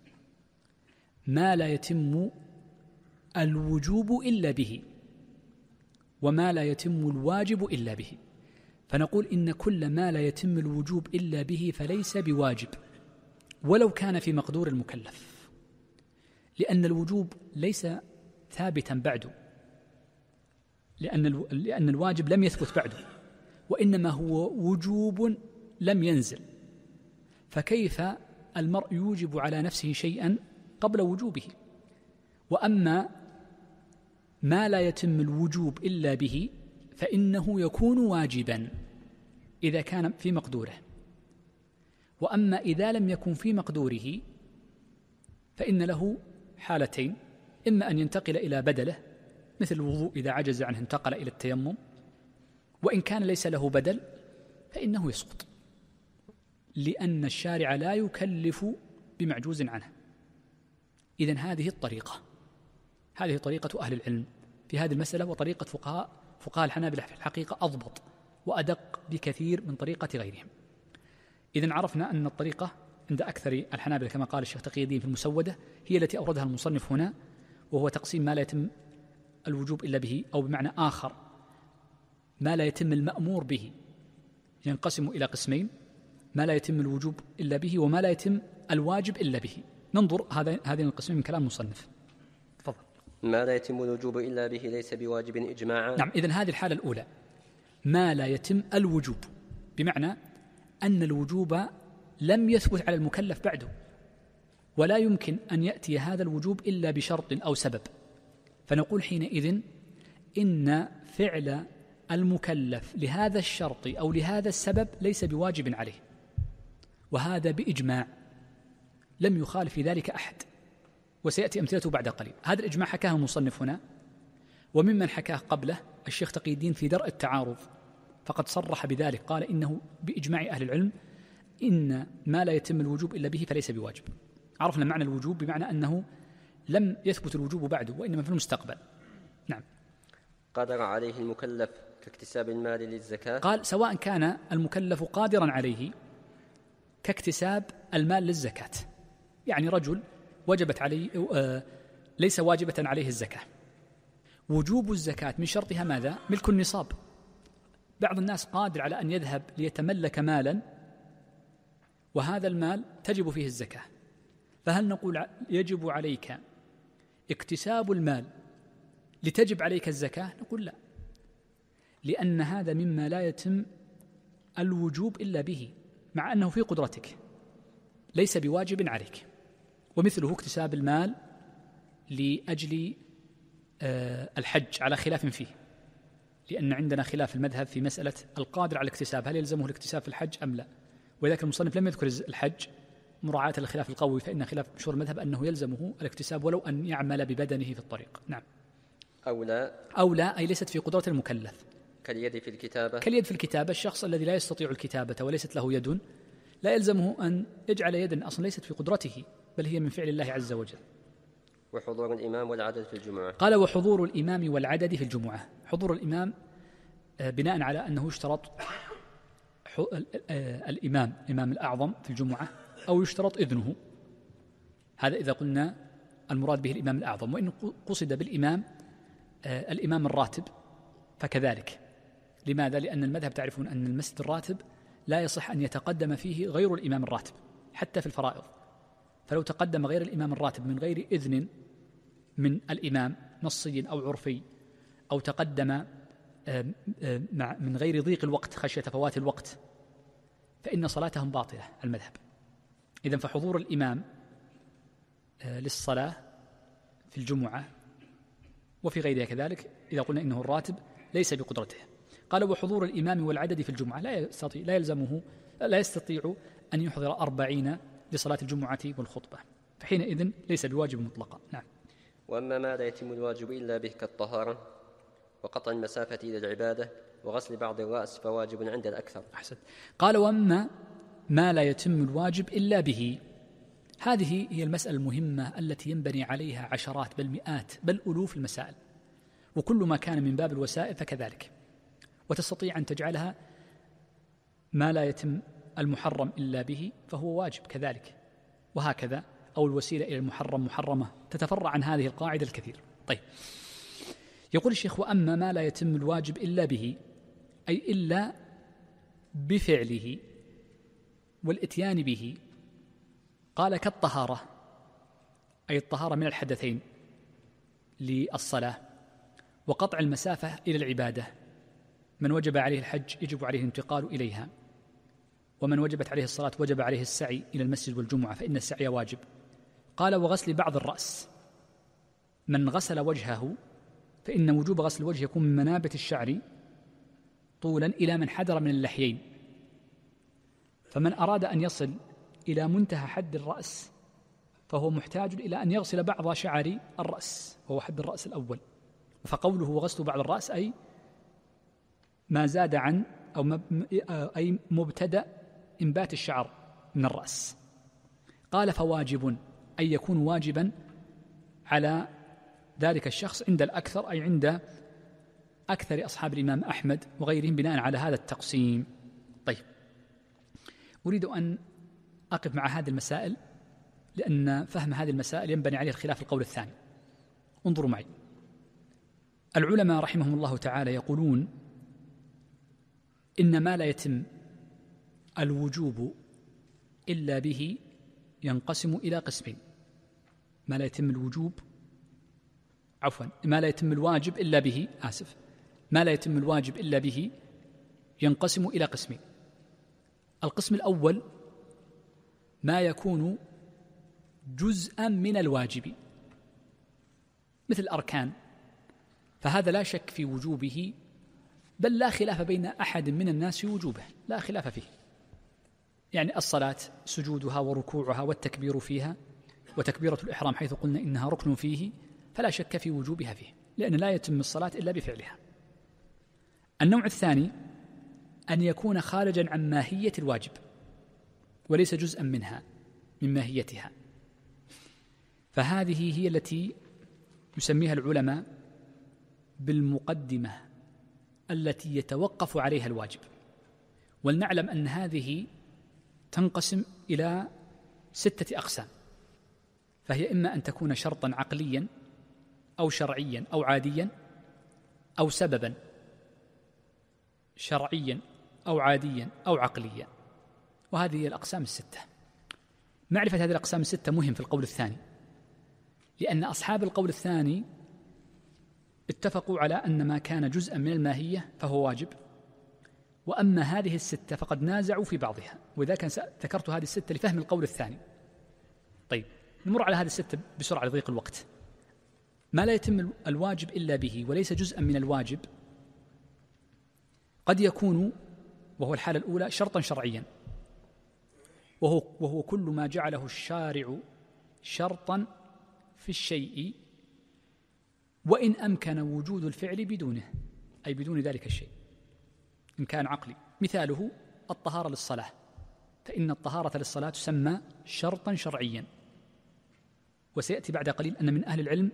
ما لا يتم الوجوب إلا به، وما لا يتم الواجب إلا به. فنقول إن كل ما لا يتم الوجوب إلا به فليس بواجب ولو كان في مقدور المكلف، لأن الوجوب ليس ثابتا بعد، لأن الواجب لم يثبت بعده، وإنما هو وجوب لم ينزل. فكيف المرء يوجب على نفسه شيئا قبل وجوبه؟ وأما ما لا يتم الوجوب إلا به فإنه يكون واجبا إذا كان في مقدوره، وأما إذا لم يكن في مقدوره فإن له حالتين: إما أن ينتقل إلى بدله مثل الوضوء إذا عجز عنه انتقل إلى التيمم، وإن كان ليس له بدل فإنه يسقط، لأن الشارع لا يكلف بمعجوز عنه. إذن هذه طريقة أهل العلم في هذه المسألة، وطريقة فقهاء الحنابلة في الحقيقة أضبط وأدق بكثير من طريقة غيرهم. إذن عرفنا أن الطريقة عند أكثر الحنابلة كما قال الشيخ تقي الدين في المسودة هي التي أوردها المصنف هنا، وهو تقسيم ما لا يتم الوجوب إلا به، أو بمعنى آخر ما لا يتم المأمور به ينقسم إلى قسمين: ما لا يتم الوجوب إلا به، وما لا يتم الواجب إلا به. ننظر هذين القسمين من كلام المصنف. تفضل. ما لا يتم الوجوب إلا به ليس بواجب إجماعا. نعم، إذن هذه الحالة الأولى ما لا يتم الوجوب، بمعنى أن الوجوب لم يثبت على المكلف بعده، ولا يمكن أن يأتي هذا الوجوب إلا بشرط أو سبب، فنقول حينئذ إن فعل المكلف لهذا الشرط أو لهذا السبب ليس بواجب عليه، وهذا بإجماع لم يخالف في ذلك أحد، وسيأتي أمثلته بعد قليل. هذا الإجماع حكاه المصنف هنا، وممن حكاه قبله الشيخ تقي الدين في درء التعارض، فقد صرح بذلك، قال إنه بإجماع أهل العلم إن ما لا يتم الوجوب إلا به فليس بواجب. عرفنا معنى الوجوب بمعنى أنه لم يثبت الوجوب بعده وإنما في المستقبل. نعم. قدر عليه المكلف كاكتساب المال للزكاة. قال سواء كان المكلف قادرا عليه كاكتساب المال للزكاة، يعني رجل وجبت عليه ليس واجبة عليه الزكاة. وجوب الزكاة من شرطها ماذا؟ ملك النصاب. بعض الناس قادر على أن يذهب ليتملك مالا وهذا المال تجب فيه الزكاة، فهل نقول يجب عليك اكتساب المال لتجب عليك الزكاة؟ نقول لا، لأن هذا مما لا يتم الوجوب إلا به، مع أنه في قدرتك ليس بواجب عليك. ومثله اكتساب المال لأجل الحج على خلاف فيه، لأن عندنا خلاف المذهب في مسألة القادر على الاكتساب هل يلزمه الاكتساب في الحج أم لا، ولذلك المصنف لم يذكر الحج مراعاة الخلاف القوي، فإن خلاف مشهور المذهب أنه يلزمه الاكتساب ولو أن يعمل ببدنه في الطريق. نعم. أو لا أي ليست في قدرة المكلف، كاليد في الكتابة. كاليد في الكتابة، الشخص الذي لا يستطيع الكتابة وليست له يد لا يلزمه أن يجعل يدا أصلا ليست في قدرته، بل هي من فعل الله عز وجل. وحضور الإمام والعدد في الجمعة. قال وحضور الإمام والعدد في الجمعة. حضور الإمام بناء على أنه يشترط الإمام الأعظم في الجمعة أو يشترط إذنه، هذا إذا قلنا المراد به الإمام الأعظم. وإن قصد بالإمام الإمام الراتب فكذلك. لماذا؟ لأن المذهب تعرفون أن المسجد الراتب لا يصح أن يتقدم فيه غير الإمام الراتب حتى في الفرائض، فلو تقدم غير الإمام الراتب من غير إذن من الإمام نصي أو عرفي، أو تقدم من غير ضيق الوقت خشية فوات الوقت، فإن صلاتهم باطلة المذهب. إذن فحضور الإمام للصلاة في الجمعة وفي غيرها كذلك إذا قلنا إنه الراتب ليس بقدرته. قال وحضور الإمام والعدد في الجمعة لا يستطيع أن يحضر 40 لصلاة الجمعة والخطبة، فحينئذ ليس بواجب مطلقا. نعم. وأما ما لا يتم الواجب إلا به كالطهارة وقطع المسافة إلى العبادة وغسل بعض الرأس فواجب عند الأكثر. أحسن. قال وأما ما لا يتم الواجب إلا به، هذه هي المسألة المهمة التي ينبني عليها عشرات بل مئات بل ألوف المسائل، وكل ما كان من باب الوسائل فكذلك، وتستطيع أن تجعلها ما لا يتم المحرم إلا به فهو واجب كذلك، وهكذا، أو الوسيلة إلى المحرم محرمة، تتفرع عن هذه القاعدة الكثير. طيب، يقول الشيخ وأما ما لا يتم الواجب إلا به، أي إلا بفعله والإتيان به. قال كالطهارة، أي الطهارة من الحدثين للصلاة، وقطع المسافة إلى العبادة. من وجب عليه الحج يجب عليه الانتقال إليها، ومن وجبت عليه الصلاة وجب عليه السعي إلى المسجد والجمعة فإن السعي واجب. قال وغسل بعض الرأس، من غسل وجهه فإن وجوب غسل الوجه يكون من منابت الشعر طولا إلى من حدر من اللحيين، فمن أراد أن يصل إلى منتهى حد الرأس فهو محتاج إلى أن يغسل بعض شعر الرأس وهو حد الرأس الأول. فقوله وغسل بعض الرأس أي ما زاد عن أي مبتدأ إنبات الشعر من الرأس. قال فواجب، أي يكون واجبا على ذلك الشخص عند الأكثر، أي عند أكثر أصحاب الإمام أحمد وغيرهم بناء على هذا التقسيم. طيب، أريد أن أقف مع هذه المسائل لأن فهم هذه المسائل ينبني عليه الخلاف القول الثاني. انظروا معي، العلماء رحمهم الله تعالى يقولون إن ما لا يتم الوجوب إلا به ينقسم إلى قسمين. ما لا يتم الوجوب ما لا يتم الواجب إلا به ما لا يتم الواجب إلا به ينقسم إلى قسمين. القسم الأول ما يكون جزءا من الواجب مثل الأركان، فهذا لا شك في وجوبه، بل لا خلاف بين أحد من الناس في وجوبه، لا خلاف فيه. يعني الصلاة سجودها وركوعها والتكبير فيها وتكبيرة الإحرام حيث قلنا إنها ركن فيه، فلا شك في وجوبها فيه، لأن لا يتم الصلاة إلا بفعلها. النوع الثاني أن يكون خارجا عن ماهية الواجب وليس جزءا منها من ماهيتها، فهذه هي التي يسميها العلماء بالمقدمة التي يتوقف عليها الواجب. ولنعلم أن هذه تنقسم إلى 6 أقسام، فهي إما أن تكون شرطا عقليا أو شرعيا أو عاديا، أو سببا شرعيا أو عاديا أو عقليا، وهذه هي الأقسام 6. معرفة هذه الأقسام 6 مهم في القول الثاني، لأن أصحاب القول الثاني اتفقوا على أن ما كان جزءا من الماهية فهو واجب، وأما هذه 6 فقد نازعوا في بعضها، وذلك ذكرت هذه 6 لفهم القول الثاني. طيب، نمر على هذه 6 بسرعة لضيق الوقت. ما لا يتم الواجب إلا به وليس جزءا من الواجب قد يكون، وهو الحالة الأولى، شرطا شرعيا، وهو كل ما جعله الشارع شرطا في الشيء وإن أمكن وجود الفعل بدونه، أي بدون ذلك الشيء إن كان عقلي. مثاله الطهارة للصلاة، فإن الطهارة للصلاة تسمى شرطا شرعيا، وسيأتي بعد قليل أن من أهل العلم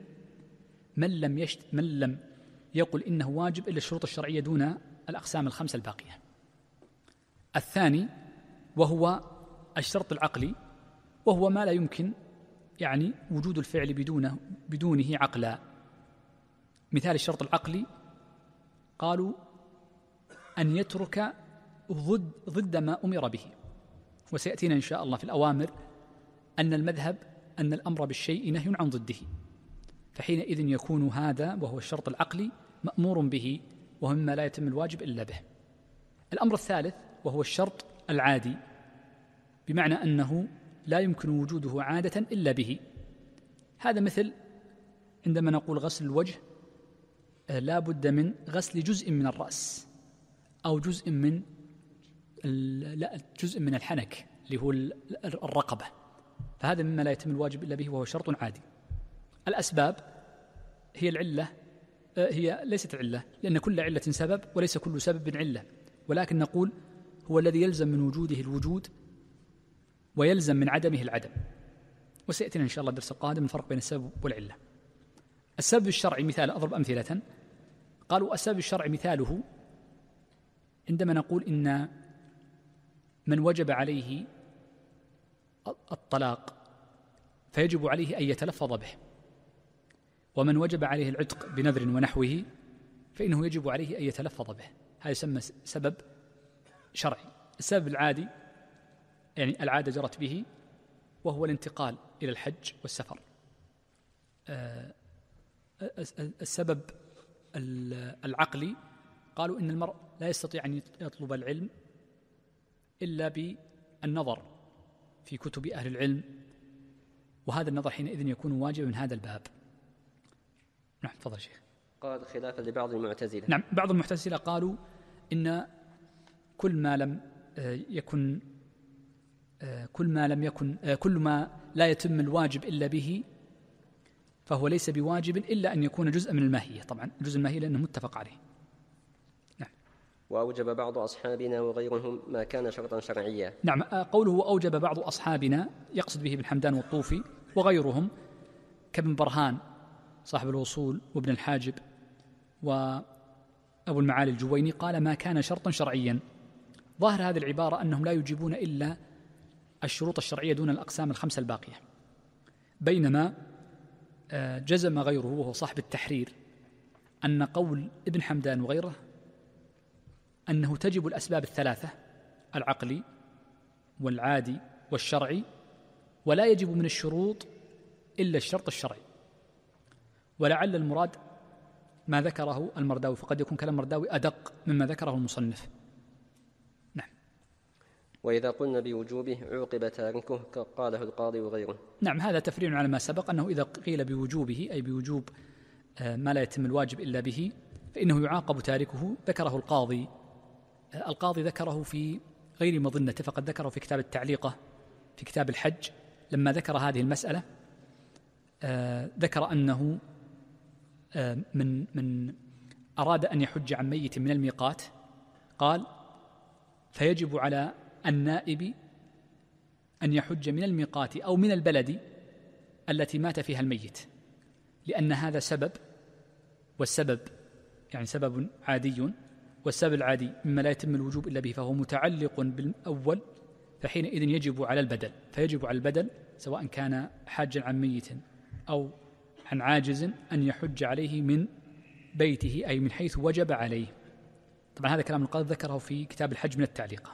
من لم يقل إنه واجب إلا الشروط الشرعية دون الأقسام الخمسة الباقية. الثاني وهو الشرط العقلي، وهو ما لا يمكن يعني وجود الفعل بدونه عقلا. مثال الشرط العقلي قالوا أن يترك ضد ما أمر به، وسيأتينا إن شاء الله في الأوامر أن المذهب أن الأمر بالشيء نهي عن ضده، فحينئذ يكون هذا وهو الشرط العقلي مأمور به، ومما لا يتم الواجب إلا به. الأمر الثالث وهو الشرط العادي، بمعنى أنه لا يمكن وجوده عادة إلا به. هذا مثل عندما نقول غسل الوجه لا بد من غسل جزء من الرأس أو جزء من الحنك اللي هو الرقبة، فهذا مما لا يتم الواجب إلا به وهو شرط عادي. الأسباب هي العلة، هي ليست علة، لأن كل علة سبب وليس كل سبب علة، ولكن نقول هو الذي يلزم من وجوده الوجود ويلزم من عدمه العدم، وسيأتينا إن شاء الله الدرس القادم الفرق بين السبب والعلة. السبب الشرعي مثال، أضرب أمثلة. قالوا السبب الشرعي مثاله عندما نقول إن من وجب عليه الطلاق فيجب عليه أن يتلفظ به، ومن وجب عليه العتق بنذر ونحوه فإنه يجب عليه أن يتلفظ به، هذا يسمى سبب شرعي. السبب العادي يعني العادة جرت به، وهو الانتقال إلى الحج والسفر. السبب العقلي قالوا إن المرء لا يستطيع أن يطلب العلم إلا بالنظر في كتب أهل العلم، وهذا النظر حينئذ يكون واجبا من هذا الباب. نعم تفضل شيخ. قال خلافا لبعض المعتزلة. نعم بعض المعتزلة قالوا إن كل ما لا يتم الواجب إلا به فهو ليس بواجب إلا أن يكون جزءا من الماهية. طبعا جزء الماهية لأنه متفق عليه. نعم. وأوجب بعض أصحابنا وغيرهم ما كان شرطا شرعيا. نعم قوله أوجب بعض أصحابنا يقصد به ابن حمدان والطوفي وغيرهم كابن برهان صاحب الوصول وابن الحاجب وأبو المعالي الجويني، قال ما كان شرطا شرعيا. ظاهر هذه العبارة أنهم لا يجيبون إلا الشروط الشرعية دون الأقسام الخمسة الباقية، بينما جزم غيره وهو صاحب التحرير أن قول ابن حمدان وغيره أنه تجب الأسباب الثلاثة العقلي والعادي والشرعي، ولا يجب من الشروط إلا الشرط الشرعي. ولعل المراد ما ذكره المرداوي، فقد يكون كلام المرداوي أدق مما ذكره المصنف. نعم. وإذا قلنا بوجوبه عوقب تاركه قاله القاضي وغيره. نعم هذا تفريع على ما سبق، أنه إذا قيل بوجوبه أي بوجوب ما لا يتم الواجب إلا به فإنه يعاقب تاركه. ذكره القاضي ذكره في غير مظنته، فقد ذكره في كتاب التعليقة في كتاب الحج لما ذكر هذه المسألة. ذكر أنه من أراد أن يحج عن ميت من الميقات قال فيجب على النائب أن يحج من الميقات أو من البلد التي مات فيها الميت، لأن هذا سبب، والسبب يعني سبب عادي، والسبب العادي مما لا يتم الوجوب إلا به فهو متعلق بالأول، فحينئذ يجب على البدل، فيجب على البدل سواء كان حاجا عن ميت أو عن عاجز أن يحج عليه من بيته أي من حيث وجب عليه. طبعا هذا كلام القاضي ذكره في كتاب الحج من التعليقة.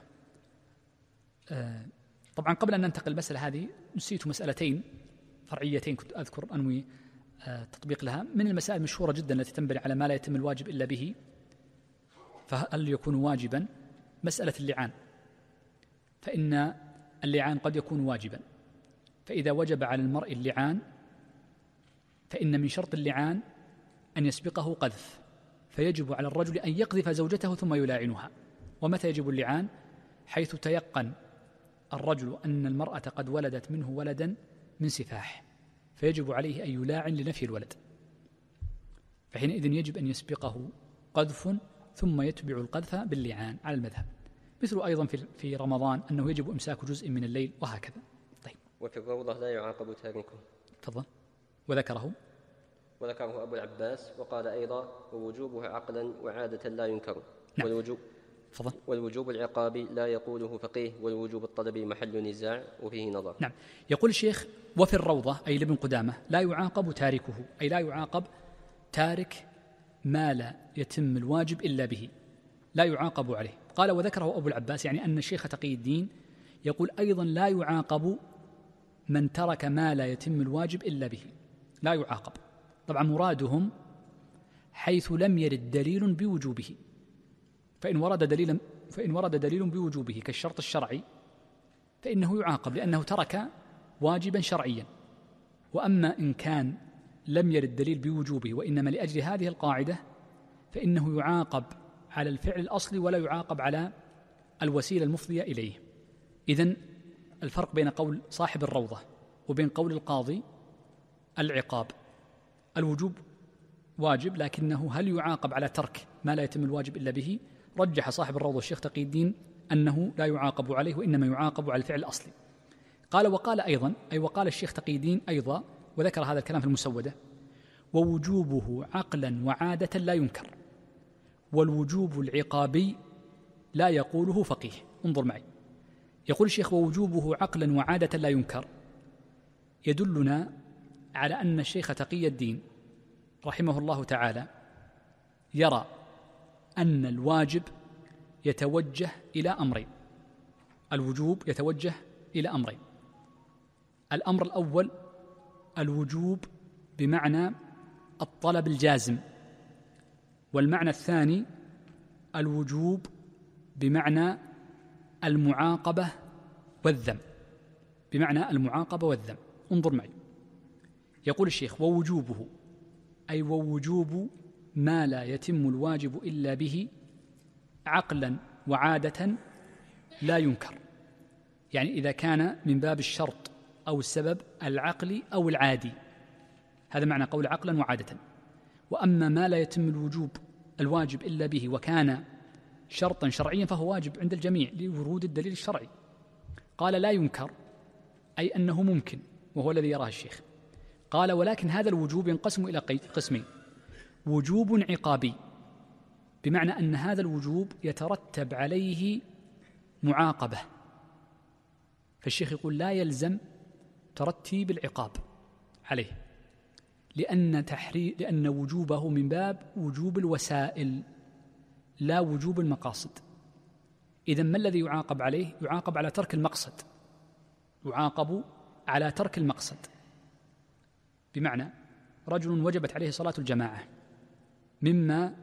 طبعا قبل أن ننتقل المسألة هذه نسيت مسألتين فرعيتين كنت أذكر أنوي تطبيق لها. من المسائل المشهورة جدا التي تنبني على ما لا يتم الواجب إلا به فهل يكون واجبا مسألة اللعان، فإن اللعان قد يكون واجبا، فإذا وجب على المرء اللعان فإن من شرط اللعان أن يسبقه قذف، فيجب على الرجل أن يقذف زوجته ثم يلاعنها. ومتى يجب اللعان؟ حيث تيقن الرجل أن المرأة قد ولدت منه ولدا من سفاح، فيجب عليه أن يلاعن لنفي الولد، فحينئذ يجب أن يسبقه قذف ثم يتبع القذف باللعان على المذهب. مثل أيضا في رمضان أنه يجب إمساك جزء من الليل وهكذا. طيب. وفي الروضة لا يعاقب تاركه. تفضل. وذكره أبو العباس، وقال أيضا: ووجوبه عقلا وعادة لا ينكر. نعم. والوجوب العقابي لا يقوله فقيه، والوجوب الطلبي محل نزاع وفيه نظر. نعم. يقول الشيخ: وفي الروضة أي لابن قدامة لا يعاقب تاركه، أي لا يعاقب تارك ما لا يتم الواجب إلا به، لا يعاقب عليه. قال: وذكره أبو العباس، يعني أن الشيخ تقي الدين يقول أيضا لا يعاقب من ترك ما لا يتم الواجب إلا به، لا يعاقب. طبعا مرادهم حيث لم يرد دليل بوجوبه، فإن ورد دليل بوجوبه كالشرط الشرعي فإنه يعاقب لأنه ترك واجبا شرعيا. وأما إن كان لم يرد دليل بوجوبه وإنما لأجل هذه القاعدة فإنه يعاقب على الفعل الأصلي ولا يعاقب على الوسيلة المفضية إليه. إذن الفرق بين قول صاحب الروضة وبين قول القاضي العقاب. الوجوب واجب، لكنه هل يعاقب على ترك ما لا يتم الواجب إلا به؟ رجح صاحب الروضة الشيخ تقي الدين أنه لا يعاقب عليه وإنما يعاقب على الفعل الأصلي. قال: وقال أيضا، أي وقال الشيخ تقي الدين أيضا، وذكر هذا الكلام في المسودة: ووجوبه عقلا وعادة لا ينكر، والوجوب العقابي لا يقوله فقيه. انظر معي، يقول الشيخ: ووجوبه عقلا وعادة لا ينكر، يدلنا على أن الشيخ تقي الدين رحمه الله تعالى يرى أن الواجب يتوجه إلى أمرين. الوجوب يتوجه إلى أمرين: الأمر الأول الوجوب بمعنى الطلب الجازم، والمعنى الثاني الوجوب بمعنى المعاقبة والذم، بمعنى المعاقبة والذم. انظر معي، يقول الشيخ: ووجوبه أي ووجوب ما لا يتم الواجب إلا به عقلا وعادة لا ينكر، يعني إذا كان من باب الشرط أو السبب العقلي أو العادي، هذا معنى قول عقلا وعادة. وأما ما لا يتم الواجب إلا به وكان شرطا شرعيا فهو واجب عند الجميع لورود الدليل الشرعي. قال: لا ينكر أي أنه ممكن، وهو الذي يراه الشيخ. قال: ولكن هذا الوجوب ينقسم إلى قسمين: وجوب عقابي بمعنى أن هذا الوجوب يترتب عليه معاقبة، فالشيخ يقول لا يلزم ترتيب العقاب عليه، لأن وجوبه من باب وجوب الوسائل لا وجوب المقاصد. إذن ما الذي يعاقب عليه؟ يعاقب على ترك المقصد، يعاقب على ترك المقصد. بمعنى رجل وجبت عليه صلاة الجماعة مما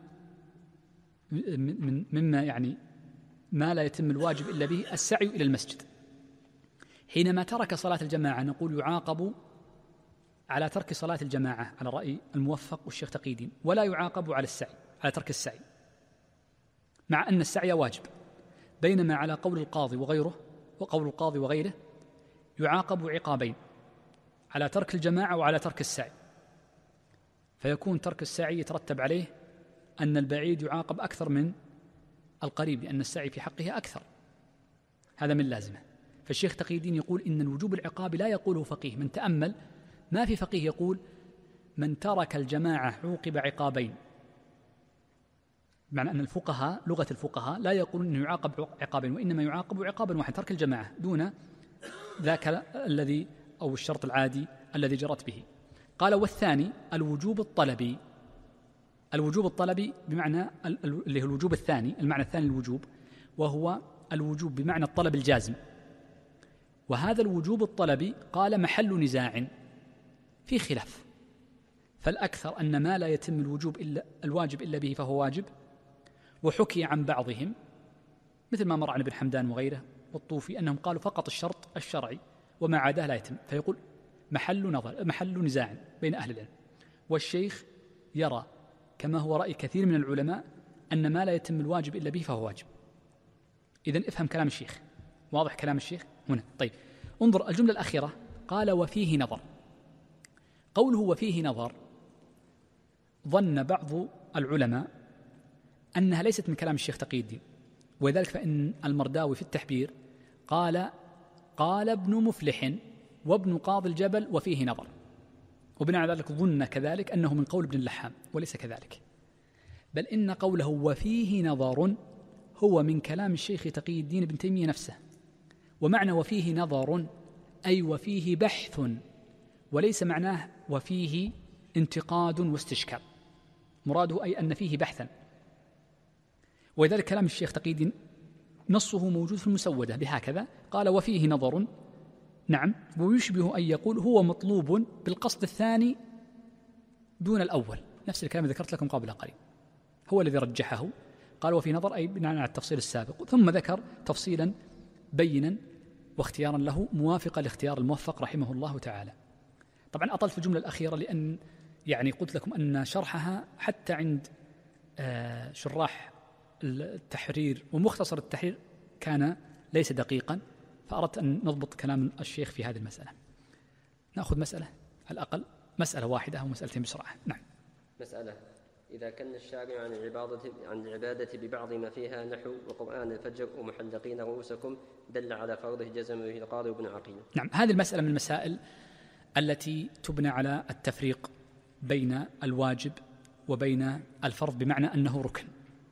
يعني ما لا يتم الواجب إلا به السعي إلى المسجد. حينما ترك صلاة الجماعة نقول يعاقب على ترك صلاة الجماعة على رأي الموفق والشيخ تقي الدين، ولا يعاقب على السعي، على ترك السعي، مع أن السعي واجب. بينما على قول القاضي وغيره وقول القاضي وغيره يعاقب عقابين: على ترك الجماعة وعلى ترك السعي، فيكون ترك السعي يترتب عليه أن البعيد يعاقب أكثر من القريب لأن السعي في حقه أكثر، هذا من لازمه. فالشيخ تقي الدين يقول إن الوجوب العقابي لا يقوله فقيه. من تأمل ما في فقيه يقول من ترك الجماعة عوقب عقابين، بمعنى أن الفقهاء لغة الفقهاء لا يقولون أنه يعاقب عقابين، وإنما يعاقب عقابا واحد، ترك الجماعة دون ذاك الذي أو الشرط العادي الذي جرت به. قال: والثاني الوجوب الطلبي. الوجوب الطلبي بمعنى اللي هو الوجوب الثاني، المعنى الثاني الوجوب، وهو الوجوب بمعنى الطلب الجازم. وهذا الوجوب الطلبي قال محل نزاع في خلاف، فالأكثر أن ما لا يتم الواجب إلا به فهو واجب. وحكي عن بعضهم مثل ما مر عن ابن حمدان وغيره والطوفي أنهم قالوا فقط الشرط الشرعي وما عداه لا يتم، فيقول محل نزاع بين أهل العلم. والشيخ يرى كما هو رأي كثير من العلماء أن ما لا يتم الواجب إلا به فهو واجب. إذن افهم كلام الشيخ، واضح كلام الشيخ هنا؟ طيب انظر الجملة الأخيرة، قال: وفيه نظر. قوله وفيه نظر ظن بعض العلماء أنها ليست من كلام الشيخ تقي الدين، وذلك فإن المرداوي في التحبير قال ابن مفلح وابن قاضي الجبل وفيه نظر. وبناء على ذلك ظن كذلك أنه من قول ابن اللحام، وليس كذلك، بل إن قوله وفيه نظر هو من كلام الشيخ تقي الدين ابن تيمية نفسه. ومعنى وفيه نظر أي وفيه بحث، وليس معناه وفيه انتقاد واستشكال، مراده أي أن فيه بحثا. ولذلك كلام الشيخ تقي الدين نصه موجود في المسودة بهكذا، قال وفيه نظر، نعم، ويشبه أن يقول هو مطلوب بالقصد الثاني دون الأول، نفس الكلام ذكرت لكم قبل قليل، هو الذي رجحه، قال وفي نظر أي بناء على التفصيل السابق، ثم ذكر تفصيلا بينا واختيارا له موافقا لاختيار الموفق رحمه الله تعالى. طبعا أطلت في الجملة الأخيرة لأن يعني قلت لكم أن شرحها حتى عند شراح التحرير ومختصر التحرير كان ليس دقيقا، فأردت أن نضبط كلام الشيخ في هذه المسألة. نأخذ مسألة على الأقل، مسألة واحدة أو مسألتين بسرعة. نعم. مسألة: إذا كان الشارع عن العبادة ببعض ما فيها نحو وقرآن الفجر ومحلقين رؤوسكم دل على فرضه جزم به القاضي وابن عقيل. نعم، هذه المسألة من المسائل التي تبنى على التفريق بين الواجب وبين الفرض، بمعنى أنه ركن.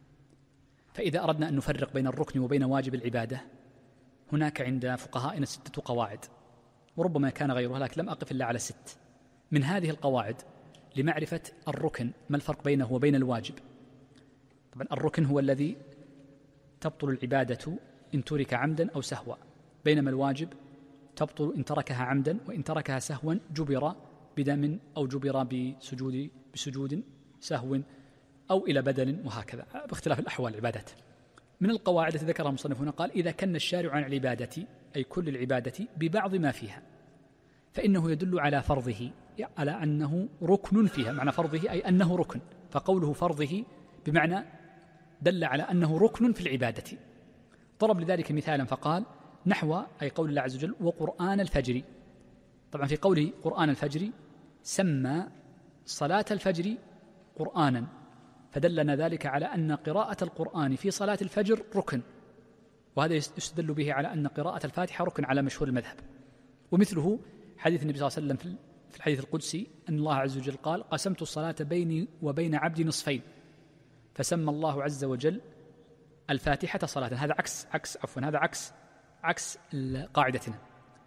فإذا أردنا أن نفرق بين الركن وبين واجب العبادة، هناك عند فقهائنا 6 قواعد، وربما كان غيرها لكن لم أقف إلا على 6 من هذه القواعد لمعرفة الركن، ما الفرق بينه وبين الواجب. طبعا الركن هو الذي تبطل العبادة إن ترك عمدا أو سهوا، بينما الواجب تبطل إن تركها عمدا، وإن تركها سهوا جبر بدم أو جبر بسجود سهو أو إلى بدل، وهكذا باختلاف الأحوال العبادات. من القواعد التي ذكرها المصنف هنا قال: إذا كان الشارع عن العبادة أي كل العبادة ببعض ما فيها فإنه يدل على فرضه، على أنه ركن فيها، معنى فرضه أي أنه ركن، فقوله فرضه بمعنى دل على أنه ركن في العبادة. ضرب لذلك مثالا فقال نحو أي قول الله عز وجل وقرآن الفجر. طبعا في قوله قرآن الفجر سمى صلاة الفجر قرآنا، فدلنا ذلك على أن قراءة القرآن في صلاة الفجر ركن، وهذا يستدل به على أن قراءة الفاتحة ركن على مشهور المذهب. ومثله حديث النبي صلى الله عليه وسلم في الحديث القدسي أن الله عز وجل قال قسمت الصلاة بيني وبين عبدي نصفين، فسمى الله عز وجل الفاتحة صلاة. هذا هذا عكس قاعدتنا،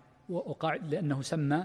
لأنه سمى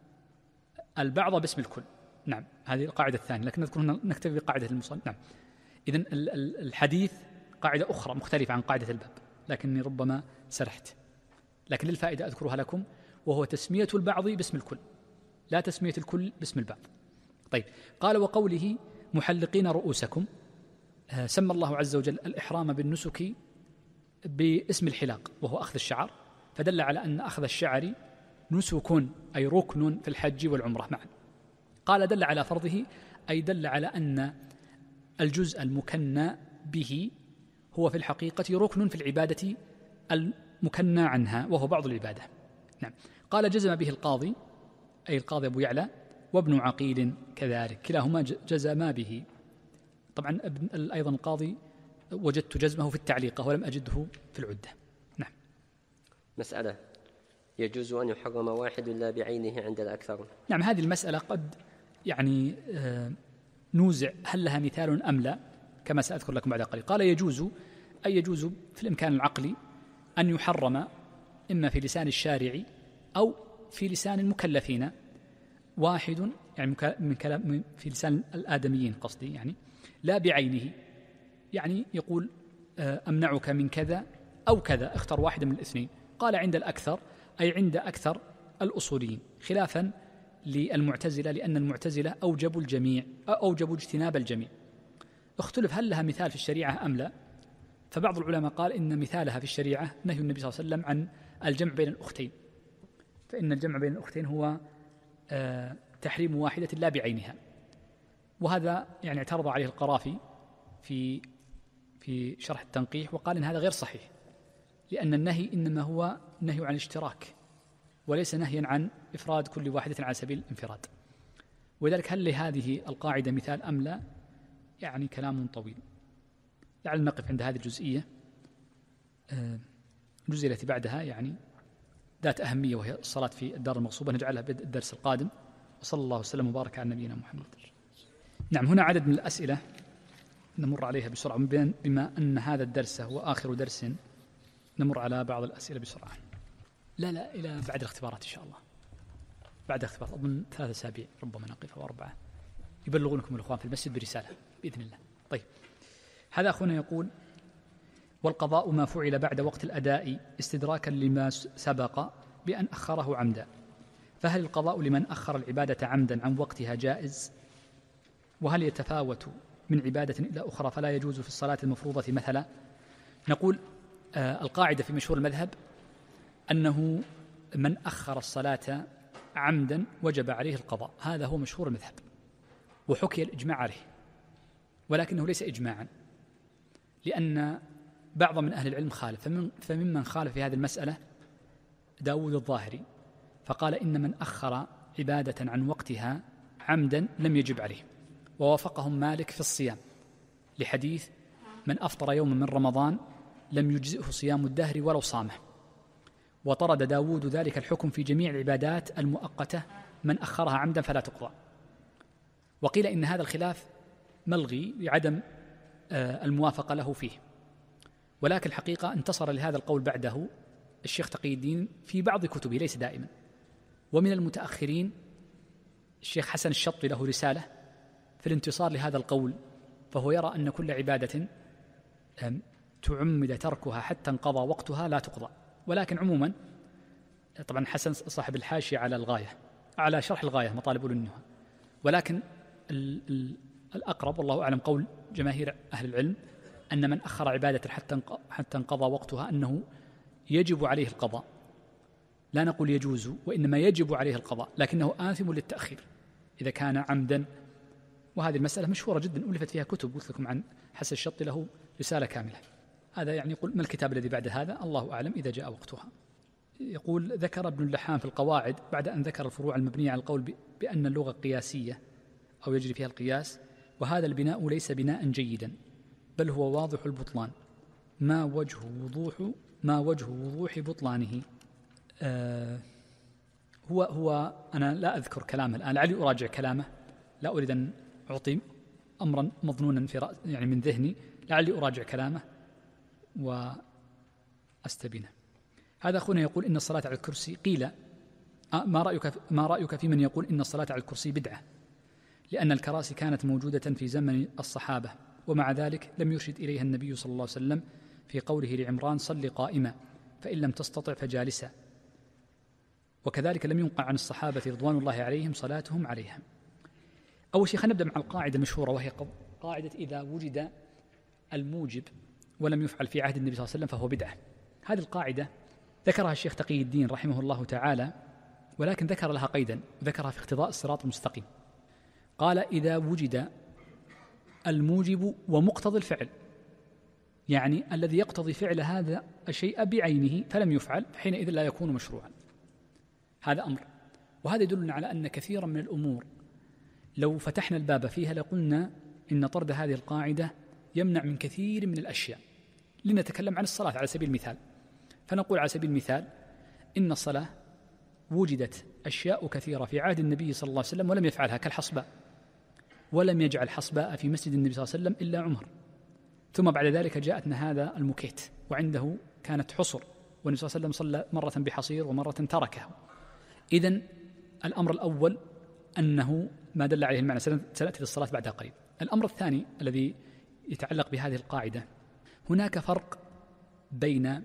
البعض باسم الكل. نعم، هذه القاعدة الثانية، لكن نذكر هنا نكتفي بقاعدة المصنف. نعم، إذن الحديث قاعدة أخرى مختلفة عن قاعدة الباب، لكني ربما سرحت، لكن للفائدة أذكرها لكم، وهو تسمية البعض باسم الكل، لا تسمية الكل باسم البعض. طيب، قال وقوله محلقين رؤوسكم، سمى الله عز وجل الإحرام بالنسك باسم الحلاق وهو أخذ الشعر، فدل على أن أخذ الشعر نسك أي ركن في الحج والعمرة معا. قال دل على فرضه أي دل على أن الجزء المكنى به هو في الحقيقة ركن في العبادة المكنى عنها وهو بعض العبادة. نعم. قال جزم به القاضي أي القاضي أبو يعلى وابن عقيل كذلك، كلاهما جزما به. طبعا أيضا القاضي وجدت جزمه في التعليقة ولم أجده في العدة. نعم. مسألة: يجوز أن يحرم واحد لا بعينه عند الأكثر. نعم، هذه المسألة قد يعني نوزع هل لها مثال أم لا، كما سأذكر لكم بعد قليل. قال يجوز أي يجوز في الإمكان العقلي أن يحرم إما في لسان الشارع أو في لسان المكلفين واحد، يعني من كلام في لسان الآدميين قصدي، يعني لا بعينه، يعني يقول أمنعك من كذا أو كذا، اختر واحدة من الاثنين. قال عند الأكثر أي عند أكثر الأصوليين، خلافا للمعتزلة، لأن المعتزلة أوجبوا الجميع، أوجبوا اجتناب الجميع. اختلف هل لها مثال في الشريعة أم لا، فبعض العلماء قال إن مثالها في الشريعة نهي النبي صلى الله عليه وسلم عن الجمع بين الأختين، فإن الجمع بين الأختين هو تحريم واحدة لا بعينها. وهذا يعني اعترض عليه القرافي في شرح التنقيح، وقال إن هذا غير صحيح، لأن النهي إنما هو نهي عن الاشتراك وليس نهيا عن إفراد كل واحدة على سبيل الانفراد. ولذلك هل لهذه القاعدة مثال أم لا، يعني كلام طويل. لعل نقف عند هذه الجزئية. الجزئية التي بعدها يعني ذات أهمية، وهي الصلاة في الدار المغصوبة، نجعلها بالدرس القادم، وصلى الله وسلم وبارك على نبينا محمد. نعم، هنا عدد من الأسئلة نمر عليها بسرعة، بما أن هذا الدرس هو آخر درس نمر على بعض الأسئلة بسرعة. لا إلى بعد الاختبارات إن شاء الله، بعد الاختبارات أظن 3 أسابيع ربما نقف أو 4 يبلغونكم الإخوان في المسجد برسالة بإذن الله. طيب، هذا أخونا يقول: والقضاء ما فعل بعد وقت الأداء استدراكا لما سبق بأن أخره عمدا، فهل القضاء لمن أخر العبادة عمدا عن وقتها جائز؟ وهل يتفاوت من عبادة إلى أخرى فلا يجوز في الصلاة المفروضة مثلا؟ نقول القاعدة في مشهور المذهب أنه من أخر الصلاة عمدا وجب عليه القضاء، هذا هو مشهور المذهب، وحكي الإجماع عليه، ولكنه ليس إجماعا، لأن بعض من أهل العلم خالف. فممن خالف في هذه المسألة داود الظاهري، فقال إن من أخر عبادة عن وقتها عمدا لم يجب عليه، ووافقهم مالك في الصيام لحديث: من أفطر يوما من رمضان لم يجزئه صيام الدهر ولو صامه. وطرد داود ذلك الحكم في جميع العبادات المؤقتة من أخرها عمدا فلا تقضى. وقيل إن هذا الخلاف ملغي لعدم الموافقة له فيه، ولكن الحقيقة انتصر لهذا القول بعده الشيخ تقي الدين في بعض كتبه، ليس دائما. ومن المتأخرين الشيخ حسن الشطي له رسالة في الانتصار لهذا القول، فهو يرى أن كل عبادة تعمد تركها حتى انقضى وقتها لا تقضى. ولكن عموما طبعا حسن صاحب الحاشية على الغاية، على شرح الغاية مطالب أولي النهى، ولكن الأقرب والله أعلم قول جماهير أهل العلم أن من أخر عبادة حتى انقضى وقتها أنه يجب عليه القضاء. لا نقول يجوز، وإنما يجب عليه القضاء، لكنه آثم للتأخير إذا كان عمدا. وهذه المسألة مشهورة جدا، ألفت فيها كتب، قلت لكم عن حسن الشطي له رسالة كاملة. هذا يعني يقول: ما الكتاب الذي بعد هذا؟ الله أعلم إذا جاء وقتها. يقول: ذكر ابن اللحام في القواعد بعد أن ذكر الفروع المبنية على القول بأن اللغة قياسية أو يجري فيها القياس، وهذا البناء ليس بناء جيدا بل هو واضح البطلان. ما وجه وضوح بطلانه؟ هو أنا لا أذكر كلامه الآن، لعلي أراجع كلامه، لا أريد أن أعطي أمرا مظنونا في رأس يعني من ذهني، لعلي أراجع كلامه وأستبينه. هذا أخونا يقول: إن الصلاة على الكرسي قيل ما رأيك في من يقول إن الصلاة على الكرسي بدعة، لأن الكراسي كانت موجودة في زمن الصحابة، ومع ذلك لم يرشد إليها النبي صلى الله عليه وسلم في قوله لعمران: صل قائما فإن لم تستطع فجالسا، وكذلك لم ينقع عن الصحابة رضوان الله عليهم صلاتهم عليها. أول شيء خلينا نبدأ مع القاعدة المشهورة، وهي قاعدة إذا وجد الموجب ولم يفعل في عهد النبي صلى الله عليه وسلم فهو بدعة. هذه القاعدة ذكرها الشيخ تقي الدين رحمه الله تعالى، ولكن ذكر لها قيدا، ذكرها في اقتضاء الصراط المستقيم. قال: إذا وجد الموجب ومقتضي الفعل، يعني الذي يقتضي فعل هذا الشيء بعينه فلم يفعل، حينئذ لا يكون مشروعا. هذا أمر، وهذا يدلنا على أن كثيرا من الأمور لو فتحنا الباب فيها لقلنا إن طرد هذه القاعدة يمنع من كثير من الأشياء. لنتكلم عن الصلاة على سبيل المثال، فنقول على سبيل المثال إن الصلاة وجدت أشياء كثيرة في عهد النبي صلى الله عليه وسلم ولم يفعلها، كالحصباء، ولم يجعل حصباء في مسجد النبي صلى الله عليه وسلم إلا عمر، ثم بعد ذلك جاءتنا هذا المكيت وعنده كانت حصر، والنبي صلى الله عليه وسلم صلى مرة بحصير ومرة تركه. إذن الأمر الأول أنه ما دل عليه المعنى، سنأتي للصلاة بعدها قريب. الأمر الثاني الذي يتعلق بهذه القاعدة، هناك فرق بين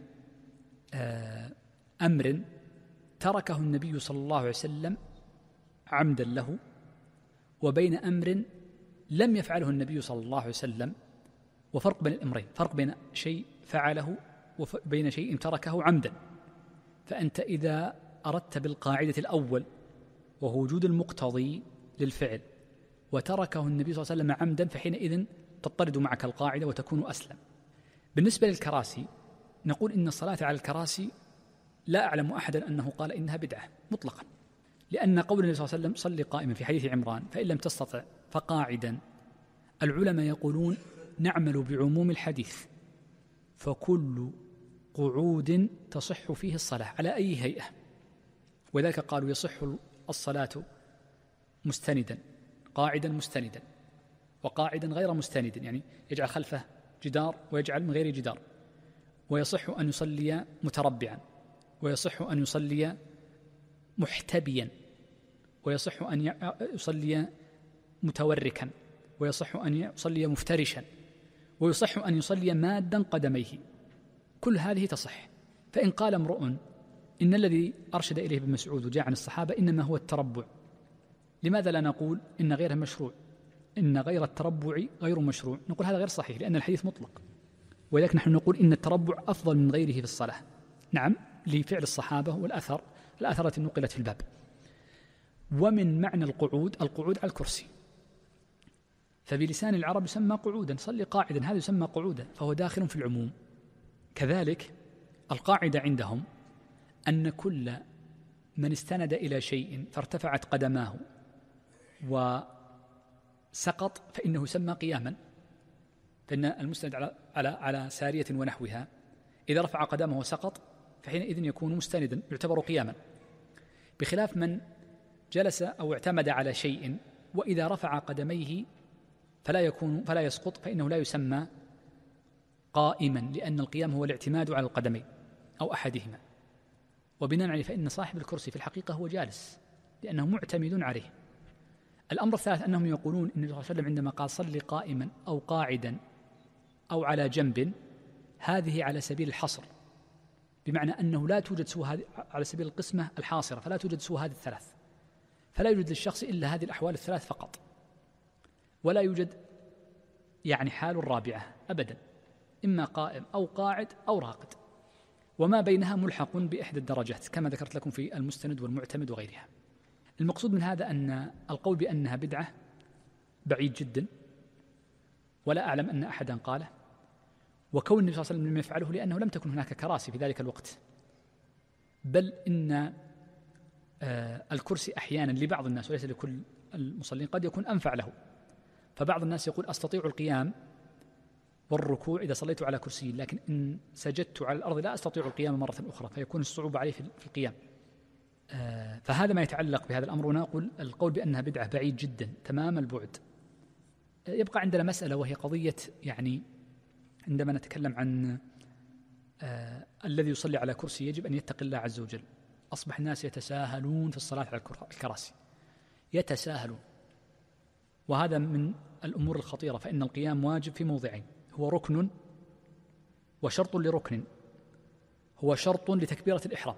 أمر تركه النبي صلى الله عليه وسلم عمدا له، وبين أمر لم يفعله النبي صلى الله عليه وسلم، وفرق بين الأمرين، فرق بين شيء فعله وبين شيء تركه عمدا. فأنت إذا أردت بالقاعدة الأول وهو وجود المقتضي للفعل وتركه النبي صلى الله عليه وسلم عمدا، فحينئذ تطرد معك القاعدة وتكون أسلم. بالنسبة للكراسي نقول إن الصلاة على الكراسي لا أعلم أحدا أنه قال إنها بدعة مطلقا، لأن قول النبي صلى الله عليه وسلم صل قائما في حديث عمران فإن لم تستطع فقاعدا، العلماء يقولون نعمل بعموم الحديث، فكل قعود تصح فيه الصلاة على أي هيئة، وذلك قالوا يصح الصلاة مستندا، قاعدا مستندا، وقاعدا غير مستند، يعني يجعل خلفه جدار ويجعل من غير جدار، ويصح أن يصلي متربعا، ويصح أن يصلي محتبيا، ويصح أن يصلي متوركا، ويصح أن يصلي مفترشا، ويصح أن يصلي مادا قدميه. كل هذه تصح. فإن قال امرؤ إن الذي أرشد إليه ابن مسعود وجاء عن الصحابة إنما هو التربع، لماذا لا نقول إن غيره مشروع، إن غير التربع غير مشروع؟ نقول هذا غير صحيح لأن الحديث مطلق، ولكن نحن نقول إن التربع أفضل من غيره في الصلاة، نعم، لفعل الصحابة والأثرة نقلت في الباب. ومن معنى القعود على الكرسي، فبلسان العرب يسمى قعودا، صلي قاعدا، هذا يسمى قعودا، فهو داخل في العموم. كذلك القاعدة عندهم أن كل من استند إلى شيء فارتفعت قدماه وسقط فإنه يسمى قياما، فإن المستند على سارية ونحوها إذا رفع قدمه وسقط فحينئذ يكون مستندا يعتبر قياما، بخلاف من جلس أو اعتمد على شيء وإذا رفع قدميه فلا يسقط، فإنه لا يسمى قائما، لأن القيام هو الاعتماد على القدمين أو أحدهما. وبناء عليه فإن صاحب الكرسي في الحقيقة هو جالس لأنه معتمد عليه. الأمر الثالث أنهم يقولون إن النبي صلى الله عليه وسلم عندما قال صلي قائما أو قاعدا أو على جنب، هذه على سبيل الحصر، بمعنى أنه لا توجد سوى هذه، على سبيل القسمة الحاصرة، فلا توجد سوى هذه الثلاث، فلا يوجد للشخص إلا هذه الأحوال الثلاث فقط، ولا يوجد يعني حال الرابعة أبدا، إما قائم أو قاعد أو راقد، وما بينها ملحق بإحدى الدرجات كما ذكرت لكم في المستند والمعتمد وغيرها. المقصود من هذا أن القول بأنها بدعة بعيد جدا، ولا أعلم أن أحدا قاله، وكون النبي صلى الله عليه وسلم لم يفعله لأنه لم تكن هناك كراسي في ذلك الوقت، بل إن الكرسي أحيانا لبعض الناس وليس لكل المصلين قد يكون أنفع له، فبعض الناس يقول أستطيع القيام والركوع إذا صليت على كرسي، لكن إن سجدت على الأرض لا أستطيع القيام مرة أخرى، فيكون الصعوبة عليه في القيام. فهذا ما يتعلق بهذا الأمر، ونقول القول بأنها بدعة بعيد جدا تمام البعد. يبقى عندنا مسألة وهي قضية، يعني عندما نتكلم عن الذي يصلي على كرسي يجب أن يتقي الله عز وجل. أصبح الناس يتساهلون في الصلاة على الكراسي، يتساهلون، وهذا من الأمور الخطيرة، فإن القيام واجب في موضعين، هو ركن وشرط لركن، هو شرط لتكبيرة الإحرام،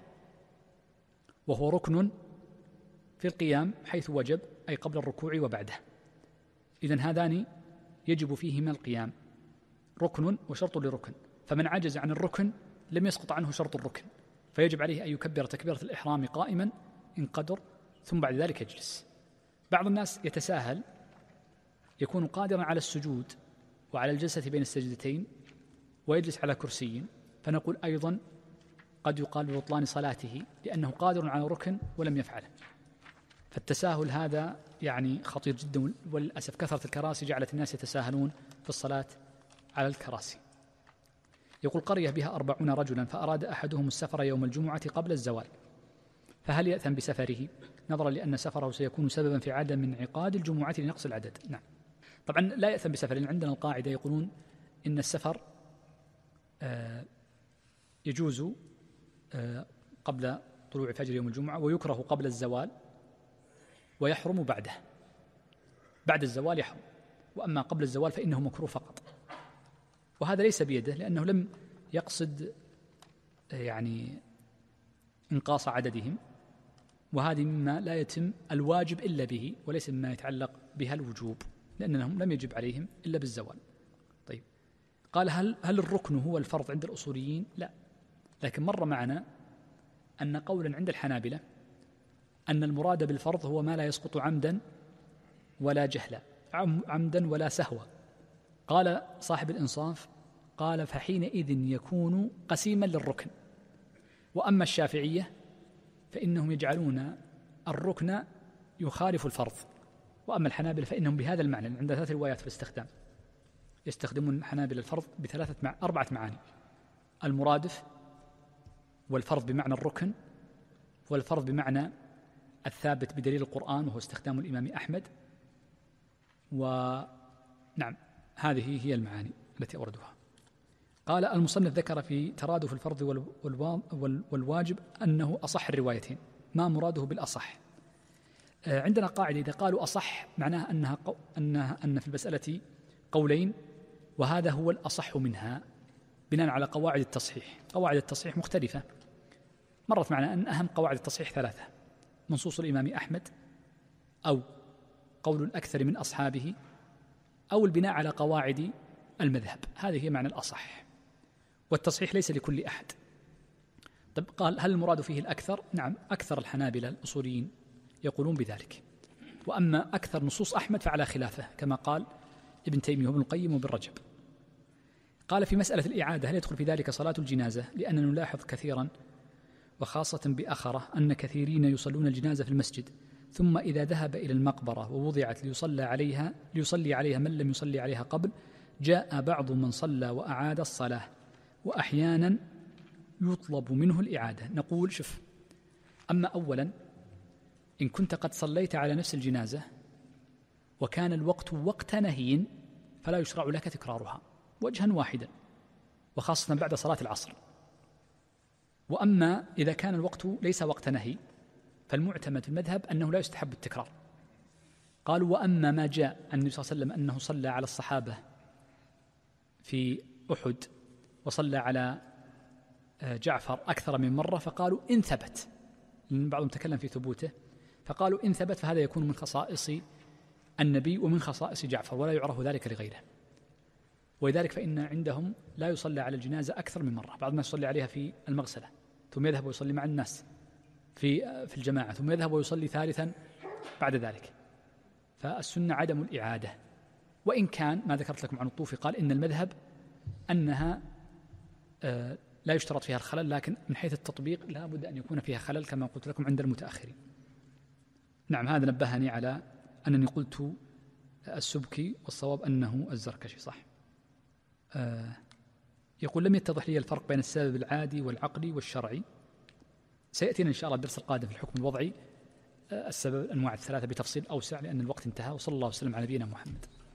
وهو ركن في القيام حيث وجب أي قبل الركوع وبعده. إذن هذان يجب فيهما القيام، ركن وشرط لركن، فمن عجز عن الركن لم يسقط عنه شرط الركن، فيجب عليه أن يكبر تكبيرة الإحرام قائما إن قدر، ثم بعد ذلك يجلس. بعض الناس يتساهل، يكون قادرا على السجود وعلى الجلسة بين السجدتين ويجلس على كرسي، فنقول أيضا قد يقال ببطلان صلاته لأنه قادر على ركن ولم يفعله. فالتساهل هذا يعني خطير جدا، وللأسف كثرة الكراسي جعلت الناس يتساهلون في الصلاة على الكراسي. يقول قرية بها 40 رجلا فأراد أحدهم السفر يوم الجمعة قبل الزوال، فهل يأثم بسفره نظرا لأن سفره سيكون سببا في عدم انعقاد الجمعة لنقص العدد؟ نعم طبعا لا يأثم بسفر، لأن عندنا القاعدة يقولون إن السفر يجوز قبل طلوع فجر يوم الجمعة، ويكره قبل الزوال، ويحرم بعده، بعد الزوال يحرم، وأما قبل الزوال فإنه مكروه فقط. وهذا ليس بيده لأنه لم يقصد يعني انقاص عددهم، وهذه مما لا يتم الواجب إلا به، وليس مما يتعلق بها الوجوب، لأنهم لم يجب عليهم إلا بالزوال. طيب قال هل الركن هو الفرض عند الأصوليين؟ لا، لكن مر معنا أن قولا عند الحنابلة أن المراد بالفرض هو ما لا يسقط عمدا ولا جهلا، عمدا ولا سهوا. قال صاحب الإنصاف قال فحينئذ يكون قسيما للركن. وأما الشافعية فإنهم يجعلون الركن يخالف الفرض، وأما الحنابلة فإنهم بهذا المعنى، عند 3 روايات في الاستخدام، يستخدمون الحنابلة الفرض ب4 معاني: المرادف، والفرض بمعنى الركن، والفرض بمعنى الثابت بدليل القرآن وهو استخدام الإمام أحمد. ونعم هذه هي المعاني التي أوردها. قال المصنف ذكر في ترادف الفرض والواجب أنه أصح الروايتين. ما مراده بالأصح؟ عندنا قاعدة إذا قالوا أصح معناها أن في المسألة قولين وهذا هو الأصح منها بناء على قواعد التصحيح. قواعد التصحيح مختلفة، مرت معنا أن أهم قواعد التصحيح 3: منصوص الإمام أحمد، أو قول الأكثر من أصحابه، أو البناء على قواعد المذهب. هذه هي معنى الأصح، والتصحيح ليس لكل أحد. طيب قال هل المراد فيه الأكثر؟ نعم، أكثر الحنابلة الأصوليين يقولون بذلك، وأما أكثر نصوص أحمد فعلى خلافه كما قال ابن تيمية وابن القيم وابن رجب. قال في مسألة الإعادة هل يدخل في ذلك صلاة الجنازة؟ لأننا نلاحظ كثيرا وخاصة بأخرة أن كثيرين يصلون الجنازة في المسجد، ثم إذا ذهب إلى المقبرة ووضعت ليصلي عليها من لم يصلي عليها قبل، جاء بعض من صلى وأعاد الصلاة، وأحيانا يطلب منه الإعادة. نقول شوف، أما أولا إن كنت قد صليت على نفس الجنازة وكان الوقت وقت نهي فلا يشرع لك تكرارها وجها واحدا، وخاصة بعد صلاة العصر. وأما إذا كان الوقت ليس وقت نهي فالمعتمد في المذهب أنه لا يستحب التكرار. قالوا وأما ما جاء النبي صلى الله عليه وسلم أنه صلى على الصحابة في أحد وصلى على جعفر أكثر من مرة، فقالوا إن ثبت، لأن بعضهم تكلم في ثبوته، فقالوا إن ثبت فهذا يكون من خصائص النبي ومن خصائص جعفر ولا يعرف ذلك لغيره. ولذلك فإن عندهم لا يصلى على الجنازة أكثر من مرة، بعض الناس يصلي عليها في المغسلة ثم يذهب ويصلي مع الناس في الجماعة ثم يذهب ويصلي ثالثا بعد ذلك. فالسنة عدم الإعادة، وإن كان ما ذكرت لكم عن الطوفي قال إن المذهب أنها لا يشترط فيها الخلل، لكن من حيث التطبيق لا بد أن يكون فيها خلل كما قلت لكم عند المتأخرين. نعم، هذا نبهني على أنني قلت السبكي والصواب أنه الزركشي، صح. يقول لم يتضح لي الفرق بين السبب العادي والعقلي والشرعي. سيأتينا إن شاء الله الدرس القادم في الحكم الوضعي السبب أنواع الثلاثة بتفصيل أوسع، لأن الوقت انتهى. وصلى الله وسلم على نبينا محمد.